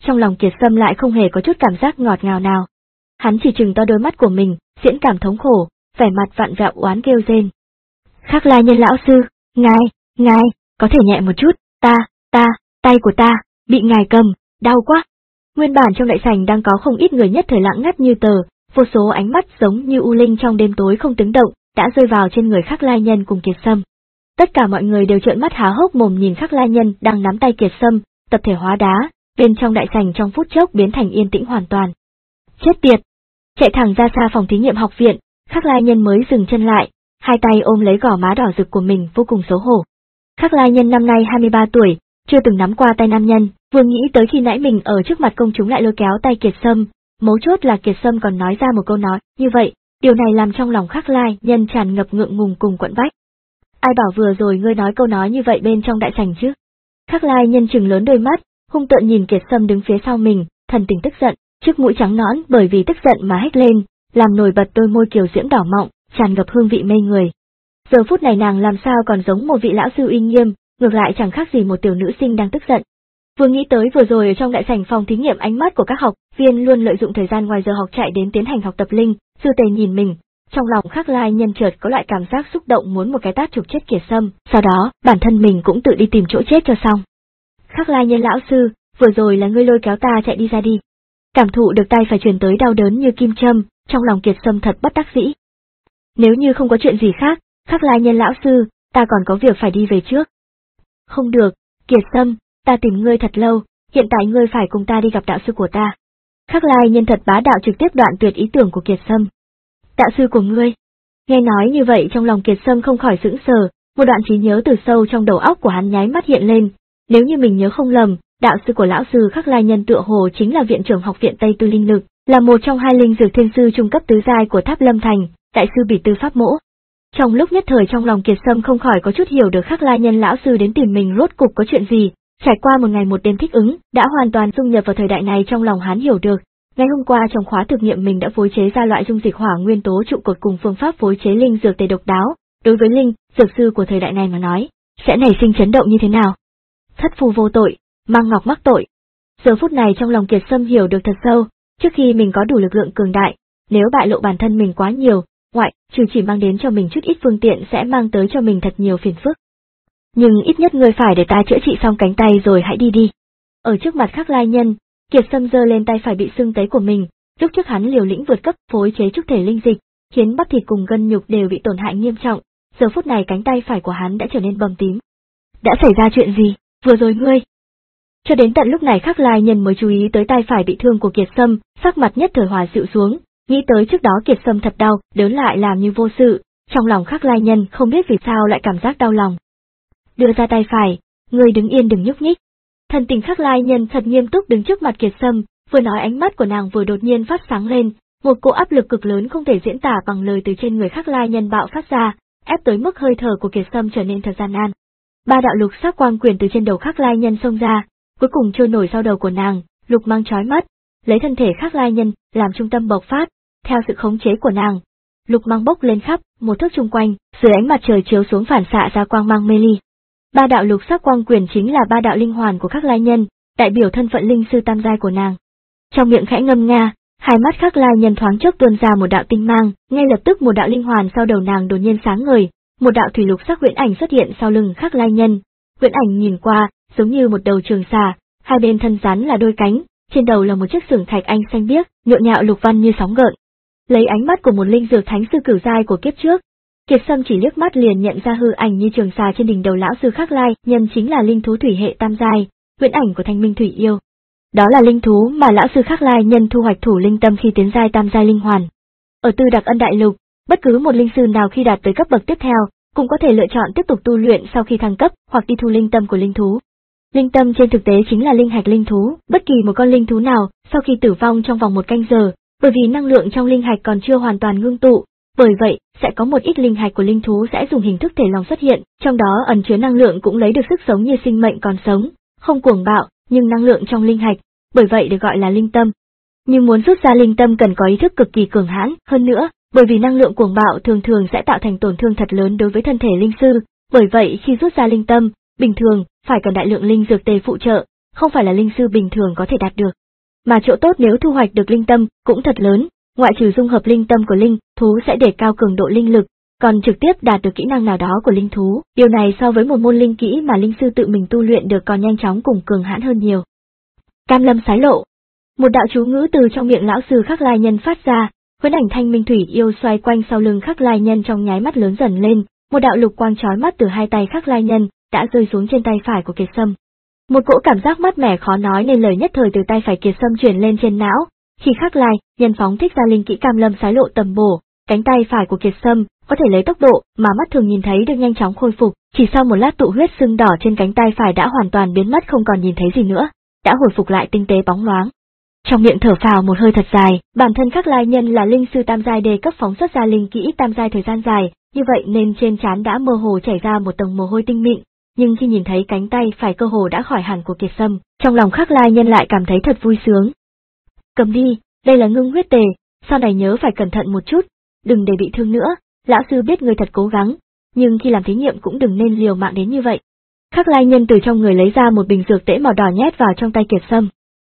trong lòng Kiệt Sâm lại không hề có chút cảm giác ngọt ngào nào. Hắn chỉ trừng to đôi mắt của mình, diễn cảm thống khổ, vẻ mặt vặn vẹo oán kêu rên. Khắc Lai Nhân lão sư, ngài, ngài, có thể nhẹ một chút, ta, ta, tay của ta, bị ngài cầm, đau quá. Nguyên bản trong đại sảnh đang có không ít người nhất thời lặng ngắt như tờ, vô số ánh mắt giống như u linh trong đêm tối không tiếng động, đã rơi vào trên người Khắc Lai Nhân cùng Kiệt Sâm. Tất cả mọi người đều trợn mắt há hốc mồm nhìn Khắc Lai Nhân đang nắm tay Kiệt Sâm, tập thể hóa đá, bên trong đại sảnh trong phút chốc biến thành yên tĩnh hoàn toàn. Chết tiệt! Chạy thẳng ra xa phòng thí nghiệm học viện, Khắc Lai Nhân mới dừng chân lại, hai tay ôm lấy gò má đỏ rực của mình vô cùng xấu hổ. Khắc Lai Nhân năm nay hai mươi ba tuổi, chưa từng nắm qua tay nam nhân, vừa nghĩ tới khi nãy mình ở trước mặt công chúng lại lôi kéo tay Kiệt Sâm, mấu chốt là Kiệt Sâm còn nói ra một câu nói như vậy, điều này làm trong lòng Khắc Lai Nhân tràn ngập ngượng ngùng cùng quặn bách. Ai bảo vừa rồi ngươi nói câu nói như vậy bên trong đại sảnh chứ? Khắc Lai Nhân trừng lớn đôi mắt, hung tợn nhìn Kiệt Sâm đứng phía sau mình, thần tình tức giận, chiếc mũi trắng nõn bởi vì tức giận mà hét lên, làm nổi bật đôi môi kiều diễm đỏ mọng, tràn ngập hương vị mê người. Giờ phút này nàng làm sao còn giống một vị lão sư uy nghiêm, ngược lại chẳng khác gì một tiểu nữ sinh đang tức giận. Vừa nghĩ tới vừa rồi ở trong đại sảnh phòng thí nghiệm ánh mắt của các học viên luôn lợi dụng thời gian ngoài giờ học chạy đến tiến hành học tập linh, sư tề nhìn mình, trong lòng Khắc Lai Nhân chợt có loại cảm giác xúc động muốn một cái tát chụp chết Kiệt Sâm, sau đó bản thân mình cũng tự đi tìm chỗ chết cho xong. Khắc Lai Nhân lão sư, vừa rồi là ngươi lôi kéo ta chạy đi ra đi. Cảm thụ được tay phải truyền tới đau đớn như kim châm, trong lòng Kiệt Sâm thật bất đắc dĩ. Nếu như không có chuyện gì khác, Khắc Lai Nhân lão sư, ta còn có việc phải đi về trước. Không được, Kiệt Sâm, ta tìm ngươi thật lâu, hiện tại ngươi phải cùng ta đi gặp đạo sư của ta. Khắc Lai Nhân thật bá đạo trực tiếp đoạn tuyệt ý tưởng của Kiệt Sâm. Đạo sư của ngươi? Nghe nói như vậy trong lòng Kiệt Sâm không khỏi sững sờ, một đoạn trí nhớ từ sâu trong đầu óc của hắn nháy mắt hiện lên, nếu như mình nhớ không lầm, đạo sư của lão sư Khắc Lai Nhân tựa hồ chính là viện trưởng học viện Tây Tư Linh Lực, là một trong hai linh dược thiên sư trung cấp tứ giai của Tháp Lâm Thành, đại sư Bỉ Tư Pháp Mỗ. Trong lúc nhất thời trong lòng Kiệt Sâm không khỏi có chút hiểu được Khắc Lai Nhân lão sư đến tìm mình rốt cục có chuyện gì, trải qua một ngày một đêm thích ứng, đã hoàn toàn dung nhập vào thời đại này trong lòng hắn hiểu được. Ngày hôm qua trong khóa thực nghiệm mình đã phối chế ra loại dung dịch hỏa nguyên tố trụ cột cùng phương pháp phối chế linh dược tề độc đáo, đối với linh dược sư của thời đại này mà nói, sẽ nảy sinh chấn động như thế nào. Thất phu vô tội, mang ngọc mắc tội. Giờ phút này trong lòng Kiệt Sâm hiểu được thật sâu, trước khi mình có đủ lực lượng cường đại, nếu bại lộ bản thân mình quá nhiều, ngoại trừ chỉ mang đến cho mình chút ít phương tiện sẽ mang tới cho mình thật nhiều phiền phức. Nhưng ít nhất ngươi phải để ta chữa trị xong cánh tay rồi hãy đi đi. Ở trước mặt Khắc Lai Nhân, Kiệt Sâm giơ lên tay phải bị sưng tấy của mình, lúc trước hắn liều lĩnh vượt cấp phối chế trúc thể linh dịch, khiến bắp thịt cùng gân nhục đều bị tổn hại nghiêm trọng, giờ phút này cánh tay phải của hắn đã trở nên bầm tím. Đã xảy ra chuyện gì, vừa rồi ngươi? Cho đến tận lúc này Khắc Lai Nhân mới chú ý tới tay phải bị thương của Kiệt Sâm, sắc mặt nhất thời hòa dịu xuống, nghĩ tới trước đó Kiệt Sâm thật đau, đớn lại làm như vô sự, trong lòng Khắc Lai Nhân không biết vì sao lại cảm giác đau lòng. Đưa ra tay phải, ngươi đứng yên đừng nhúc nhích. Thần tình Khắc Lai Nhân thật nghiêm túc đứng trước mặt Kiệt Sâm, vừa nói ánh mắt của nàng vừa đột nhiên phát sáng lên, một cỗ áp lực cực lớn không thể diễn tả bằng lời từ trên người Khắc Lai Nhân bạo phát ra, ép tới mức hơi thở của Kiệt Sâm trở nên thật gian nan. Ba đạo lục sắc quang quyền từ trên đầu Khắc Lai Nhân xông ra, cuối cùng trôi nổi sau đầu của nàng, lục mang chói mắt, lấy thân thể Khắc Lai Nhân làm trung tâm bộc phát, theo sự khống chế của nàng, lục mang bốc lên khắp một thước chung quanh, dưới ánh mặt trời chiếu xuống phản xạ ra quang mang mê ly. Ba đạo lục sắc quang quyền chính là ba đạo linh hoàn của Khắc Lai Nhân, đại biểu thân phận linh sư tam giai của nàng. Trong miệng khẽ ngâm nga, hai mắt Khắc Lai Nhân thoáng chốc tuôn ra một đạo tinh mang, ngay lập tức một đạo linh hoàn sau đầu nàng đột nhiên sáng ngời, một đạo thủy lục sắc huyễn ảnh xuất hiện sau lưng Khắc Lai Nhân. Huyễn ảnh nhìn qua, giống như một đầu trường xà, hai bên thân rắn là đôi cánh, trên đầu là một chiếc sừng thạch anh xanh biếc, nhộn nhạo lục văn như sóng gợn. Lấy ánh mắt của một linh dược thánh sư cửu giai của kiếp trước, Kiệt Sâm chỉ liếc mắt liền nhận ra hư ảnh như trường xà trên đỉnh đầu lão sư Khắc Lai Nhân chính là linh thú thủy hệ tam giai, huyễn ảnh của Thanh Minh Thủy Yêu. Đó là linh thú mà lão sư Khắc Lai Nhân thu hoạch thủ linh tâm khi tiến giai tam giai linh hoàn. Ở Tư Đặc Ân Đại Lục, bất cứ một linh sư nào khi đạt tới cấp bậc tiếp theo, cũng có thể lựa chọn tiếp tục tu luyện sau khi thăng cấp hoặc đi thu linh tâm của linh thú. Linh tâm trên thực tế chính là linh hạch linh thú, bất kỳ một con linh thú nào sau khi tử vong trong vòng một canh giờ, bởi vì năng lượng trong linh hạch còn chưa hoàn toàn ngưng tụ, bởi vậy sẽ có một ít linh hạch của linh thú sẽ dùng hình thức thể lòng xuất hiện, trong đó ẩn chứa năng lượng cũng lấy được sức sống như sinh mệnh còn sống, không cuồng bạo, nhưng năng lượng trong linh hạch, bởi vậy được gọi là linh tâm. Nhưng muốn rút ra linh tâm cần có ý thức cực kỳ cường hãn, hơn nữa, bởi vì năng lượng cuồng bạo thường thường sẽ tạo thành tổn thương thật lớn đối với thân thể linh sư, bởi vậy khi rút ra linh tâm, bình thường phải cần đại lượng linh dược tề phụ trợ, không phải là linh sư bình thường có thể đạt được. Mà chỗ tốt nếu thu hoạch được linh tâm cũng thật lớn, ngoại trừ dung hợp linh tâm của linh thú sẽ đề cao cường độ linh lực, còn trực tiếp đạt được kỹ năng nào đó của linh thú. Điều này so với một môn linh kỹ mà linh sư tự mình tu luyện được còn nhanh chóng cùng cường hãn hơn nhiều. Cam lâm sái lộ. Một đạo chú ngữ từ trong miệng lão sư Khắc Lai Nhân phát ra, huyễn ảnh thanh minh thủy yêu xoay quanh sau lưng Khắc Lai Nhân trong nháy mắt lớn dần lên, một đạo lục quang chói mắt từ hai tay Khắc Lai Nhân đã rơi xuống trên tay phải của Kiệt Sâm. Một cỗ cảm giác mát mẻ khó nói nên lời nhất thời từ tay phải Kiệt Sâm truyền lên trên não, khi Khắc Lai Nhân phóng thích ra linh kỹ Cam lâm sái lộ tầm bổ, cánh tay phải của Kiệt Sâm có thể lấy tốc độ mà mắt thường nhìn thấy được nhanh chóng khôi phục, chỉ sau một lát tụ huyết sưng đỏ trên cánh tay phải đã hoàn toàn biến mất không còn nhìn thấy gì nữa, đã hồi phục lại tinh tế bóng loáng. Trong miệng thở phào một hơi thật dài, bản thân Khắc Lai Nhân là linh sư tam giai đề cấp phóng xuất ra linh kỹ tam giai thời gian dài, như vậy nên trên trán đã mơ hồ chảy ra một tầng mồ hôi tinh mịn, nhưng khi nhìn thấy cánh tay phải cơ hồ đã khỏi hẳn của Kiệt Sâm, trong lòng Khắc Lai Nhân lại cảm thấy thật vui sướng. Cầm đi, đây là ngưng huyết tề, sau này nhớ phải cẩn thận một chút, đừng để bị thương nữa, lão sư biết người thật cố gắng, nhưng khi làm thí nghiệm cũng đừng nên liều mạng đến như vậy. Khắc Lai Nhân từ trong người lấy ra một bình dược tễ màu đỏ nhét vào trong tay Kiệt Sâm.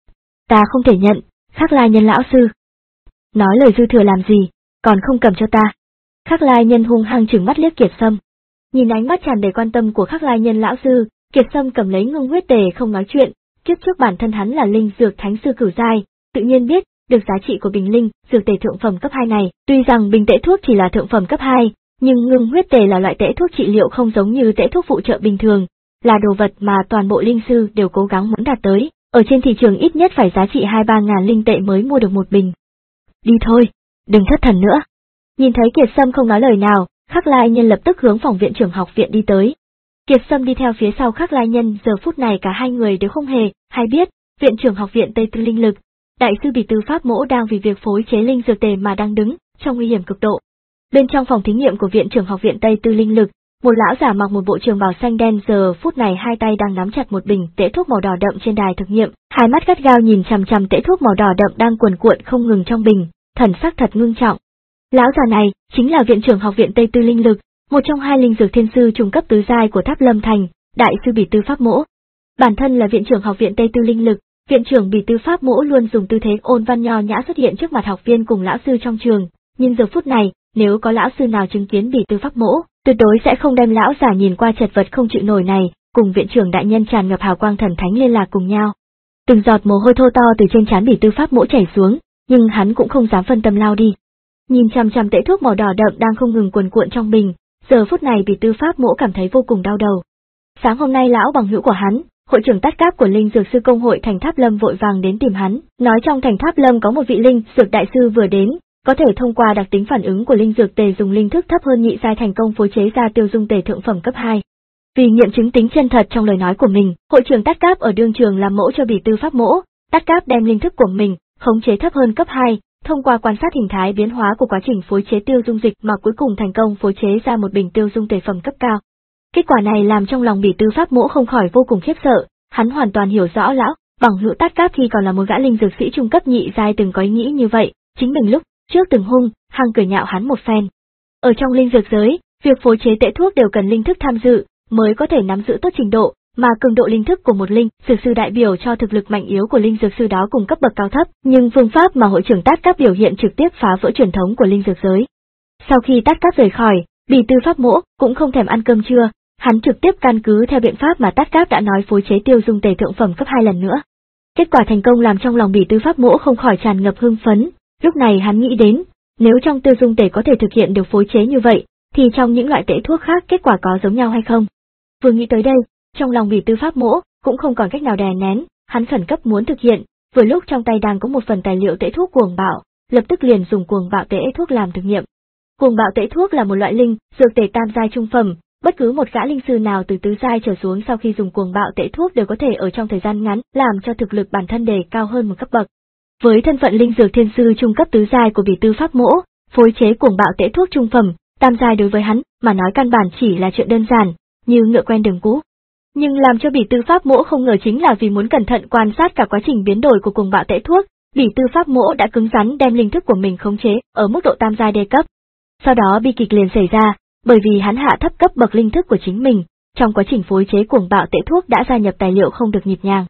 Ta không thể nhận, Khắc Lai Nhân lão sư. Nói lời dư thừa làm gì, còn không cầm cho ta. Khắc Lai Nhân hung hăng trừng mắt liếc Kiệt Sâm. Nhìn ánh mắt tràn đầy quan tâm của Khắc Lai Nhân lão sư, Kiệt Sâm cầm lấy ngưng huyết tề không nói chuyện, kiếp trước bản thân hắn là linh dược thánh sư cửu giai, tự nhiên biết được giá trị của bình linh dược tề thượng phẩm cấp hai này. Tuy rằng bình tễ thuốc chỉ là thượng phẩm cấp hai, nhưng ngưng huyết tề là loại tễ thuốc trị liệu không giống như tễ thuốc phụ trợ bình thường, là đồ vật mà toàn bộ linh sư đều cố gắng muốn đạt tới, ở trên thị trường ít nhất phải giá trị hai ba ngàn linh tệ mới mua được một bình. Đi thôi, đừng thất thần nữa. Nhìn thấy Kiệt Sâm không nói lời nào, Khắc Lai Nhân lập tức hướng phòng viện trưởng học viện đi tới. Kiệt Sâm đi theo phía sau Khắc Lai Nhân, giờ phút này cả hai người đều không hề hay biết, viện trưởng học viện Tây Tư Linh Lực, đại sư Bỉ Tư Pháp Mỗ đang vì việc phối chế linh dược tề mà đang đứng trong nguy hiểm cực độ. Bên trong phòng thí nghiệm của viện trưởng học viện Tây Tư Linh Lực, một lão giả mặc một bộ trường bào xanh đen giờ phút này hai tay đang nắm chặt một bình tễ thuốc màu đỏ đậm trên đài thực nghiệm, hai mắt gắt gao nhìn chằm chằm tễ thuốc màu đỏ đậm đang cuồn cuộn không ngừng trong bình, thần sắc thật ngưng trọng. Lão già này chính là viện trưởng học viện Tây Tư Linh Lực, một trong hai linh dược thiên sư trung cấp tứ giai của Tháp Lâm Thành, đại sư Bỉ Tư Pháp Mỗ. Bản thân là viện trưởng học viện Tây Tư Linh Lực, viện trưởng Bỉ Tư Pháp Mỗ luôn dùng tư thế ôn văn nho nhã xuất hiện trước mặt học viên cùng lão sư trong trường, nhưng giờ phút này, nếu có lão sư nào chứng kiến Bỉ Tư Pháp Mỗ, tuyệt đối sẽ không đem lão giả nhìn qua chật vật không chịu nổi này, cùng viện trưởng đại nhân tràn ngập hào quang thần thánh liên lạc cùng nhau. Từng giọt mồ hôi thô to từ trên trán Bỉ Tư Pháp Mỗ chảy xuống, nhưng hắn cũng không dám phân tâm lao đi. Nhìn chằm chằm tễ thuốc màu đỏ đậm đang không ngừng cuồn cuộn trong bình, giờ phút này Bỉ Tư Pháp Mỗ cảm thấy vô cùng đau đầu. Sáng hôm nay lão bằng hữu của hắn, hội trưởng tát cáp của linh dược sư công hội thành Tháp Lâm vội vàng đến tìm hắn, nói trong thành Tháp Lâm có một vị linh dược đại sư vừa đến, có thể thông qua đặc tính phản ứng của linh dược tề dùng linh thức thấp hơn nhị giai thành công phối chế ra tiêu dung tề thượng phẩm cấp hai. Vì nghiệm chứng tính chân thật trong lời nói của mình, hội trưởng tát cáp ở đương trường làm mẫu cho Bỉ Tư Pháp Mỗ, tát cáp đem linh thức của mình khống chế thấp hơn cấp hai, thông qua quan sát hình thái biến hóa của quá trình phối chế tiêu dung dịch mà cuối cùng thành công phối chế ra một bình tiêu dung tề phẩm cấp cao. Kết quả này làm trong lòng Bỉ Tư Pháp Mỗ không khỏi vô cùng khiếp sợ, hắn hoàn toàn hiểu rõ lão bằng hữu tát cáp khi còn là một gã linh dược sĩ trung cấp nhị giai từng có ý nghĩ như vậy, chính mình lúc trước từng hung hăng cười nhạo hắn một phen. Ở trong linh dược giới, việc phối chế tễ thuốc đều cần linh thức tham dự mới có thể nắm giữ tốt trình độ, mà cường độ linh thức của một linh dược sư đại biểu cho thực lực mạnh yếu của linh dược sư đó cùng cấp bậc cao thấp, nhưng phương pháp mà hội trưởng tát cáp biểu hiện trực tiếp phá vỡ truyền thống của linh dược giới. Sau khi tát cáp rời khỏi, Bỉ Tư Pháp Mỗ cũng không thèm ăn cơm trưa, hắn trực tiếp căn cứ theo biện pháp mà tát cáp đã nói phối chế tiêu dung tề thượng phẩm cấp hai lần nữa. Kết quả thành công làm trong lòng Bỉ Tư Pháp Mỗ không khỏi tràn ngập hưng phấn, lúc này hắn nghĩ đến, nếu trong tiêu dung tề có thể thực hiện được phối chế như vậy, thì trong những loại tễ thuốc khác kết quả có giống nhau hay không? Vừa nghĩ tới đây, trong lòng Bỉ Tư Pháp Mỗ cũng không còn cách nào đè nén, hắn khẩn cấp muốn thực hiện, vừa lúc trong tay đang có một phần tài liệu tễ thuốc cuồng bạo, lập tức liền dùng cuồng bạo tễ thuốc làm thực nghiệm. Cuồng bạo tễ thuốc là một loại linh dược tề tam giai trung phẩm, bất cứ một gã linh sư nào từ tứ giai trở xuống sau khi dùng cuồng bạo tễ thuốc đều có thể ở trong thời gian ngắn làm cho thực lực bản thân đề cao hơn một cấp bậc. Với thân phận linh dược thiên sư trung cấp tứ giai của Bỉ Tư Pháp Mỗ, phối chế cuồng bạo tễ thuốc trung phẩm, tam giai đối với hắn mà nói căn bản chỉ là chuyện đơn giản, như ngựa quen đường cũ. Nhưng làm cho Bỉ Tư Pháp Mỗ không ngờ chính là vì muốn cẩn thận quan sát cả quá trình biến đổi của cuồng bạo tễ thuốc, Bỉ Tư Pháp Mỗ đã cứng rắn đem linh thức của mình khống chế ở mức độ tam giai đê cấp. Sau đó bi kịch liền xảy ra, bởi vì hắn hạ thấp cấp bậc linh thức của chính mình, trong quá trình phối chế cuồng bạo tễ thuốc đã gia nhập tài liệu không được nhịp nhàng.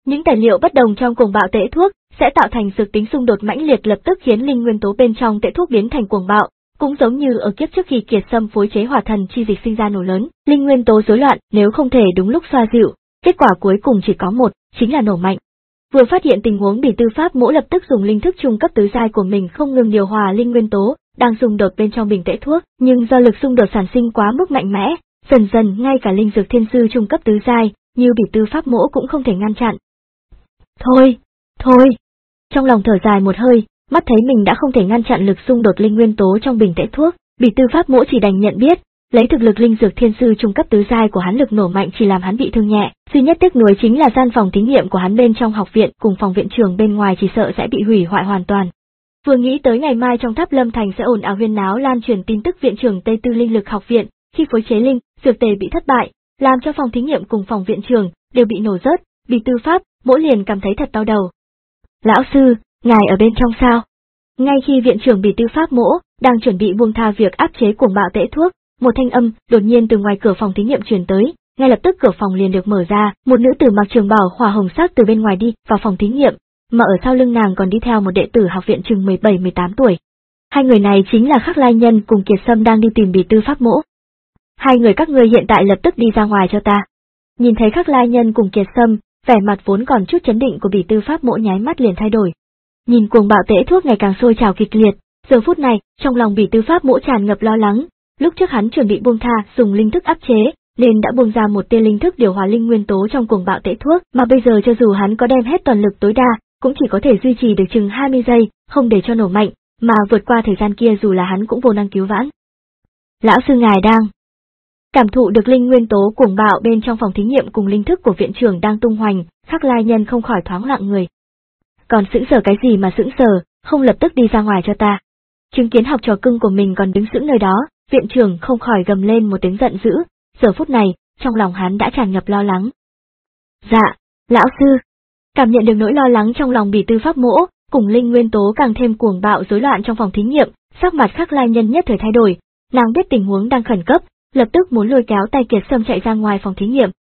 Những tài liệu bất đồng trong cuồng bạo tễ thuốc sẽ tạo thành dược tính xung đột mãnh liệt, lập tức khiến linh nguyên tố bên trong tễ thuốc biến thành cuồng bạo, cũng giống như ở kiếp trước khi Kiệt Sâm phối chế hỏa thần chi dịch sinh ra nổ lớn, linh nguyên tố rối loạn, nếu không thể đúng lúc xoa dịu, kết quả cuối cùng chỉ có một, chính là nổ mạnh. Vừa phát hiện tình huống, Bỉ Tư Pháp Mỗ lập tức dùng linh thức trung cấp tứ giai của mình không ngừng điều hòa linh nguyên tố đang xung đột bên trong bình tễ thuốc, nhưng do lực xung đột sản sinh quá mức mạnh mẽ, dần dần ngay cả linh dược thiên sư trung cấp tứ giai như Bỉ Tư Pháp Mỗ cũng không thể ngăn chặn. Thôi, thôi. Trong lòng thở dài một hơi, mắt thấy mình đã không thể ngăn chặn lực xung đột linh nguyên tố trong bình tễ thuốc, Bỉ Tư Pháp Mỗ chỉ đành nhận biết, lấy thực lực linh dược thiên sư trung cấp tứ giai của hắn, lực nổ mạnh chỉ làm hắn bị thương nhẹ, duy nhất tiếc nuối chính là gian phòng thí nghiệm của hắn bên trong học viện cùng phòng viện trường bên ngoài chỉ sợ sẽ bị hủy hoại hoàn toàn. Vừa nghĩ tới ngày mai trong Tháp Lâm Thành sẽ ồn ào huyên náo lan truyền tin tức viện trưởng Tây Tư Linh Lực học viện khi phối chế linh dược tề bị thất bại, làm cho phòng thí nghiệm cùng phòng viện trường đều bị nổ rớt, Bỉ Tư Pháp Mỗ liền cảm thấy thật đau đầu. Lão sư, ngài ở bên trong sao? Ngay khi viện trưởng Bỉ Tư Pháp Mỗ đang chuẩn bị buông tha việc áp chế cuồng bạo tễ thuốc, một thanh âm đột nhiên từ ngoài cửa phòng thí nghiệm truyền tới, ngay lập tức cửa phòng liền được mở ra, một nữ tử mặc trường bào hỏa hồng sắc từ bên ngoài đi vào phòng thí nghiệm, mà ở sau lưng nàng còn đi theo một đệ tử học viện chừng mười bảy mười tám tuổi. Hai người này chính là Khắc Lai Nhân cùng Kiệt Sâm đang đi tìm Bỉ Tư Pháp Mỗ. Hai người các ngươi hiện tại lập tức đi ra ngoài cho ta. Nhìn thấy Khắc Lai Nhân cùng Kiệt Sâm, vẻ mặt vốn còn chút chấn định của Bỉ Tư Pháp Mỗ nháy mắt liền thay đổi. Nhìn cuồng bạo tễ thuốc ngày càng sôi trào kịch liệt, giờ phút này, trong lòng Bỉ Tư Pháp Mỗ tràn ngập lo lắng. Lúc trước hắn chuẩn bị buông tha dùng linh thức áp chế, nên đã buông ra một tia linh thức điều hòa linh nguyên tố trong cuồng bạo tễ thuốc, mà bây giờ cho dù hắn có đem hết toàn lực tối đa, cũng chỉ có thể duy trì được chừng hai mươi giây, không để cho nổ mạnh, mà vượt qua thời gian kia dù là hắn cũng vô năng cứu vãn. Lão sư ngài đang cảm thụ được linh nguyên tố cuồng bạo bên trong phòng thí nghiệm cùng linh thức của viện trưởng đang tung hoành, Khắc Lai Nhân không khỏi thoáng lặng người. Còn sững sờ cái gì mà sững sờ, không lập tức đi ra ngoài cho ta. Chứng kiến học trò cưng của mình còn đứng sững nơi đó, viện trưởng không khỏi gầm lên một tiếng giận dữ, giờ phút này, trong lòng hắn đã tràn ngập lo lắng. Dạ, lão sư. Cảm nhận được nỗi lo lắng trong lòng Bỉ Tư Pháp Mỗ, cùng linh nguyên tố càng thêm cuồng bạo rối loạn trong phòng thí nghiệm, sắc mặt Khắc Lai Nhân nhất thời thay đổi, nàng biết tình huống đang khẩn cấp, lập tức muốn lôi kéo tay Kiệt Sâm chạy ra ngoài phòng thí nghiệm.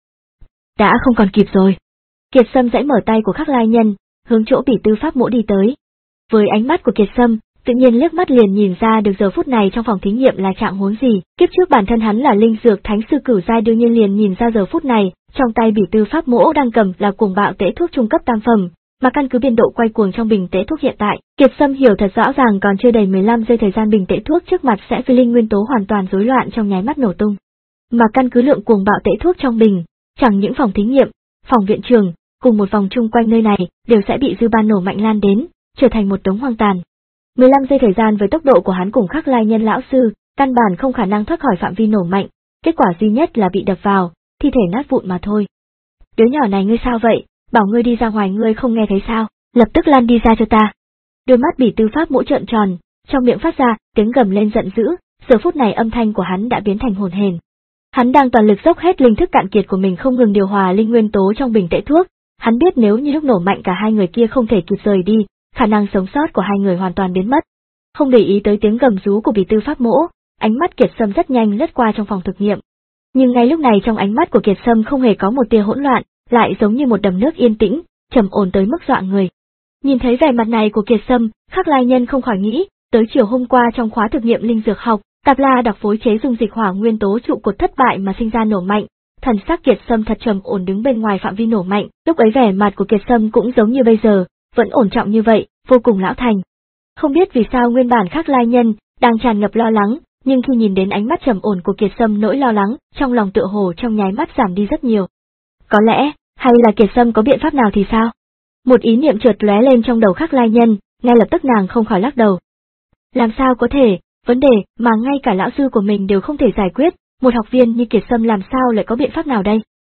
Đã không còn kịp rồi. Kiệt Sâm giãy mở tay của Khắc Lai Nhân, hướng chỗ Bỉ Tư Pháp Mỗ đi tới. Với ánh mắt của Kiệt Sâm, tự nhiên liếc mắt liền nhìn ra được giờ phút này trong phòng thí nghiệm là trạng huống gì. Kiếp trước bản thân hắn là linh dược thánh sư cửu giai, đương nhiên liền nhìn ra giờ phút này, trong tay Bỉ Tư Pháp Mỗ đang cầm là cuồng bạo tễ thuốc trung cấp tam phẩm, mà căn cứ biên độ quay cuồng trong bình tễ thuốc hiện tại, Kiệt Sâm hiểu thật rõ ràng còn chưa đầy mười lăm giây thời gian bình tễ thuốc trước mặt sẽ vì linh nguyên tố hoàn toàn rối loạn trong nháy mắt nổ tung. Mà căn cứ lượng cuồng bạo tễ thuốc trong bình, chẳng những phòng thí nghiệm, phòng viện trường, cùng một vòng chung quanh nơi này đều sẽ bị dư ban nổ mạnh lan đến, trở thành một đống hoang tàn. mười lăm giây thời gian với tốc độ của hắn cùng Khắc Lai Nhân lão sư, căn bản không khả năng thoát khỏi phạm vi nổ mạnh, kết quả duy nhất là bị đập vào, thi thể nát vụn mà thôi. Đứa nhỏ này ngươi sao vậy, bảo ngươi đi ra ngoài ngươi không nghe thấy sao, lập tức lăn đi ra cho ta. Đôi mắt Bỉ Tư Pháp Mỗ trợn tròn, trong miệng phát ra tiếng gầm lên giận dữ, giờ phút này âm thanh của hắn đã biến thành hồn hển. Hắn đang toàn lực dốc hết linh thức cạn kiệt của mình không ngừng điều hòa linh nguyên tố trong bình tễ thuốc, hắn biết nếu như lúc nổ mạnh cả hai người kia không thể kịp rời đi, khả năng sống sót của hai người hoàn toàn biến mất. Không để ý tới tiếng gầm rú của Bỉ Tư Pháp Mỗ, ánh mắt Kiệt Sâm rất nhanh lướt qua trong phòng thực nghiệm. Nhưng ngay lúc này trong ánh mắt của Kiệt Sâm không hề có một tia hỗn loạn, lại giống như một đầm nước yên tĩnh, trầm ổn tới mức dọa người. Nhìn thấy vẻ mặt này của Kiệt Sâm, Khắc Lai Nhân không khỏi nghĩ, tới chiều hôm qua trong khóa thực nghiệm linh dược học, Tạp La đặc phối chế dung dịch hỏa nguyên tố trụ cột thất bại mà sinh ra nổ mạnh. Thần sắc Kiệt Sâm thật trầm ổn đứng bên ngoài phạm vi nổ mạnh, lúc ấy vẻ mặt của Kiệt Sâm cũng giống như bây giờ, vẫn ổn trọng như vậy, vô cùng lão thành. Không biết vì sao nguyên bản Khắc Lai Nhân đang tràn ngập lo lắng, nhưng khi nhìn đến ánh mắt trầm ổn của Kiệt Sâm, nỗi lo lắng trong lòng tựa hồ trong nháy mắt giảm đi rất nhiều. Có lẽ, hay là Kiệt Sâm có biện pháp nào thì sao? Một ý niệm chợt lóe lên trong đầu Khắc Lai Nhân, ngay lập tức nàng không khỏi lắc đầu. Làm sao có thể, vấn đề mà ngay cả lão sư của mình đều không thể giải quyết, một học viên như Kiệt Sâm làm sao lại có biện pháp nào đây?